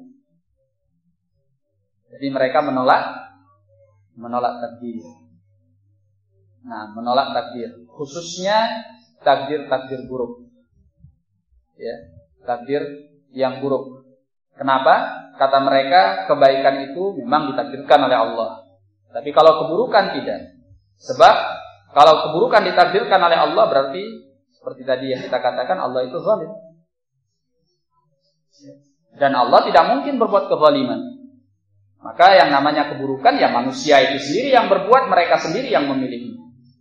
[SPEAKER 1] Jadi mereka menolak menolak takdir. Nah, menolak takdir, khususnya takdir-takdir buruk. Ya, takdir yang buruk. Kenapa? Kata mereka, kebaikan itu memang ditakdirkan oleh Allah. Tapi kalau keburukan tidak. Sebab kalau keburukan ditakdirkan oleh Allah, berarti seperti tadi yang kita katakan, Allah itu zalim. Dan Allah tidak mungkin berbuat kezaliman. Maka yang namanya keburukan, ya manusia itu sendiri yang berbuat, mereka sendiri yang memilih.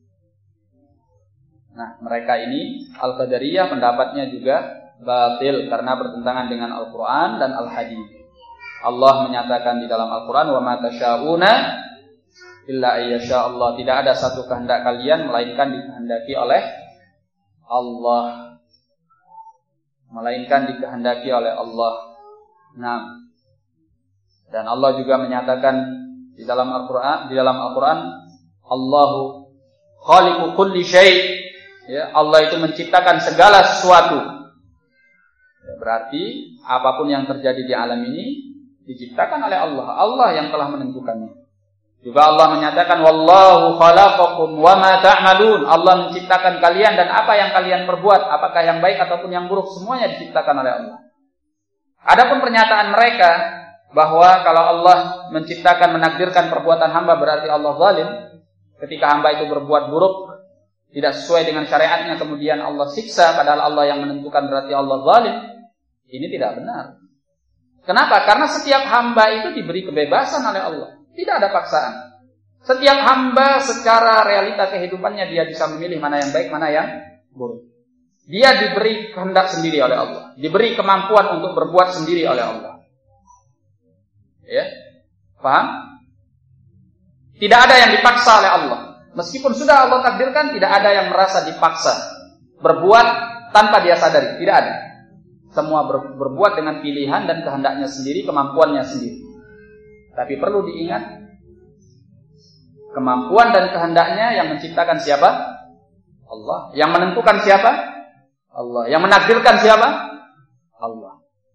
[SPEAKER 1] Nah, mereka ini Al-Qadariyah pendapatnya juga batil karena bertentangan dengan Al-Quran dan Al-Hadis. Allah menyatakan di dalam Al-Quran, wa ma tasyauna illa ayyasha Allah, tidak ada satu kehendak kalian melainkan dikehendaki oleh Allah, melainkan dikehendaki oleh Allah. Nah, dan Allah juga menyatakan di dalam Al-Quran, di dalam Al-Quran, Allahu khaliqu kulli syai', ya, Allah itu menciptakan segala sesuatu. Ya, berarti apapun yang terjadi di alam ini diciptakan oleh Allah. Allah yang telah menentukannya. Juga Allah menyatakan, wallahu khalaqakum wa ma ta'malun. Allah menciptakan kalian dan apa yang kalian perbuat, apakah yang baik ataupun yang buruk, semuanya diciptakan oleh Allah. Adapun pernyataan mereka bahwa kalau Allah menciptakan, menakdirkan perbuatan hamba berarti Allah zalim. Ketika hamba itu berbuat buruk, tidak sesuai dengan syariatnya, kemudian Allah siksa padahal Allah yang menentukan, berarti Allah zalim. Ini tidak benar. Kenapa? Karena setiap hamba itu diberi kebebasan oleh Allah. Tidak ada paksaan. Setiap hamba secara realita kehidupannya dia bisa memilih mana yang baik, mana yang buruk. Dia diberi kehendak sendiri oleh Allah, diberi kemampuan untuk berbuat sendiri oleh Allah. Ya, paham? Tidak ada yang dipaksa oleh Allah. Meskipun sudah Allah takdirkan, tidak ada yang merasa dipaksa berbuat tanpa dia sadari. Tidak ada. Semua ber, berbuat dengan pilihan dan kehendaknya sendiri, kemampuannya sendiri. Tapi perlu diingat, kemampuan dan kehendaknya yang menciptakan siapa? Allah. Yang menentukan siapa? Allah. Yang menakdirkan siapa? Allah.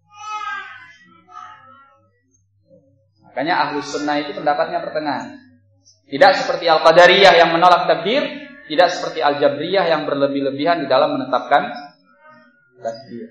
[SPEAKER 1] Makanya Ahlus Sunnah itu pendapatnya pertengahan. Tidak seperti Al-Qadariyah yang menolak takdir, tidak seperti Al-Jabriyah yang berlebih-lebihan di dalam menetapkan takdir.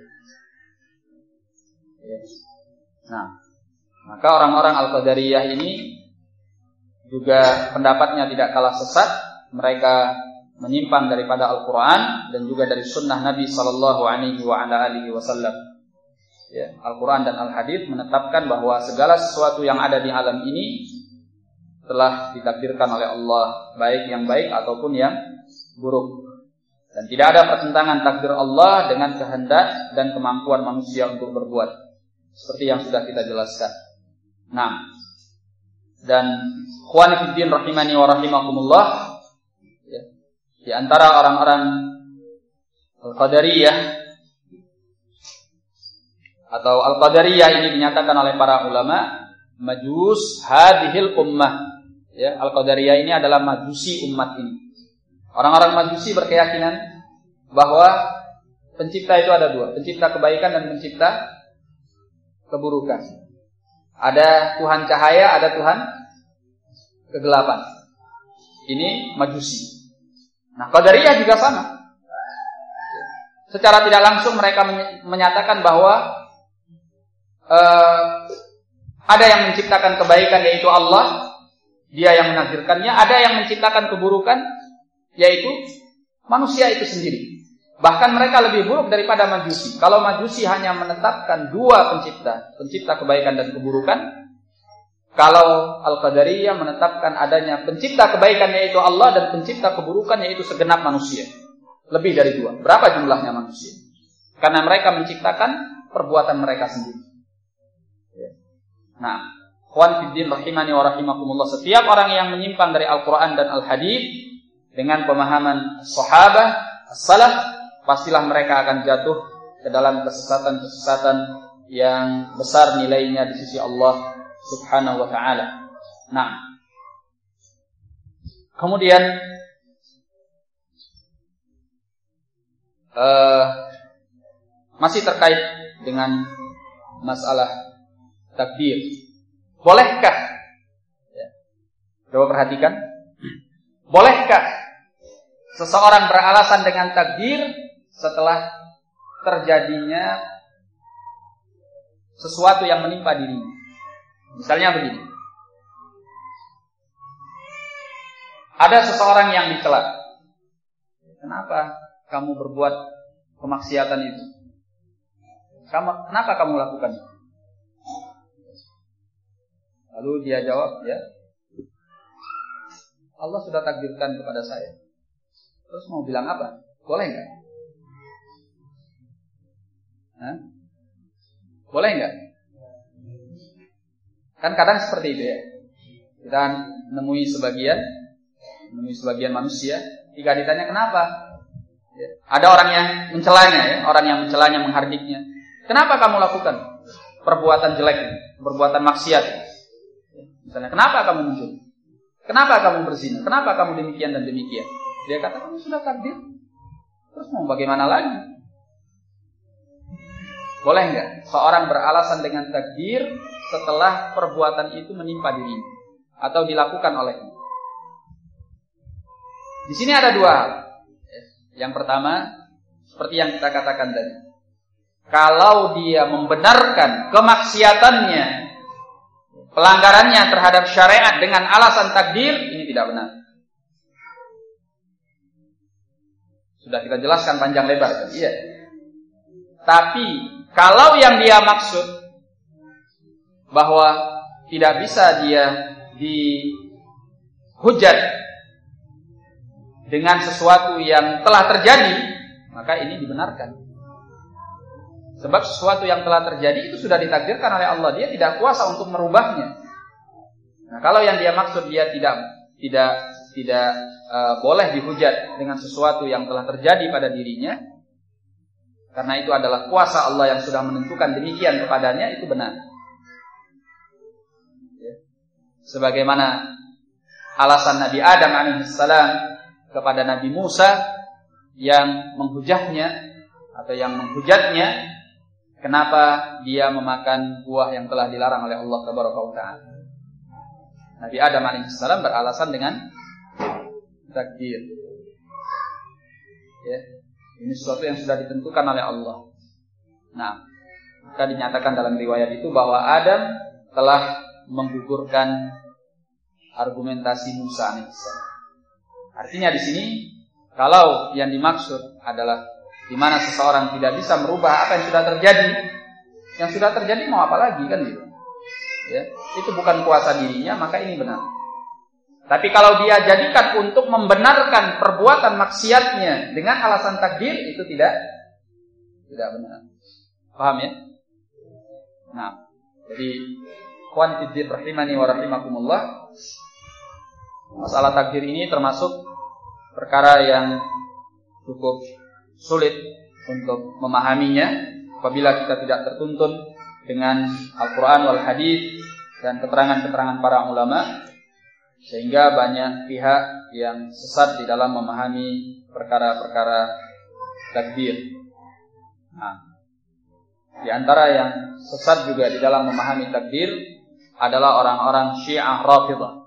[SPEAKER 1] Nah, maka orang-orang Al-Qadariyah ini juga pendapatnya tidak kalah sesat. Mereka menyimpang daripada Al-Quran dan juga dari sunnah Nabi Sallallahu Alaihi Wasallam. Ya, Al-Quran dan Al-Hadis menetapkan bahwa segala sesuatu yang ada di alam ini telah ditakdirkan oleh Allah, baik yang baik ataupun yang buruk. Dan tidak ada pertentangan takdir Allah dengan kehendak dan kemampuan manusia untuk berbuat, seperti yang sudah kita jelaskan. Nah, dan ikhwani fiddin rahimani wa rahimakumullah, ya, di antara orang-orang Al-Qadariyah atau Al-Qadariyah ini dinyatakan oleh para ulama majus hadhil ummah. Ya, Al-Qadariyah ini adalah majusi umat ini. Orang-orang Majusi berkeyakinan bahwa pencipta itu ada dua, pencipta kebaikan dan pencipta keburukan. Ada Tuhan cahaya, ada Tuhan kegelapan. Ini Majusi. Nah, Qadariyah juga sama. Secara tidak langsung mereka menyatakan bahwa uh, ada yang menciptakan kebaikan yaitu Allah, Dia yang menakdirkannya. Ada yang menciptakan keburukan yaitu manusia itu sendiri. Bahkan mereka lebih buruk daripada Majusi. Kalau Majusi hanya menetapkan dua pencipta, pencipta kebaikan dan keburukan. Kalau Al-Qadariyah menetapkan adanya pencipta kebaikan yaitu Allah dan pencipta keburukan yaitu segenap manusia. Lebih dari dua. Berapa jumlahnya manusia? Karena mereka menciptakan perbuatan mereka sendiri. Nah, ikhwan fiddin rahimani wa rahimakumullah, setiap orang yang menyimpang dari Al-Quran dan Al-Hadits dengan pemahaman sahabah, as-salaf, pastilah mereka akan jatuh ke dalam kesesatan-kesesatan yang besar nilainya di sisi Allah Subhanahu wa ta'ala. Nah, kemudian uh, masih terkait dengan masalah takdir. Bolehkah? Ya. Coba perhatikan. Bolehkah seseorang beralasan dengan takdir setelah terjadinya sesuatu yang menimpa dirinya? Misalnya begini. Ada seseorang yang dicela. Kenapa kamu berbuat kemaksiatan itu? Kamu, kenapa kamu lakukan itu? Lalu dia jawab, ya, Allah sudah takdirkan kepada saya. Terus mau bilang apa? Boleh nggak? Hah? Boleh nggak? Kan kadang seperti itu ya. Kita menemui sebagian, menemui sebagian manusia. Jika ditanya kenapa, ya, ada orang yang mencelanya, ya, orang yang mencelanya, menghardiknya. Kenapa kamu lakukan perbuatan jelek, perbuatan maksiat? Misalnya, kenapa kamu muncul? Kenapa kamu berzina? Kenapa kamu demikian dan demikian? Dia kata, kamu sudah takdir. Terus mau bagaimana lagi? Boleh nggak seorang beralasan dengan takdir setelah perbuatan itu menimpa dirinya atau dilakukan olehnya? Di sini ada dua hal. Yang pertama, seperti yang kita katakan tadi, kalau dia membenarkan kemaksiatannya, pelanggarannya terhadap syariat dengan alasan takdir, ini tidak benar. Sudah kita jelaskan panjang lebar kan? Iya. Tapi kalau yang dia maksud bahwa tidak bisa dia dihujat dengan sesuatu yang telah terjadi, maka ini dibenarkan. Sebab sesuatu yang telah terjadi itu sudah ditakdirkan oleh Allah, dia tidak kuasa untuk merubahnya. Nah, kalau yang dia maksud dia tidak tidak tidak uh, boleh dihujat dengan sesuatu yang telah terjadi pada dirinya, karena itu adalah kuasa Allah yang sudah menentukan demikian kepadanya, itu benar. Ya. Sebagaimana alasan Nabi Adam alaihissalam kepada Nabi Musa yang menghujatnya atau yang menghujatnya, kenapa dia memakan buah yang telah dilarang oleh Allah Tabaraka wa Ta'ala. Nabi Adam alaihissalam beralasan dengan takdir. Ya. Ini sesuatu yang sudah ditentukan oleh Allah. Nah, maka dinyatakan dalam riwayat itu bahwa Adam telah menggugurkan argumentasi Musa alaihissalam. Artinya di sini, kalau yang dimaksud adalah di mana seseorang tidak bisa merubah apa yang sudah terjadi, yang sudah terjadi mau apa lagi kan gitu. Ya, itu bukan kuasa dirinya, maka ini benar. Tapi kalau dia jadikan untuk membenarkan perbuatan maksiatnya dengan alasan takdir, itu tidak tidak benar. Paham ya? Nah, jadi ikhwan fiddin rahimani wa rahimakumullah, masalah takdir ini termasuk perkara yang cukup sulit untuk memahaminya apabila kita tidak tertuntun dengan Al-Quran wal Hadits dan keterangan-keterangan para ulama. Sehingga banyak pihak yang sesat di dalam memahami perkara-perkara takbir. Nah, di antara yang sesat juga di dalam memahami takbir adalah orang-orang Syiah Rafidhah,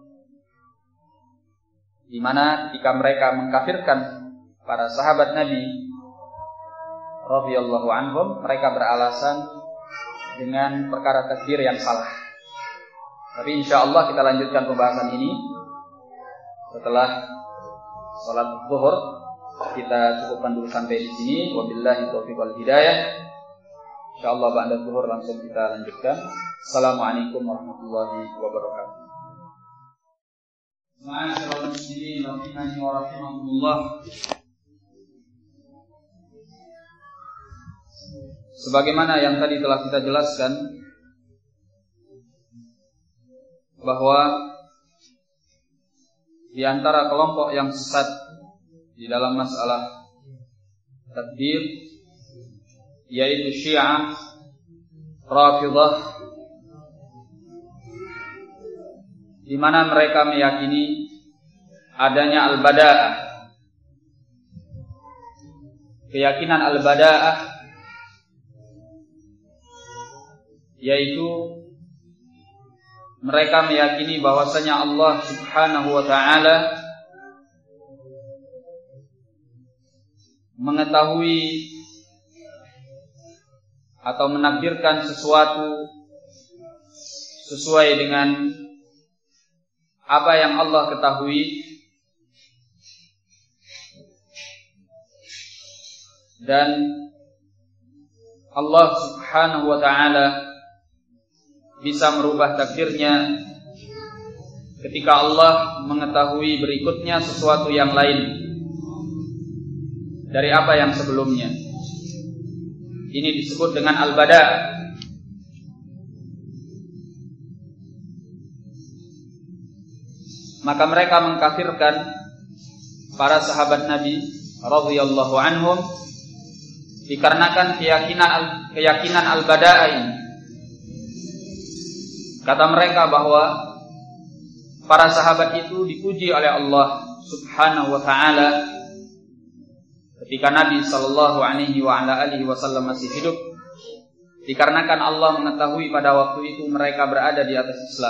[SPEAKER 1] di mana ketika mereka mengkafirkan para sahabat Nabi radhiyallahu anhum, mereka beralasan dengan perkara takbir yang salah. Tapi insyaallah kita lanjutkan pembahasan ini setelah salat zuhur. Kita cukupkan dulu sampai di sini. Wabillahi taufiq wal hidayah. Insyaallah ba'da zuhur langsung kita lanjutkan. Assalamualaikum warahmatullahi wabarakatuh. Ma'asyiral muslimin rahimani wa rahimakumullah. Sebagaimana yang tadi telah kita jelaskan, bahwa di antara kelompok yang sesat di dalam masalah takbir yaitu Syiah Rafidhah, di mana mereka meyakini adanya al-bada'ah. Keyakinan al-bada'ah yaitu mereka meyakini bahwasanya Allah Subhanahu wa taala mengetahui atau menakdirkan sesuatu sesuai dengan apa yang Allah ketahui, dan Allah Subhanahu wa taala bisa merubah takdirnya ketika Allah mengetahui berikutnya sesuatu yang lain dari apa yang sebelumnya. Ini disebut dengan al-bada'ah. Maka mereka mengkafirkan para sahabat Nabi radhiyallahu anhum dikarenakan keyakinan keyakinan al-bada'ah ini. Kata mereka bahwa para sahabat itu dipuji oleh Allah Subhanahu wa taala ketika Nabi sallallahu alaihi wa ala alihi wasallam masih hidup, dikarenakan Allah mengetahui pada waktu itu mereka berada di atas Islam.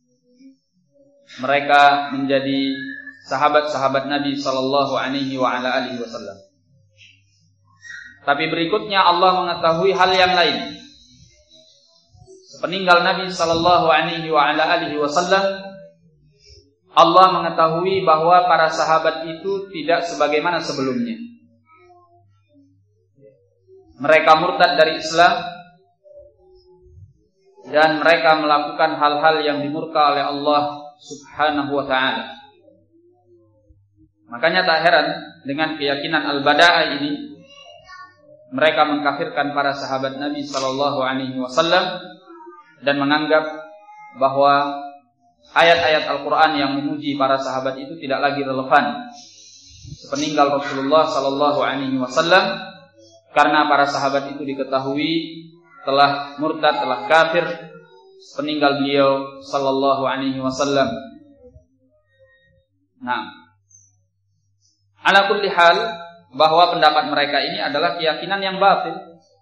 [SPEAKER 1] Mereka menjadi sahabat-sahabat Nabi sallallahu alaihi wa ala alihi wasallam. Tapi berikutnya Allah mengetahui hal yang lain. Peninggal Nabi sallallahu alaihi wa ala alihi wasallam, Allah mengetahui bahwa para sahabat itu tidak sebagaimana sebelumnya. Mereka murtad dari Islam dan mereka melakukan hal-hal yang dimurka oleh Allah Subhanahu wa taala. Makanya tak heran dengan keyakinan al-bada'ah ini, mereka mengkafirkan para sahabat Nabi sallallahu alaihi wasallam dan menganggap bahwa ayat-ayat Al-Quran yang memuji para sahabat itu tidak lagi relevan sepeninggal Rasulullah sallallahu alaihi wasallam, karena para sahabat itu diketahui telah murtad, telah kafir sepeninggal beliau sallallahu alaihi wasallam. Nah, ala kulli hal, bahwa pendapat mereka ini adalah keyakinan yang batil.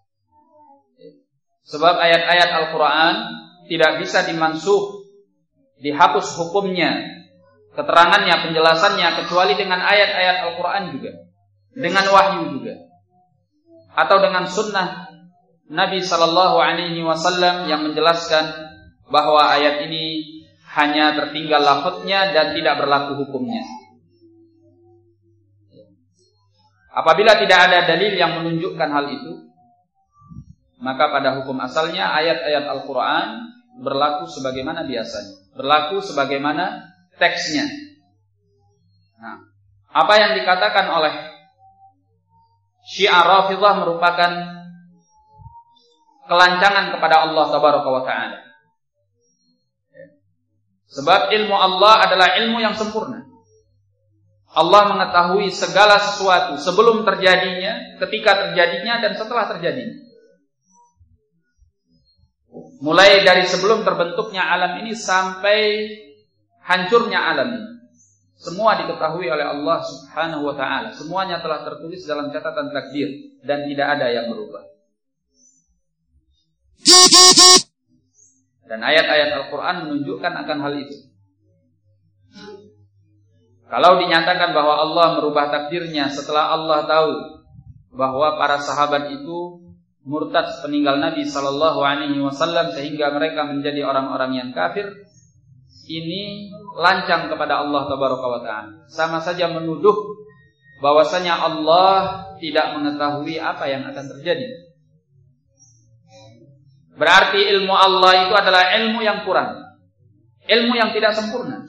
[SPEAKER 1] Sebab ayat-ayat Al-Quran tidak bisa dimansuh, dihapus hukumnya, keterangannya, penjelasannya, kecuali dengan ayat-ayat Al-Quran juga, dengan wahyu juga, atau dengan sunnah Nabi sallallahu alaihi wasallam yang menjelaskan bahwa ayat ini hanya tertinggal lafadznya dan tidak berlaku hukumnya. Apabila tidak ada dalil yang menunjukkan hal itu, maka pada hukum asalnya ayat-ayat Al-Quran berlaku sebagaimana biasanya, berlaku sebagaimana teksnya. Nah, apa yang dikatakan oleh Syiah Rafidhah merupakan kelancangan kepada Allah Tabaraka wa Ta'ala. Sebab ilmu Allah adalah ilmu yang sempurna. Allah mengetahui segala sesuatu sebelum terjadinya, ketika terjadinya, dan setelah terjadinya. Mulai dari sebelum terbentuknya alam ini sampai hancurnya alam ini. Semua diketahui oleh Allah Subhanahu wa ta'ala. Semuanya telah tertulis dalam catatan takdir dan tidak ada yang berubah. Dan ayat-ayat Al-Quran menunjukkan akan hal itu. Kalau dinyatakan bahwa Allah merubah takdirnya setelah Allah tahu bahwa para sahabat itu murtad peninggal Nabi sallallahu alaihi wasallam sehingga mereka menjadi orang-orang yang kafir, ini lancang kepada Allah tabaraka wa ta'ala. Sama saja menuduh bahwasanya Allah tidak mengetahui apa yang akan terjadi. Berarti ilmu Allah itu adalah ilmu yang kurang, ilmu yang tidak sempurna.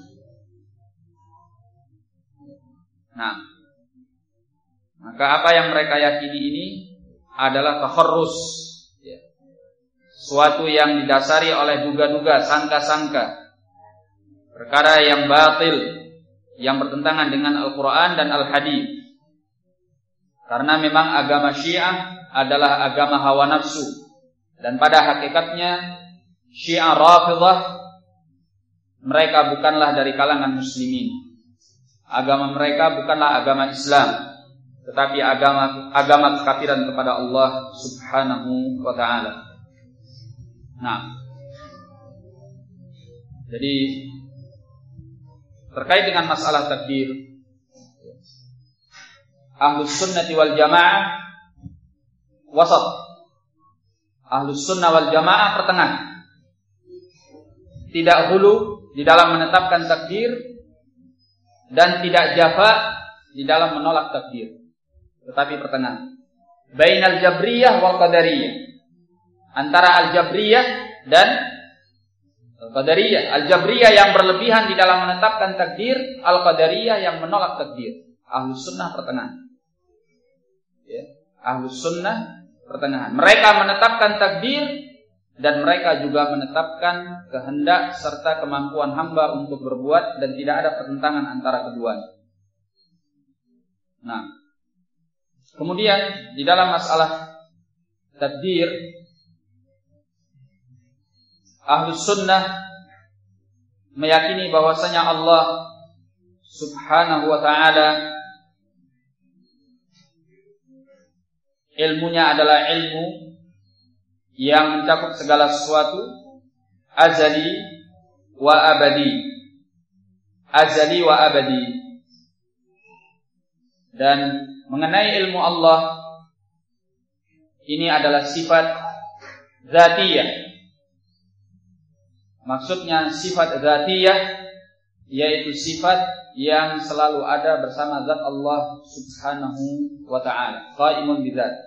[SPEAKER 1] Nah, maka apa yang mereka yakini ini adalah takharrus, ya. Suatu yang didasari oleh duga-duga, sangka-sangka, perkara yang batil, yang bertentangan dengan Al-Quran dan Al-Hadis. Karena memang agama Syiah adalah agama hawa nafsu, dan pada hakikatnya Syiah Rafidhah mereka bukanlah dari kalangan muslimin. Agama mereka bukanlah agama Islam, tetapi agama agama kekafiran kepada Allah Subhanahu wa ta'ala. Nah, jadi terkait dengan masalah takdir, Ahlus Sunnati wal Jamaah wasat. Ahlus Sunnah wal Jamaah pertengahan. Tidak hulu di dalam menetapkan takdir dan tidak jafa di dalam menolak takdir, tetapi pertengahan. Bainal Jabriyah wal Qadariyah. Antara Al-Jabriyah dan Al-Qadariyah. Al-Jabriyah yang berlebihan di dalam menetapkan takdir, Al-Qadariyah yang menolak takdir. Ahlus Sunnah pertengahan. Ya. Ahlus Sunnah pertengahan. Mereka menetapkan takdir dan mereka juga menetapkan kehendak serta kemampuan hamba untuk berbuat, dan tidak ada pertentangan antara keduanya. Nah, kemudian di dalam masalah takdir, Ahlus Sunnah meyakini bahwasanya Allah Subhanahu wa ta'ala ilmunya adalah ilmu yang mencakup segala sesuatu, azali wa abadi. Azali wa abadi. Dan mengenai ilmu Allah, ini adalah sifat zatiyah. Maksudnya sifat zatiyah, yaitu sifat yang selalu ada bersama zat Allah Subhanahu wa ta'ala, qaimun bidzat.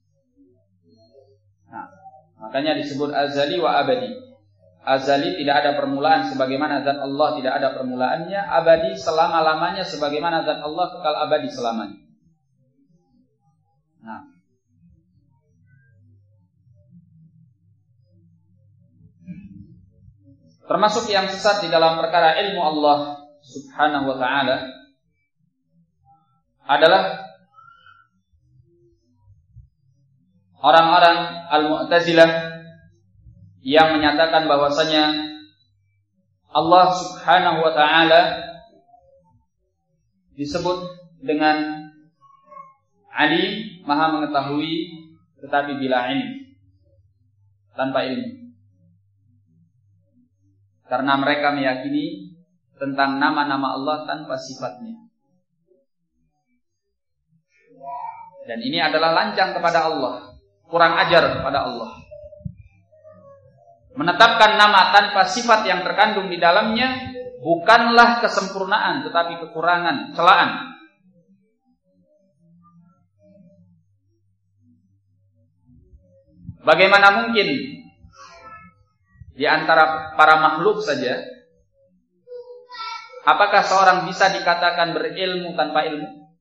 [SPEAKER 1] Makanya disebut azali wa abadi. Azali tidak ada permulaan sebagaimana zat Allah tidak ada permulaannya. Abadi selama-lamanya sebagaimana zat Allah kekal abadi selamanya. Nah, termasuk yang sesat di dalam perkara ilmu Allah Subhanahu wa ta'ala adalah orang-orang Al-Mu'tazilah yang menyatakan bahwasanya Allah Subhanahu wa ta'ala disebut dengan Alim, Maha mengetahui, tetapi bila ilmu, tanpa ilmu. Karena mereka meyakini tentang nama-nama Allah tanpa sifatnya. Dan ini adalah lancang kepada Allah, kurang ajar kepada Allah. Menetapkan nama tanpa sifat yang terkandung di dalamnya bukanlah kesempurnaan, tetapi kekurangan, celaan. Bagaimana mungkin di antara para makhluk saja, apakah seorang bisa dikatakan berilmu tanpa ilmu?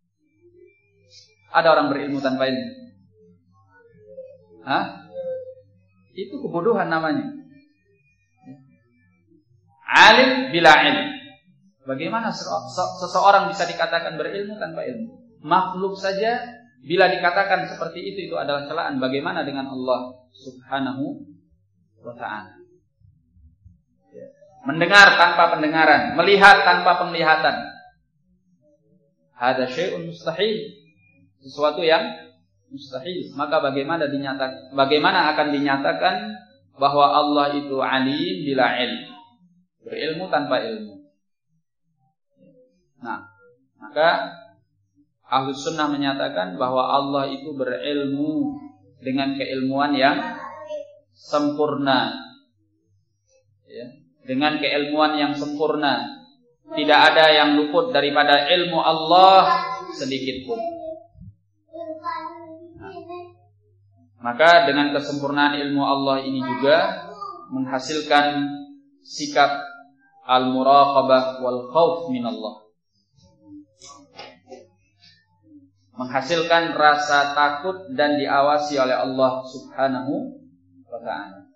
[SPEAKER 1] Ada orang berilmu tanpa ilmu? Hah? Itu kebodohan namanya. Alim bila ilmu. Bagaimana seseorang bisa dikatakan berilmu tanpa ilmu? Makhluk saja bila dikatakan seperti itu, itu adalah celaan. Bagaimana dengan Allah Subhanahu wa ta'ala? mendengar tanpa pendengaran, melihat tanpa penglihatan. Hada syai'un mustahil, sesuatu yang mustahil. Maka bagaimana dinyatakan, bagaimana akan dinyatakan bahwa Allah itu alim bila ilmu, berilmu tanpa ilmu. Nah, maka Ahlus Sunnah menyatakan bahwa Allah itu berilmu dengan keilmuan yang sempurna, ya, dengan keilmuan yang sempurna. Tidak ada yang luput daripada ilmu Allah sedikit pun. Nah, maka dengan kesempurnaan ilmu Allah ini juga menghasilkan sikap al-muraqabah wal khauf minallah, menghasilkan rasa takut dan diawasi oleh Allah Subhanahu wa ta'ala.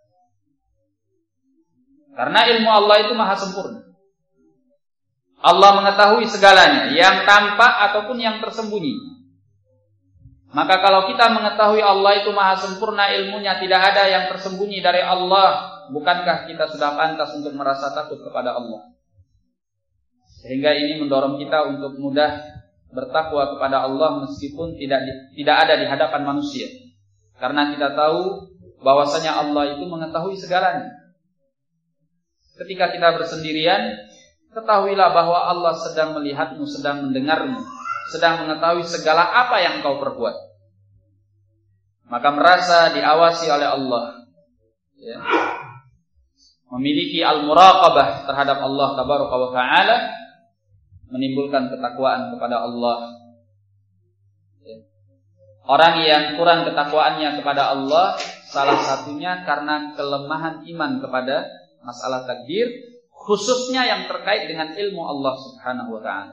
[SPEAKER 1] Karena ilmu Allah itu maha sempurna. Allah mengetahui segalanya, yang tampak ataupun yang tersembunyi. Maka kalau kita mengetahui Allah itu maha sempurna ilmunya, tidak ada yang tersembunyi dari Allah, bukankah kita sudah pantas untuk merasa takut kepada Allah? Sehingga ini mendorong kita untuk mudah bertakwa kepada Allah meskipun tidak di, tidak ada di hadapan manusia. Karena kita tahu bahwasanya Allah itu mengetahui segalanya. Ketika kita bersendirian, ketahuilah bahwa Allah sedang melihatmu, sedang mendengarmu, sedang mengetahui segala apa yang kau perbuat. Maka merasa diawasi oleh Allah, ya, memiliki al-muraqabah terhadap Allah tabaraka wa ta'ala, menimbulkan ketakwaan kepada Allah. Ya. Orang yang kurang ketakwaannya kepada Allah, salah satunya karena kelemahan iman kepada masalah takdir, khususnya yang terkait dengan ilmu Allah Subhanahu wa ta'ala.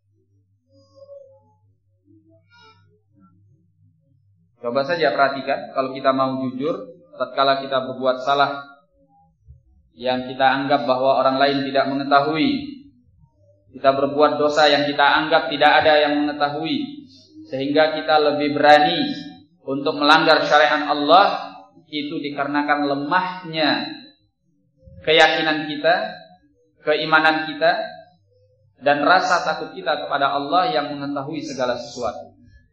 [SPEAKER 1] Coba saja perhatikan, kalau kita mau jujur, tatkala kita berbuat salah yang kita anggap bahwa orang lain tidak mengetahui, kita berbuat dosa yang kita anggap tidak ada yang mengetahui, sehingga kita lebih berani untuk melanggar syariat Allah, itu dikarenakan lemahnya keyakinan kita, keimanan kita, dan rasa takut kita kepada Allah yang mengetahui segala sesuatu.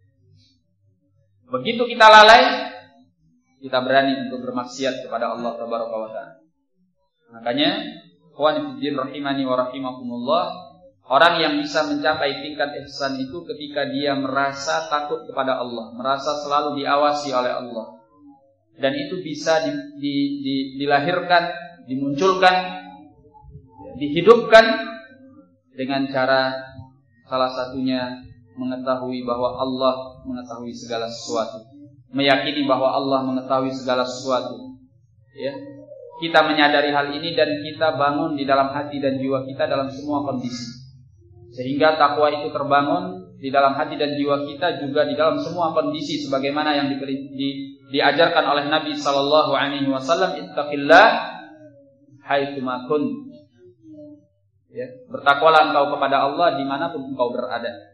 [SPEAKER 1] Begitu kita lalai, kita berani untuk bermaksiat kepada Allah tabaraka wa ta'ala. Makanya, ikhwan fillah rahimani wa rahimakumullah, orang yang bisa mencapai tingkat ihsan itu ketika dia merasa takut kepada Allah, merasa selalu diawasi oleh Allah. Dan itu bisa di, di, di, dilahirkan, dimunculkan, dihidupkan dengan cara salah satunya mengetahui bahwa Allah mengetahui segala sesuatu, meyakini bahwa Allah mengetahui segala sesuatu. Ya, kita menyadari hal ini dan kita bangun di dalam hati dan jiwa kita dalam semua kondisi, sehingga takwa itu terbangun di dalam hati dan jiwa kita juga di dalam semua kondisi, sebagaimana yang di, di, diajarkan oleh Nabi Sallallahu Alaihi Wasallam, ittaqillah haitsuma kunt. Ya, bertakwalah engkau kepada Allah dimanapun engkau berada.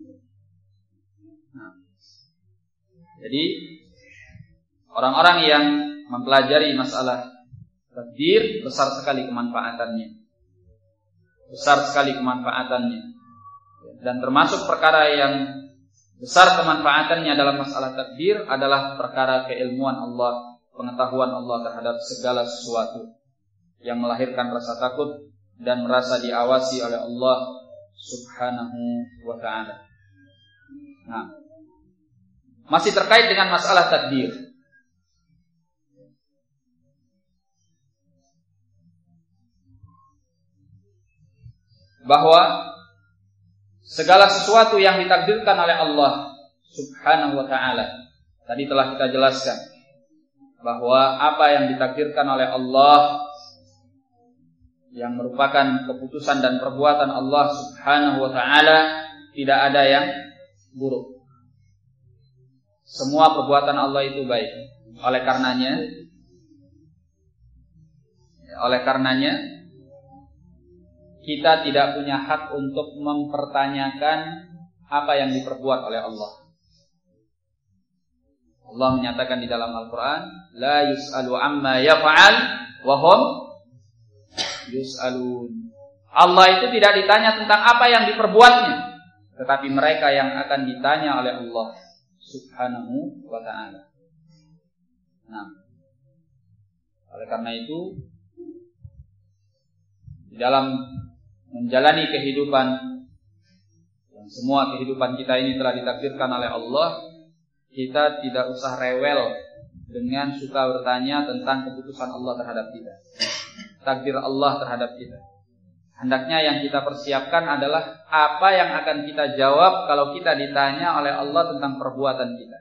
[SPEAKER 1] Nah, jadi orang-orang yang mempelajari masalah takdir, besar sekali kemanfaatannya, besar sekali kemanfaatannya, dan termasuk perkara yang besar kemanfaatannya dalam masalah takdir adalah perkara keilmuan Allah, pengetahuan Allah terhadap segala sesuatu yang melahirkan rasa takut dan merasa diawasi oleh Allah Subhanahu wa ta'ala. Nah, masih terkait dengan masalah takdir. Bahwa segala sesuatu yang ditakdirkan oleh Allah Subhanahu wa ta'ala, tadi telah kita jelaskan bahwa apa yang ditakdirkan oleh Allah, yang merupakan keputusan dan perbuatan Allah Subhanahu wa ta'ala, tidak ada yang buruk. Semua perbuatan Allah itu baik. Oleh karenanya Oleh karenanya kita tidak punya hak untuk mempertanyakan apa yang diperbuat oleh Allah. Allah menyatakan di dalam Al-Quran, la yus'alu amma yaf'al wa hum yus'alun. Allah itu tidak ditanya tentang apa yang diperbuatnya, tetapi mereka yang akan ditanya oleh Allah Subhanahu wa ta'ala. Nah, oleh karena itu di dalam menjalani kehidupan yang semua kehidupan kita ini telah ditakdirkan oleh Allah, kita tidak usah rewel dengan suka bertanya tentang keputusan Allah terhadap kita, takdir Allah terhadap kita. Hendaknya yang kita persiapkan adalah apa yang akan kita jawab kalau kita ditanya oleh Allah tentang perbuatan kita.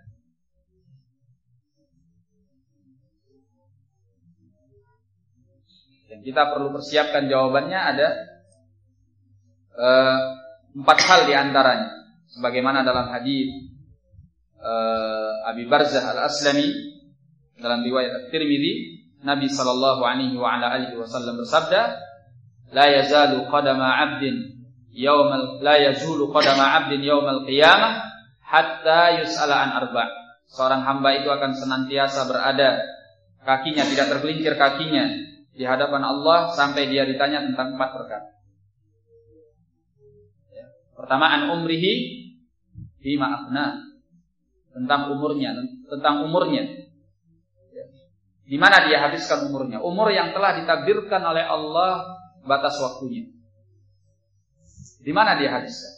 [SPEAKER 1] Yang kita perlu persiapkan jawabannya ada uh, empat hal diantaranya, sebagaimana dalam hadis uh, Abi Barzah Al-Aslami dalam riwayat At-Tirmidzi, Nabi sallallahu alaihi wa ala alihi wasallam bersabda, la yazalu qadama 'abdin yaumal la yazulu qadama 'abdin yaumal qiyamah hatta yus'ala an arba'. Seorang hamba itu akan senantiasa berada, kakinya tidak tergelincir kakinya di hadapan Allah sampai dia ditanya tentang empat perkara. Ya. Pertama, an umrihi bima afna, tentang umurnya, tentang umurnya. Ya. Di mana dia habiskan umurnya? Umur yang telah ditakdirkan oleh Allah batas waktunya. Di mana dia habiskan?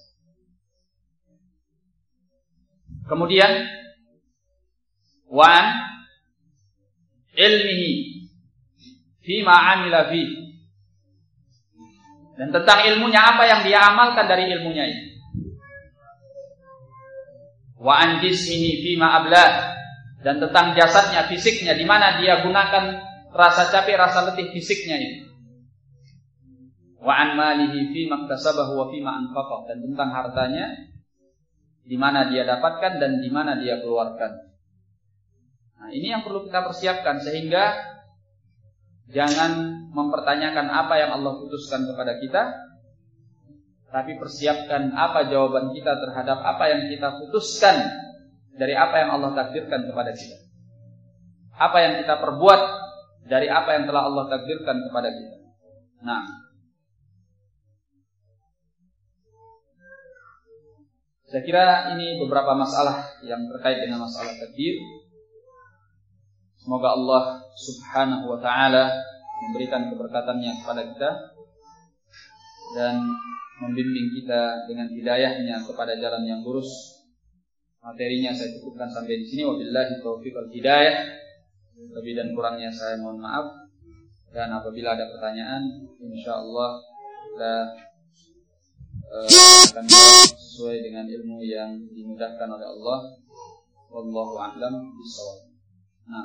[SPEAKER 1] Kemudian wan ilmihi fima amila fi, dan tentang ilmunya, apa yang dia amalkan dari ilmunya ini. Wa an jismihi fima ablah, dan tentang jasadnya, fisiknya, di mana dia gunakan rasa capek, rasa letih fisiknya ini. Wa an malihi fima iktasabahu wa fima anfaqah, dan tentang hartanya, di mana dia dapatkan dan di mana dia keluarkan. Nah, ini yang perlu kita persiapkan, sehingga jangan mempertanyakan apa yang Allah putuskan kepada kita, tapi persiapkan apa jawaban kita terhadap apa yang kita putuskan dari apa yang Allah takdirkan kepada kita. Apa yang kita perbuat dari apa yang telah Allah takdirkan kepada kita. Nah, saya kira ini beberapa masalah yang terkait dengan masalah takdir. Semoga Allah Subhanahu wa ta'ala memberikan keberkatannya kepada kita dan membimbing kita dengan hidayahnya kepada jalan yang lurus. Materinya saya cukupkan sampai di sini. Wabillahi taufiq wal hidayah. Lebih dan kurangnya saya mohon maaf. Dan apabila ada pertanyaan, insyaallah kita uh, akan jawab sesuai dengan ilmu yang dimudahkan oleh Allah. Wallahu a'lam bishawab. Nah,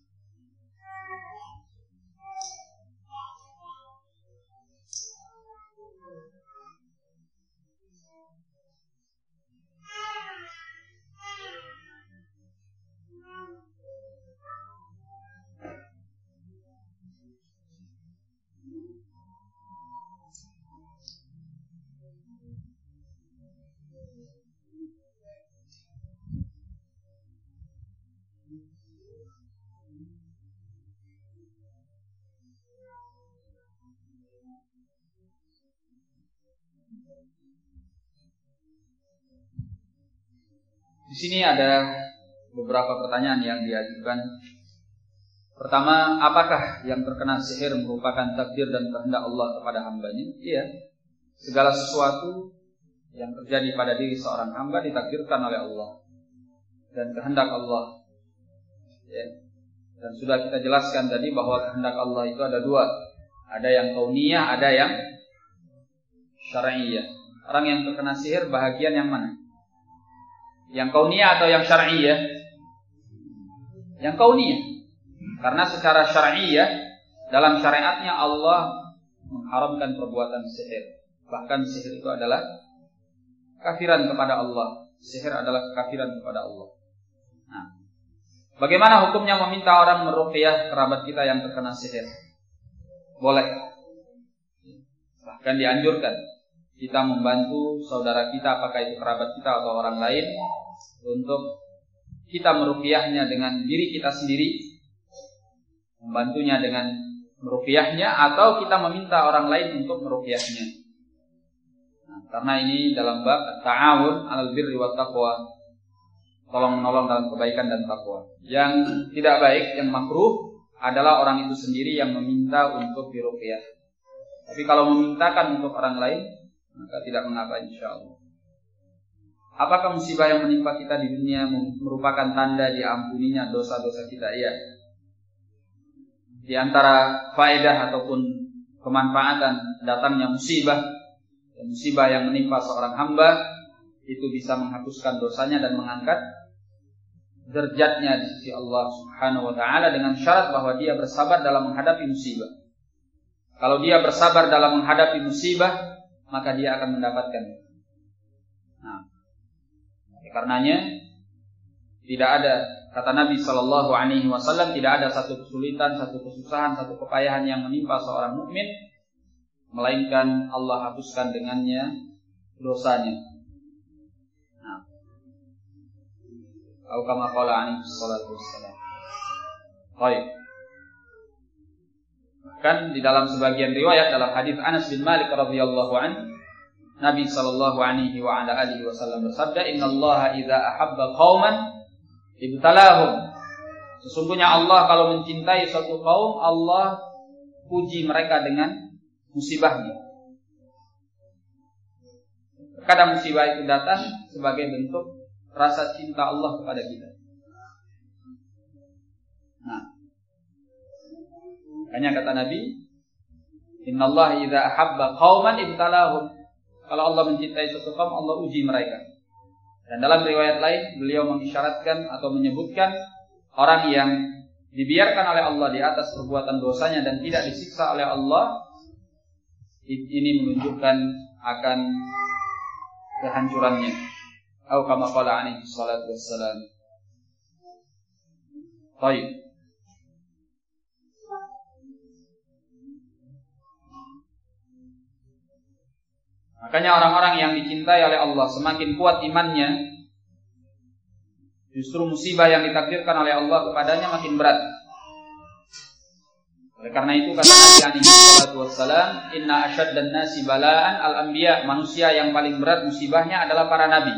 [SPEAKER 1] di sini ada beberapa pertanyaan yang diajukan. Pertama, apakah yang terkena sihir merupakan takdir dan kehendak Allah kepada hambanya? Iya. Segala sesuatu yang terjadi pada diri seorang hamba ditakdirkan oleh Allah dan kehendak Allah. Ya. Dan sudah kita jelaskan tadi bahwa kehendak Allah itu ada dua. Ada yang kauniyah, ada yang syar'iyah. Orang yang terkena sihir bahagian yang mana? Yang kauniyah atau yang syar'iyah? Yang kauniyah. Karena secara syar'iyah, dalam syariatnya Allah mengharamkan perbuatan sihir. Bahkan sihir itu adalah kafiran kepada Allah. Sihir adalah kekafiran kepada Allah. Nah, bagaimana hukumnya meminta orang meruqyah kerabat kita yang terkena sihir? Boleh. Bahkan dianjurkan kita membantu saudara kita, apakah itu kerabat kita atau orang lain, untuk kita meruqyahnya dengan diri kita sendiri, membantunya dengan meruqyahnya atau kita meminta orang lain untuk meruqyahnya. Nah, karena ini dalam bab ta'awun 'alal birri wat taqwa, tolong-menolong dalam kebaikan dan takwa. Yang tidak baik, yang makruh adalah orang itu sendiri yang meminta untuk diruqyah. Tapi kalau memintakan untuk orang lain, maka tidak mengapa insyaallah. Apakah musibah yang menimpa kita di dunia merupakan tanda diampuninya dosa-dosa kita? Iya. Di antara faedah ataupun kemanfaatan datangnya musibah, musibah yang menimpa seorang hamba itu bisa menghapuskan dosanya dan mengangkat derajatnya di sisi Allah Subhanahu wa taala dengan syarat bahwa dia bersabar dalam menghadapi musibah. Kalau dia bersabar dalam menghadapi musibah, maka dia akan mendapatkan. Nah, karenanya tidak ada, kata Nabi sallallahu alaihi wasallam, tidak ada satu kesulitan, satu kesusahan, satu kepayahan yang menimpa seorang mukmin melainkan Allah hapuskan dengannya dosanya. Nah, atau kama qala alaihi salatu wassalam. Baik. Bahkan di dalam sebagian riwayat dalam hadis Anas bin Malik radhiyallahu anhu, Nabi sallallahu alaihi wa ala alihi wasallam bersabda, "Innallaha idza ahabba qauman ibtalahum." Sesungguhnya Allah kalau mencintai suatu kaum, Allah puji mereka dengan musibahnya. Kadang musibah itu datang sebagai bentuk rasa cinta Allah kepada kita. Nah, hanya kata Nabi, "Innallaha idza ahabba qauman ibtalahum." Kalau Allah mencintai suatu kaum, Allah uji mereka. Dan dalam riwayat lain, beliau mengisyaratkan atau menyebutkan orang yang dibiarkan oleh Allah di atas perbuatan dosanya dan tidak disiksa oleh Allah, ini menunjukkan akan kehancurannya. Atau kama qala alaihi salatu wassalam. Baik. Makanya orang-orang yang dicintai oleh Allah semakin kuat imannya, justru musibah yang ditakdirkan oleh Allah kepadanya makin berat. Oleh karena itu kata Nabi alaihi salatu wassalam, "Inna asyaddan nasi bala'an al-anbiya." Manusia yang paling berat musibahnya adalah para nabi.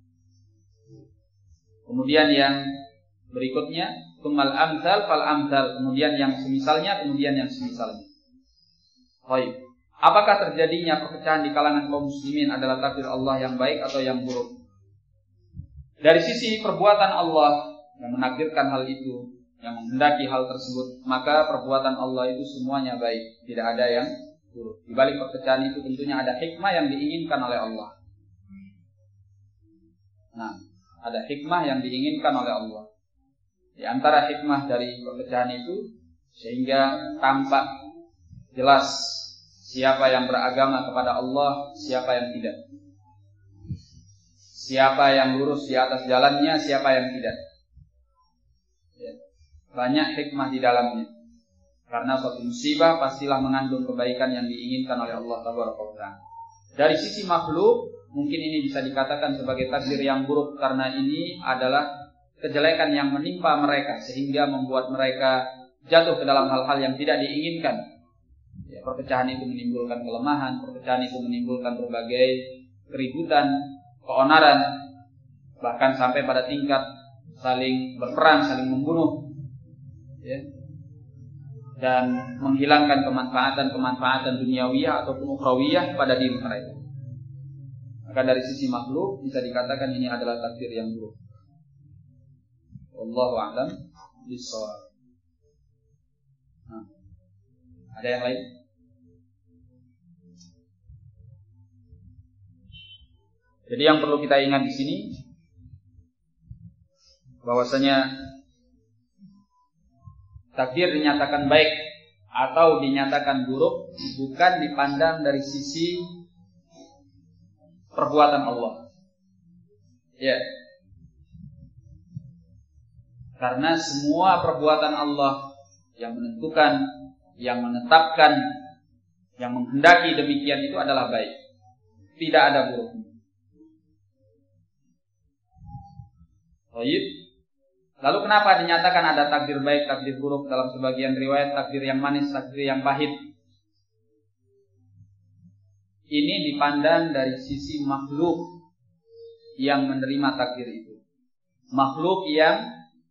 [SPEAKER 1] Kemudian yang berikutnya, "Tsummal amsal fal amsal." Kemudian yang semisalnya, kemudian yang semisalnya. Baik. Apakah terjadinya perpecahan di kalangan kaum muslimin adalah takdir Allah yang baik atau yang buruk? Dari sisi perbuatan Allah yang menakdirkan hal itu, yang menghendaki hal tersebut, maka perbuatan Allah itu semuanya baik, tidak ada yang buruk. Di balik perpecahan itu tentunya ada hikmah yang diinginkan oleh Allah. Nah, ada hikmah yang diinginkan oleh Allah. Di antara hikmah dari perpecahan itu, sehingga tampak jelas siapa yang beragama kepada Allah, siapa yang tidak. Siapa yang lurus di atas jalannya, siapa yang tidak. Ya. Banyak hikmah di dalamnya. Karena suatu musibah pastilah mengandung kebaikan yang diinginkan oleh Allah Tabaraka wa Ta'ala. Dari sisi makhluk, mungkin ini bisa dikatakan sebagai takdir yang buruk, karena ini adalah kejelekan yang menimpa mereka sehingga membuat mereka jatuh ke dalam hal-hal yang tidak diinginkan. Ya, perpecahan itu menimbulkan kelemahan, perpecahan itu menimbulkan berbagai keributan, keonaran, bahkan sampai pada tingkat saling berperang, saling membunuh, ya, dan menghilangkan kemanfaatan-kemanfaatan duniawiyah ataupun ukhrawiyah pada diri mereka. Maka dari sisi makhluk bisa dikatakan ini adalah takdir yang buruk. Wallahu a'lam bishawab. Nah, ada yang lain? Jadi yang perlu kita ingat di sini bahwasanya takdir dinyatakan baik atau dinyatakan buruk bukan dipandang dari sisi perbuatan Allah. Ya. Karena semua perbuatan Allah yang menentukan, yang menetapkan, yang menghendaki demikian itu adalah baik. Tidak ada buruknya. Baik. Lalu kenapa dinyatakan ada takdir baik, takdir buruk? Dalam sebagian riwayat takdir yang manis, takdir yang pahit. Ini dipandang dari sisi makhluk yang menerima takdir itu. Makhluk yang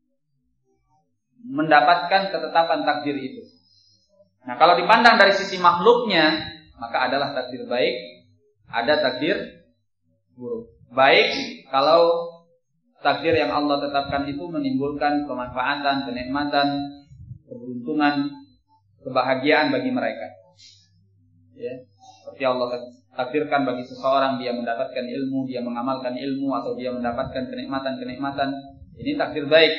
[SPEAKER 1] mendapatkan ketetapan takdir itu. Nah, kalau dipandang dari sisi makhluknya, maka adalah takdir baik, ada takdir buruk. Baik kalau takdir yang Allah tetapkan itu menimbulkan kemanfaatan, kenikmatan, keberuntungan, kebahagiaan bagi mereka. Ya, seperti Allah takdirkan bagi seseorang dia mendapatkan ilmu, dia mengamalkan ilmu, atau dia mendapatkan kenikmatan-kenikmatan. Ini takdir baik.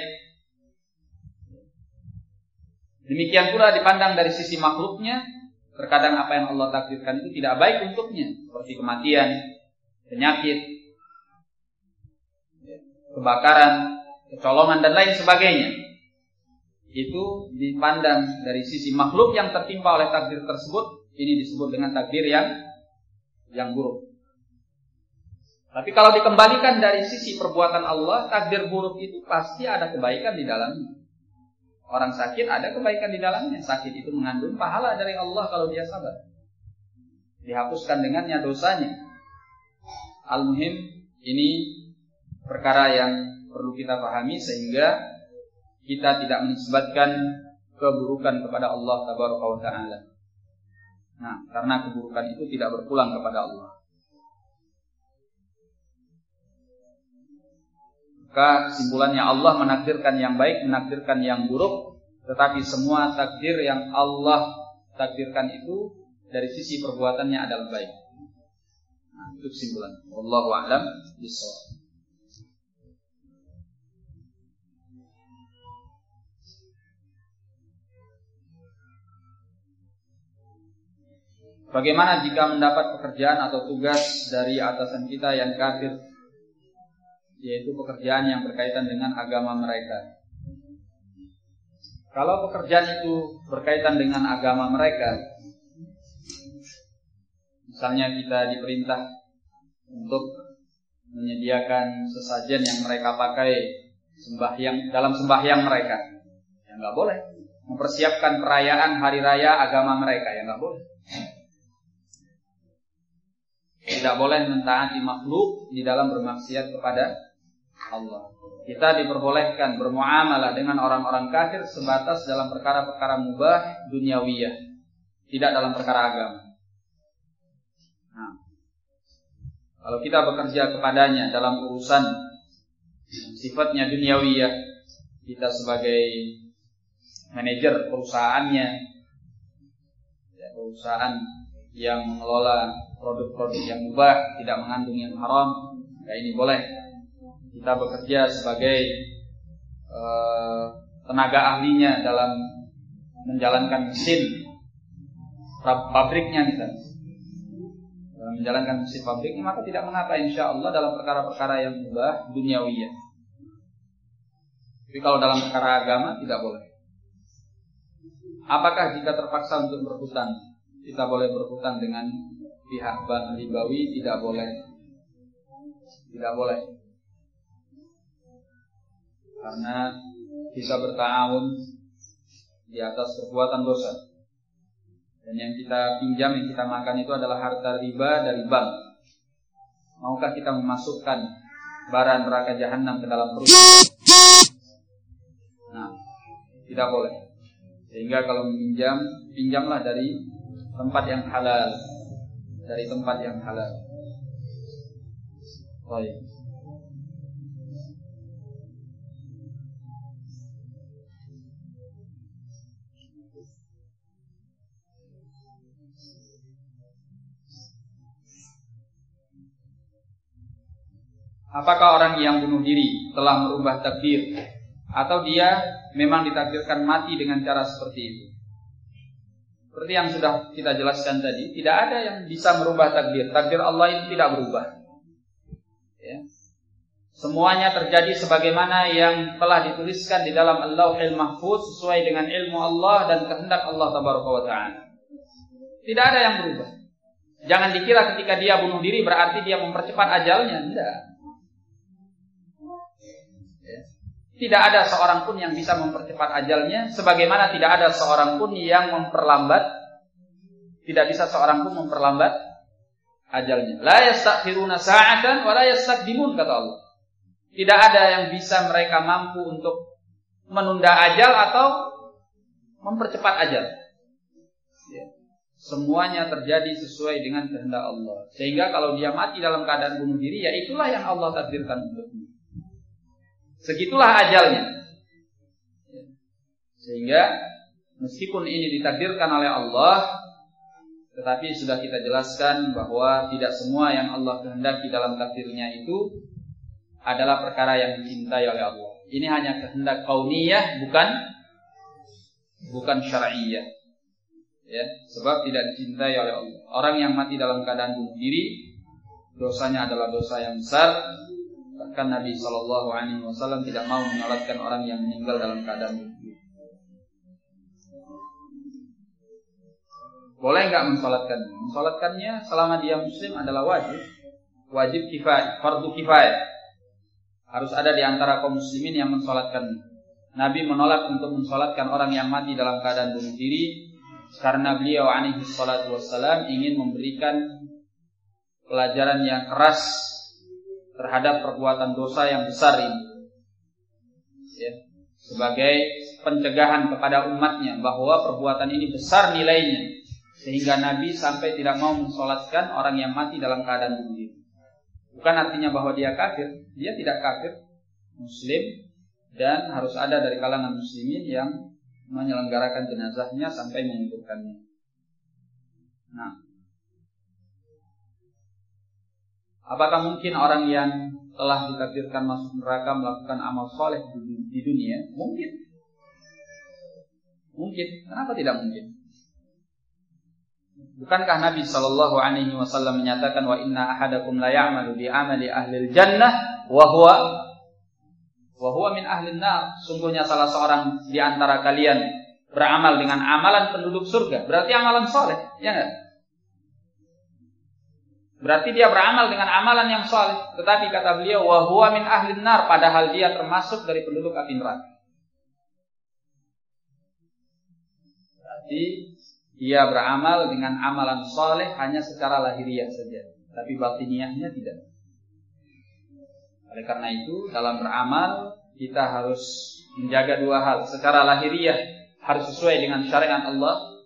[SPEAKER 1] Demikian pula dipandang dari sisi makhluknya, terkadang apa yang Allah takdirkan itu tidak baik untuknya, seperti kematian, penyakit, kebakaran, kecolongan, dan lain sebagainya. Itu dipandang dari sisi makhluk yang tertimpa oleh takdir tersebut. Ini disebut dengan takdir yang yang buruk. Tapi kalau dikembalikan dari sisi perbuatan Allah, takdir buruk itu pasti ada kebaikan di dalamnya. Orang sakit ada kebaikan di dalamnya. Sakit itu mengandung pahala dari Allah kalau dia sabar. Dihapuskan dengannya dosanya. Al-muhim, ini perkara yang perlu kita pahami sehingga kita tidak menisbatkan keburukan kepada Allah Tabaraka wa Ta'ala. Nah, karena keburukan itu tidak berpulang kepada Allah. Maka kesimpulannya Allah menakdirkan yang baik, menakdirkan yang buruk, tetapi semua takdir yang Allah takdirkan itu dari sisi perbuatannya adalah baik. Nah, itu kesimpulan. Wallahu a'lam bishawab. Bagaimana jika mendapat pekerjaan atau tugas dari atasan kita yang kafir, yaitu pekerjaan yang berkaitan dengan agama mereka? Kalau pekerjaan itu berkaitan dengan agama mereka, misalnya kita diperintah untuk menyediakan sesajen yang mereka pakai sembahyang dalam sembahyang mereka, ya nggak boleh. Mempersiapkan perayaan hari raya agama mereka, ya nggak boleh. Tidak boleh mentaati makhluk di dalam bermaksiat kepada Allah. Kita diperbolehkan bermuamalah dengan orang-orang kafir sebatas dalam perkara-perkara mubah duniawiyah, tidak dalam perkara agama. Nah, kalau kita bekerja kepadanya dalam urusan sifatnya duniawiyah, kita sebagai manajer perusahaannya, ya, perusahaan yang mengelola produk-produk yang mubah, tidak mengandung yang haram, ya ini boleh. Kita bekerja sebagai uh, tenaga ahlinya dalam menjalankan mesin pabriknya misalnya, dalam menjalankan mesin pabriknya, maka tidak mengapa insya Allah dalam perkara-perkara yang mubah duniawiyah. Tapi kalau dalam perkara agama tidak boleh. Apakah jika terpaksa untuk berhutang kita boleh berhutang dengan pihak bank ribawi? Tidak boleh. Tidak boleh. Karena kita berta'awun di atas perbuatan dosa. Dan yang kita pinjam, yang kita makan itu adalah harta riba dari bank. Maukah kita memasukkan bara neraka jahanam ke dalam perut kita? Nah, tidak boleh. Sehingga kalau meminjam, pinjamlah dari tempat yang halal, dari tempat yang halal. Baik. Apakah orang yang bunuh diri telah merubah takdir, atau dia memang ditakdirkan mati dengan cara seperti itu? Seperti yang sudah kita jelaskan tadi, tidak ada yang bisa merubah takdir. Takdir Allah itu tidak berubah. Ya. Semuanya terjadi sebagaimana yang telah dituliskan di dalam Al-Lauhil Mahfuz sesuai dengan ilmu Allah dan kehendak Allah Tabaraka wa Ta'ala. Tidak ada yang berubah. Jangan dikira ketika dia bunuh diri berarti dia mempercepat ajalnya. Tidak. Ya. Tidak ada seorang pun yang bisa mempercepat ajalnya, sebagaimana tidak ada seorang pun yang memperlambat, tidak bisa seorang pun memperlambat ajalnya. La yastakhiruna sa'atan wa la yastaqdimun, kata Allah. Tidak ada yang bisa mereka mampu untuk menunda ajal atau mempercepat ajal. Ya. Semuanya terjadi sesuai dengan kehendak Allah. Sehingga kalau dia mati dalam keadaan bunuh diri, ya itulah yang Allah takdirkan untuknya. Segitulah ajalnya. Sehingga meskipun ini ditakdirkan oleh Allah, tetapi sudah kita jelaskan bahwa tidak semua yang Allah kehendaki dalam takdirnya itu adalah perkara yang dicintai oleh Allah. Ini hanya kehendak kauniyah, bukan bukan syar'iyyah. Ya, sebab tidak dicintai oleh Allah. Orang yang mati dalam keadaan bunuh diri, dosanya adalah dosa yang besar. Bahkan Nabi shallallahu alaihi wasallam tidak mau menyolatkan orang yang meninggal dalam keadaan bunuh diri. Boleh enggak mensolatkannya? Mensolatkannya selama dia muslim adalah wajib. Wajib kifayah, fardu kifayah. Harus ada di antara kaum muslimin yang mensolatkannya. Nabi menolak untuk mensolatkan orang yang mati dalam keadaan bunuh diri karena beliau alaihi salatu wassalam ingin memberikan pelajaran yang keras terhadap perbuatan dosa yang besar ini, ya, sebagai pencegahan kepada umatnya bahwa perbuatan ini besar nilainya, sehingga Nabi sampai tidak mau mensolatkan orang yang mati dalam keadaan bunuh diri. Bukan artinya bahwa dia kafir, dia tidak kafir, muslim, dan harus ada dari kalangan muslimin yang menyelenggarakan jenazahnya sampai menguburkannya. Nah, apakah mungkin orang yang telah ditakdirkan masuk neraka melakukan amal soleh di dunia? Mungkin. Mungkin. Kenapa tidak mungkin? Bukankah Nabi shallallahu alaihi wasallam menyatakan wa inna ahadakum la ya'malu bi amali ahli jannah wa huwa wa huwa min ahli nar. Sungguhnya salah seorang di antara kalian beramal dengan amalan penduduk surga. Berarti amalan soleh, ya enggak? Berarti dia beramal dengan amalan yang soleh. Tetapi kata beliau wa huwa min ahli nar, padahal dia termasuk dari penduduk api neraka. Berarti dia beramal dengan amalan soleh hanya secara lahiriah saja, tapi batiniahnya tidak. Oleh karena itu, dalam beramal kita harus menjaga dua hal. Secara lahiriah harus sesuai dengan syariat Allah,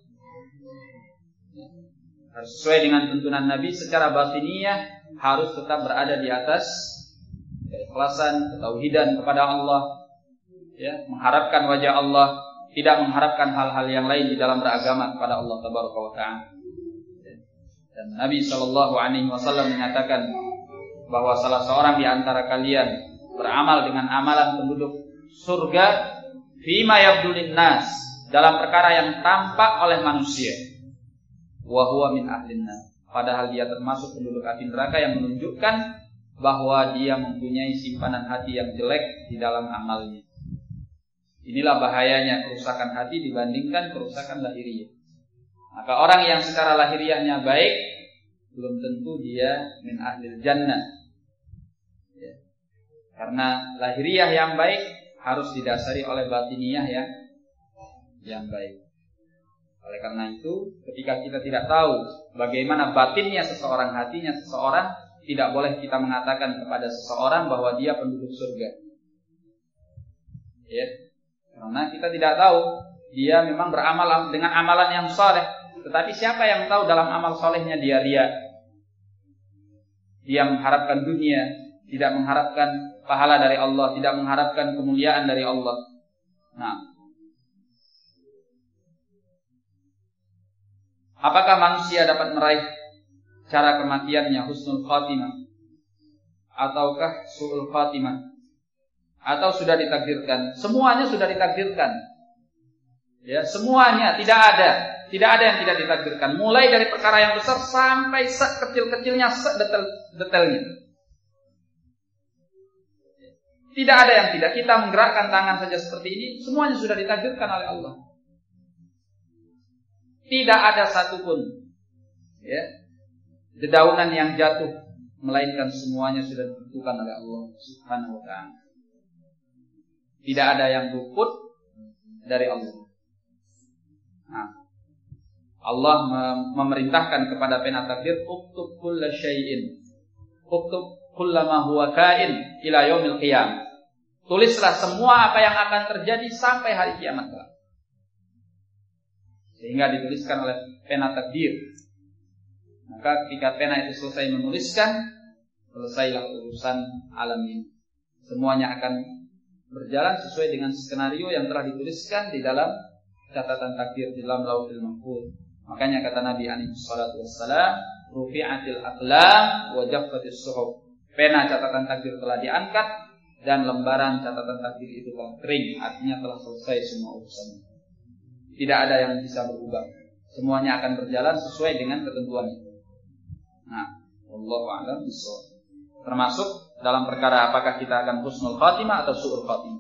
[SPEAKER 1] harus sesuai dengan tuntunan Nabi. Secara batiniah harus tetap berada di atas keikhlasan, ketauhidan kepada Allah, ya, mengharapkan wajah Allah, tidak mengharapkan hal-hal yang lain di dalam beragama kepada Allah Tabaraka wa Ta'ala. Dan Nabi shallallahu alaihi wasallam menyatakan bahwa salah seorang di antara kalian beramal dengan amalan penduduk surga fima yabdulin nas, dalam perkara yang tampak oleh manusia, wa huwa min ahlin nar, padahal dia termasuk penduduk api neraka, yang menunjukkan bahwa dia mempunyai simpanan hati yang jelek di dalam amalnya. Inilah bahayanya kerusakan hati dibandingkan kerusakan lahiriah. Maka orang yang secara lahiriahnya baik, belum tentu dia min ahlil jannah, ya. Karena lahiriah yang baik harus didasari oleh batiniah yang yang baik. Oleh karena itu, ketika kita tidak tahu bagaimana batinnya seseorang, hatinya seseorang, tidak boleh kita mengatakan kepada seseorang bahwa dia penduduk surga, ya. Karena kita tidak tahu dia memang beramal dengan amalan yang soleh, tetapi siapa yang tahu dalam amal solehnya dia ria, dia mengharapkan dunia, tidak mengharapkan pahala dari Allah, tidak mengharapkan kemuliaan dari Allah. Nah, apakah manusia dapat meraih cara kematiannya husnul khatimah ataukah su'ul khatimah? Atau sudah ditakdirkan? Semuanya sudah ditakdirkan. Ya, semuanya, tidak ada, tidak ada yang tidak ditakdirkan. Mulai dari perkara yang besar sampai sekecil-kecilnya, sedetail-detailnya. Tidak ada yang tidak. Kita menggerakkan tangan saja seperti ini, semuanya sudah ditakdirkan oleh Allah. Tidak ada satupun, ya, dedaunan yang jatuh, melainkan semuanya sudah ditentukan oleh Allah Subhanahu wa Ta'ala. Tidak ada yang luput dari Allah. Nah, Allah memerintahkan kepada pena takdir, uktub kulla syai'in, uktub kullama huwa kain ila yaumil qiyamah. Tulislah semua apa yang akan terjadi sampai hari kiamat kelak. Sehingga dituliskan oleh pena takdir. Maka ketika pena itu selesai menuliskan, selesailah urusan alam ini. Semuanya akan berjalan sesuai dengan skenario yang telah dituliskan di dalam catatan takdir di dalam Lauhul Mahfuz. Makanya kata Nabi alaihi salatu wassalam, rufi'atil aqlam wa jaffatis suhuf. Pena catatan takdir telah diangkat dan lembaran catatan takdir itu telah kering, artinya telah selesai semua urusannya. Tidak ada yang bisa berubah. Semuanya akan berjalan sesuai dengan ketentuan itu. Nah, wallahu a'lam bishawab. Termasuk dalam perkara apakah kita akan husnul khatimah atau su'ul khatimah.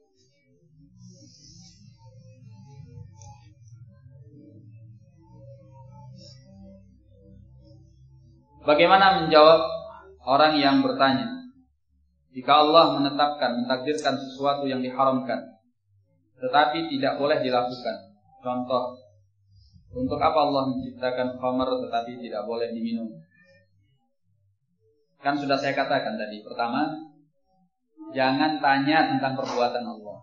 [SPEAKER 1] Bagaimana menjawab orang yang bertanya, jika Allah menetapkan, mentakdirkan sesuatu yang diharamkan, tetapi tidak boleh dilakukan. Contoh, untuk apa Allah menciptakan khamar tetapi tidak boleh diminum? Kan sudah saya katakan tadi. Pertama, jangan tanya tentang perbuatan Allah.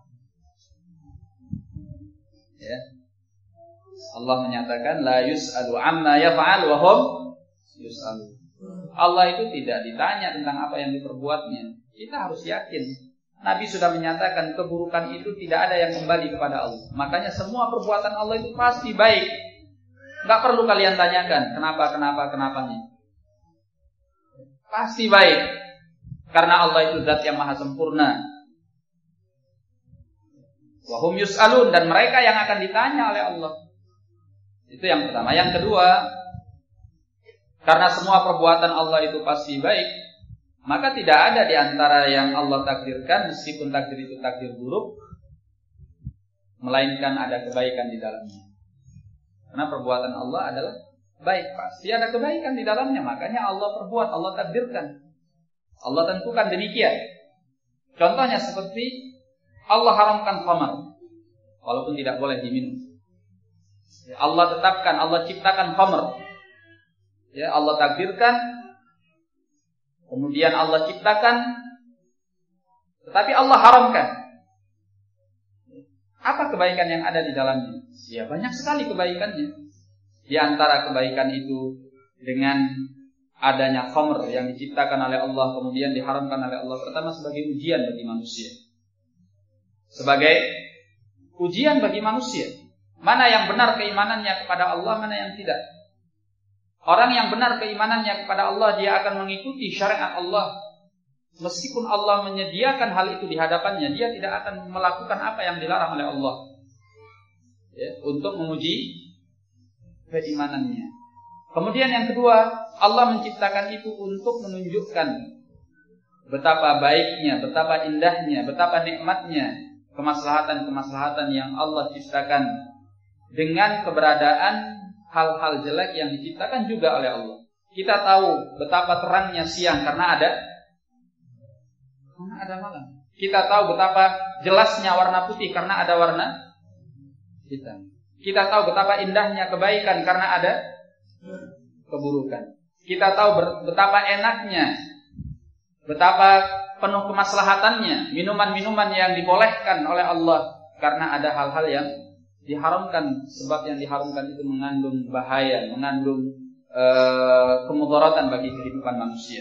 [SPEAKER 1] Ya. Allah menyatakan la yus'alu amma yaf'al wa hum yus'alu. Allah itu tidak ditanya tentang apa yang diperbuatnya. Kita harus yakin. Nabi sudah menyatakan keburukan itu tidak ada yang kembali kepada Allah. Makanya semua perbuatan Allah itu pasti baik. Enggak perlu kalian tanyakan kenapa, kenapa, kenapanya. Pasti baik. Karena Allah itu zat yang maha sempurna. Wa hum yus'alun, dan mereka yang akan ditanya oleh Allah. Itu yang pertama. Yang kedua, karena semua perbuatan Allah itu pasti baik, maka tidak ada di antara yang Allah takdirkan, meskipun takdir itu takdir buruk, melainkan ada kebaikan di dalamnya. Karena perbuatan Allah adalah baik, pasti ada kebaikan di dalamnya. Makanya Allah perbuat, Allah takdirkan, Allah tentukan demikian. Contohnya seperti Allah haramkan khamar, walaupun tidak boleh diminum. Allah tetapkan, Allah ciptakan khamar. Ya, Allah takdirkan, kemudian Allah ciptakan, tetapi Allah haramkan. Apa kebaikan yang ada di dalamnya? Ya, banyak sekali kebaikannya. Di antara kebaikan itu, dengan adanya khamr yang diciptakan oleh Allah, kemudian diharamkan oleh Allah, pertama sebagai ujian bagi manusia. Sebagai ujian bagi manusia. Mana yang benar keimanannya kepada Allah, mana yang tidak. Orang yang benar keimanannya kepada Allah, dia akan mengikuti syariat Allah. Meskipun Allah menyediakan hal itu di hadapannya, dia tidak akan melakukan apa yang dilarang oleh Allah, ya, untuk menguji keimanannya. Kemudian yang kedua, Allah menciptakan itu untuk menunjukkan betapa baiknya, betapa indahnya, betapa nikmatnya kemaslahatan-kemaslahatan yang Allah ciptakan dengan keberadaan hal-hal jelek yang diciptakan juga oleh Allah. Kita tahu betapa terangnya siang karena ada karena ada malam. Kita tahu betapa jelasnya warna putih karena ada warna hitam. Kita tahu betapa indahnya kebaikan karena ada keburukan. Kita tahu betapa enaknya, betapa penuh kemaslahatannya minuman-minuman yang dibolehkan oleh Allah karena ada hal-hal yang diharamkan, sebab yang diharamkan itu mengandung bahaya, mengandung e, kemudaratan bagi kehidupan manusia.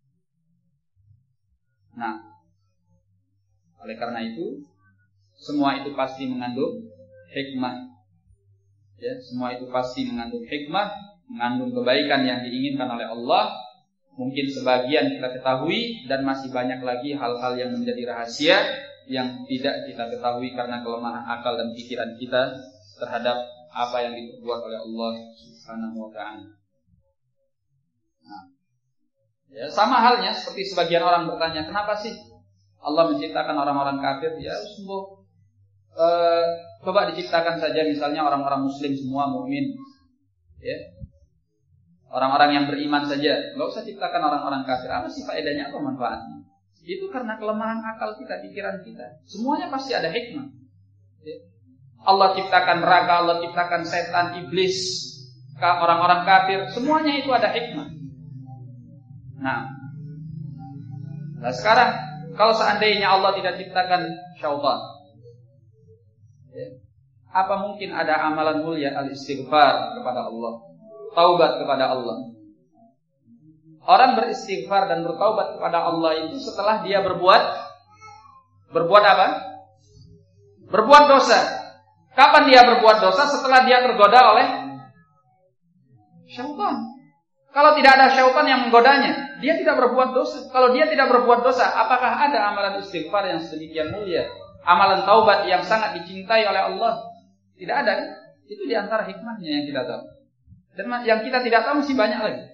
[SPEAKER 1] Nah, oleh karena itu semua itu pasti mengandung hikmah. Ya, semua itu pasti mengandung hikmah, mengandung kebaikan yang diinginkan oleh Allah. Mungkin sebagian kita ketahui dan masih banyak lagi hal-hal yang menjadi rahasia yang tidak kita ketahui karena kelemahan akal dan pikiran kita terhadap apa yang diperbuat oleh Allah Subhanahu wa ta'ala. Nah, ya, sama halnya seperti sebagian orang bertanya, kenapa sih Allah menciptakan orang-orang kafir? Ya, sungguh e, coba diciptakan saja misalnya orang-orang muslim semua mukmin, ya, orang-orang yang beriman saja, nggak usah ciptakan orang-orang kafir. Apa sih faedahnya, apa manfaatnya? Itu karena kelemahan akal kita, pikiran kita. Semuanya pasti ada hikmah. Allah ciptakan neraka, Allah ciptakan setan, iblis, orang-orang kafir, semuanya itu ada hikmah. Nah, nah sekarang kalau seandainya Allah tidak ciptakan syaitan, ya, apa mungkin ada amalan mulia al-istighfar kepada Allah, taubat kepada Allah? Orang beristighfar dan bertaubat kepada Allah itu setelah dia berbuat berbuat apa? Berbuat dosa. Kapan dia berbuat dosa? Setelah dia tergoda oleh syaitan. Kalau tidak ada syaitan yang menggodanya, dia tidak berbuat dosa. Kalau dia tidak berbuat dosa, apakah ada amalan istighfar yang sedemikian mulia? Amalan taubat yang sangat dicintai oleh Allah? Tidak ada. Itu di antara hikmahnya yang kita tahu. Dan yang kita tidak tahu masih banyak lagi.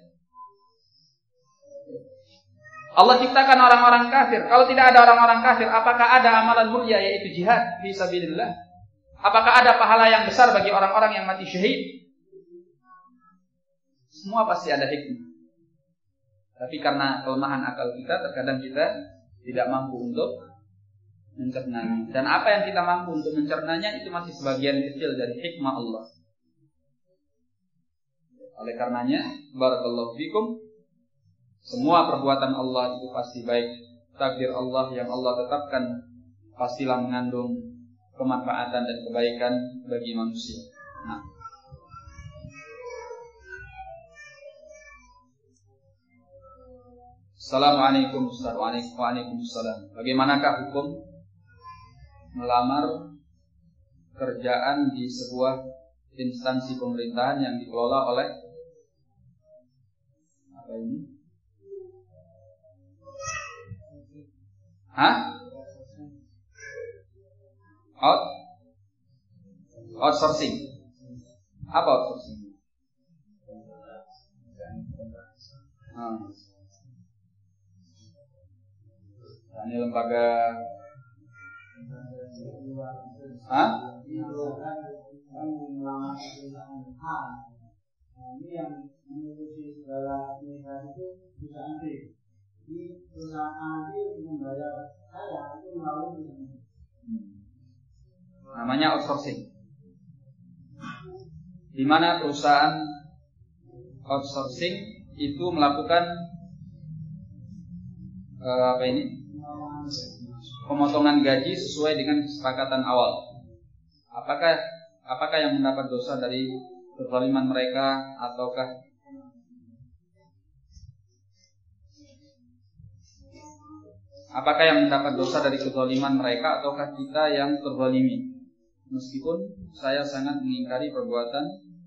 [SPEAKER 1] Allah ciptakan orang-orang kafir. Kalau tidak ada orang-orang kafir, apakah ada amalan mulia yaitu jihad fi sabilillah? Apakah ada pahala yang besar bagi orang-orang yang mati syahid? Semua pasti ada hikmah. Tapi karena kelemahan akal kita, terkadang kita tidak mampu untuk mencernanya. Dan apa yang kita mampu untuk mencernanya itu masih sebagian kecil dari hikmah Allah. Oleh karenanya, barakallahu fikum, semua perbuatan Allah itu pasti baik. Takdir Allah yang Allah tetapkan pastilah mengandung kemanfaatan dan kebaikan bagi manusia. Nah, Assalamualaikum warahmatullahi wabarakatuh. Bagaimanakah hukum melamar kerjaan di sebuah instansi pemerintahan yang dikelola oleh apa ini? Hah? Out? Outsourcing. Apa outsourcing? Hmm. Nah, ini lembaga. Hah?
[SPEAKER 2] Ini yang mengurusi segala administrasi itu bisa nanti. Di perusahaan nanti membayar saya itu melalui
[SPEAKER 1] hmm. namanya outsourcing. Di mana perusahaan outsourcing itu melakukan uh, apa ini? Pemotongan gaji sesuai dengan kesepakatan awal. Apakah apakah yang mendapat dosa dari kezaliman mereka ataukah apakah yang mendapat dosa dari kezaliman mereka ataukah kita yang terzalimi? Meskipun saya sangat mengingkari perbuatan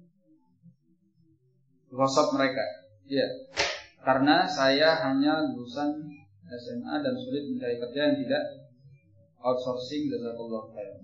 [SPEAKER 1] ghasab mereka. Ya, karena saya hanya lulusan S M A dan sulit mencari kerja yang tidak outsourcing. Jazakallahu khairan.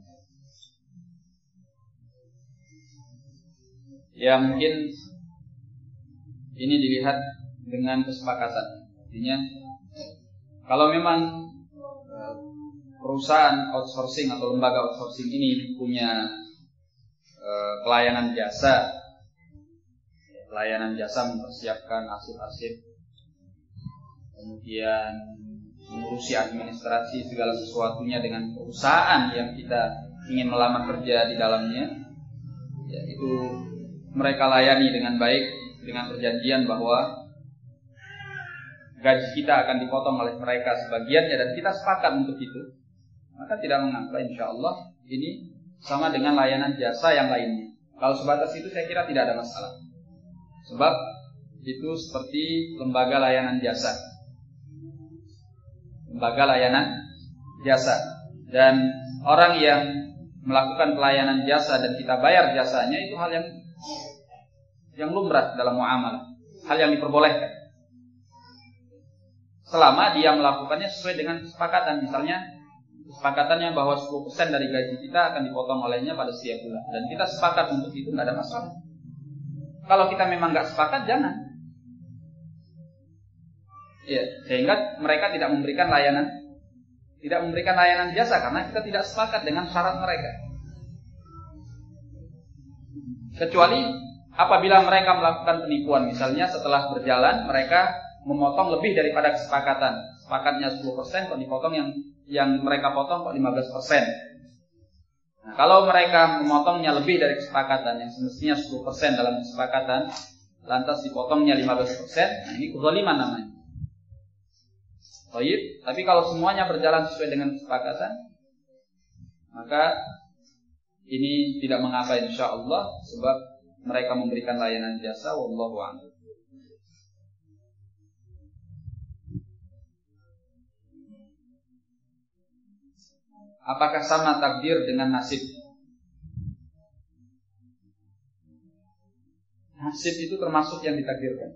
[SPEAKER 1] Ya, mungkin ini dilihat dengan kesepakatan. Artinya, kalau memang perusahaan outsourcing atau lembaga outsourcing ini punya pelayanan jasa, pelayanan jasa mempersiapkan arsip-arsip, kemudian mengurusi administrasi segala sesuatunya dengan perusahaan yang kita ingin melamar kerja di dalamnya, ya, itu mereka layani dengan baik dengan perjanjian bahwa gaji kita akan dipotong oleh mereka sebagiannya dan kita sepakat untuk itu, maka tidak mengapa, insya Allah ini sama dengan layanan jasa yang lainnya. Kalau sebatas itu saya kira tidak ada masalah, sebab itu seperti lembaga layanan jasa, lembaga layanan jasa, dan orang yang melakukan pelayanan jasa dan kita bayar jasanya itu hal yang yang lumrah dalam muamalah, hal yang diperbolehkan. Selama dia melakukannya sesuai dengan kesepakatan. Misalnya kesepakatannya bahwa sepuluh persen dari gaji kita akan dipotong olehnya pada setiap bulan, dan kita sepakat untuk itu, tidak ada masalah. Kalau kita memang nggak sepakat, jangan. Ya, sehingga mereka tidak memberikan layanan, tidak memberikan layanan jasa karena kita tidak sepakat dengan syarat mereka. Kecuali apabila mereka melakukan penipuan, misalnya setelah berjalan mereka memotong lebih daripada kesepakatan. sepakatnya sepuluh persen kok dipotong yang yang mereka potong kok lima belas persen. Nah, kalau mereka memotongnya lebih dari kesepakatan yang semestinya sepuluh persen dalam kesepakatan, lantas dipotongnya lima belas persen, nah ini kezaliman namanya. Baik, tapi kalau semuanya berjalan sesuai dengan kesepakatan, maka ini tidak mengapa insyaallah, sebab mereka memberikan layanan jasa. Wallahu a'lam. Apakah sama takdir dengan nasib? Nasib itu termasuk yang ditakdirkan.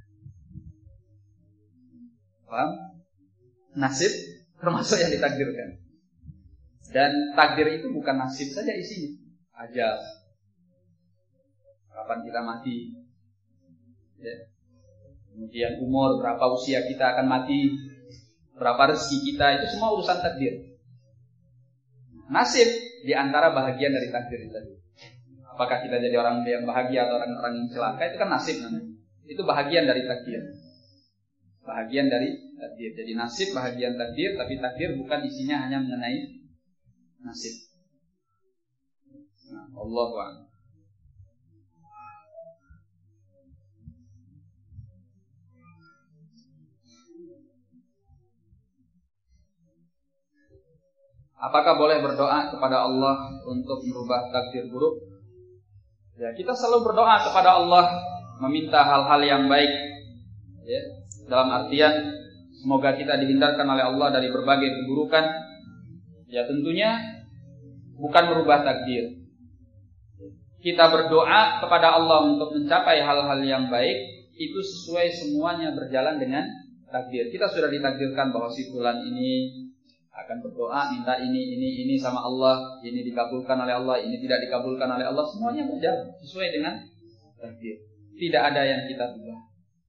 [SPEAKER 1] Paham? Nasib termasuk yang ditakdirkan. Dan takdir itu bukan nasib saja isinya. Ajal. Kapan kita mati. Ya. Kemudian umur, berapa usia kita akan mati, berapa rezeki kita, itu semua urusan takdir. Nasib diantara bahagian dari takdir itu. Apakah kita jadi orang yang bahagia atau orang-orang yang celaka, itu kan nasib namanya. Itu bahagian dari takdir. Bahagian dari takdir. Jadi nasib bahagian takdir, tapi takdir bukan isinya hanya mengenai nasib. Nah, Allahu a'lam. Apakah boleh berdoa kepada Allah untuk merubah takdir buruk? Ya, kita selalu berdoa kepada Allah, meminta hal-hal yang baik. Ya, dalam artian semoga kita dihindarkan oleh Allah dari berbagai keburukan. Ya, tentunya bukan merubah takdir. Kita berdoa kepada Allah untuk mencapai hal-hal yang baik, itu sesuai semuanya berjalan dengan takdir. Kita sudah ditakdirkan bahwa si fulan ini akan berdoa, minta ini, ini, ini sama Allah, ini dikabulkan oleh Allah, ini tidak dikabulkan oleh Allah, semuanya berjalan sesuai dengan takdir. Tidak ada yang kita ubah.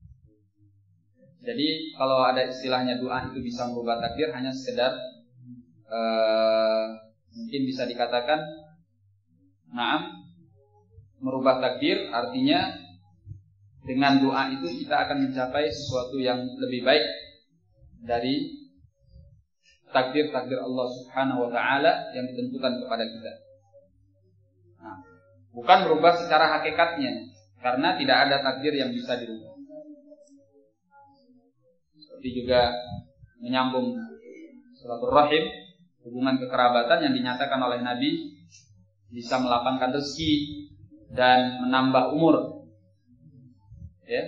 [SPEAKER 1] Jadi kalau ada istilahnya doa itu bisa merubah takdir, hanya sekedar uh, mungkin bisa dikatakan, naam, merubah takdir artinya dengan doa itu kita akan mencapai sesuatu yang lebih baik dari takdir-takdir Allah Subhanahu wa ta'ala yang ditentukan kepada kita. Nah, bukan berubah secara hakikatnya, karena tidak ada takdir yang bisa dirubah. Seperti juga menyambung silaturahim, hubungan kekerabatan yang dinyatakan oleh Nabi bisa melapangkan rezeki dan menambah umur. Ya.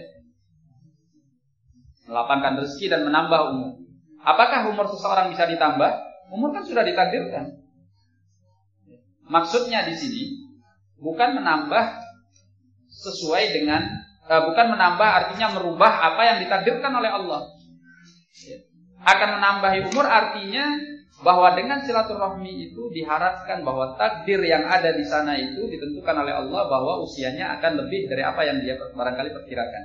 [SPEAKER 1] Melapangkan rezeki dan menambah umur. Apakah umur seseorang bisa ditambah? Umur kan sudah ditakdirkan. Maksudnya di sini bukan menambah sesuai dengan uh, bukan menambah artinya merubah apa yang ditakdirkan oleh Allah. Akan menambah umur artinya bahwa dengan silaturahmi itu diharapkan bahwa takdir yang ada di sana itu ditentukan oleh Allah bahwa usianya akan lebih dari apa yang dia barangkali perkirakan.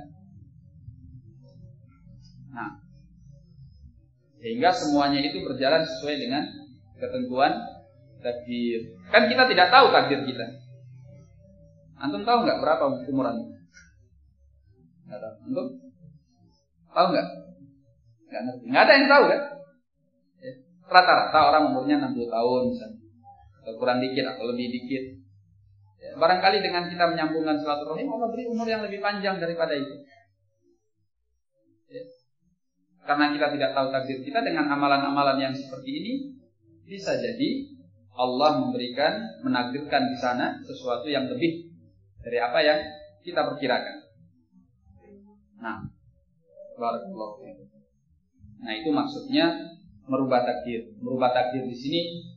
[SPEAKER 1] Nah, sehingga semuanya itu berjalan sesuai dengan ketentuan takdir. Kan kita tidak tahu takdir kita. Antum tahu nggak berapa umur antum? Nggak tahu. Antum tahu nggak? Nggak ngerti. Nggak ada yang tahu kan? Ya. Rata-rata orang umurnya enam puluh tahun misalnya, atau kurang dikit atau lebih dikit. Ya. Barangkali dengan kita menyambungkan silaturahim, Allah beri umur yang lebih panjang daripada itu. Ya. Karena kita tidak tahu takdir kita, dengan amalan-amalan yang seperti ini bisa jadi Allah memberikan, menakdirkan di sana sesuatu yang lebih dari apa yang kita perkirakan. Nah, barakallahu fiikum. Nah, itu maksudnya merubah takdir. Merubah takdir di sini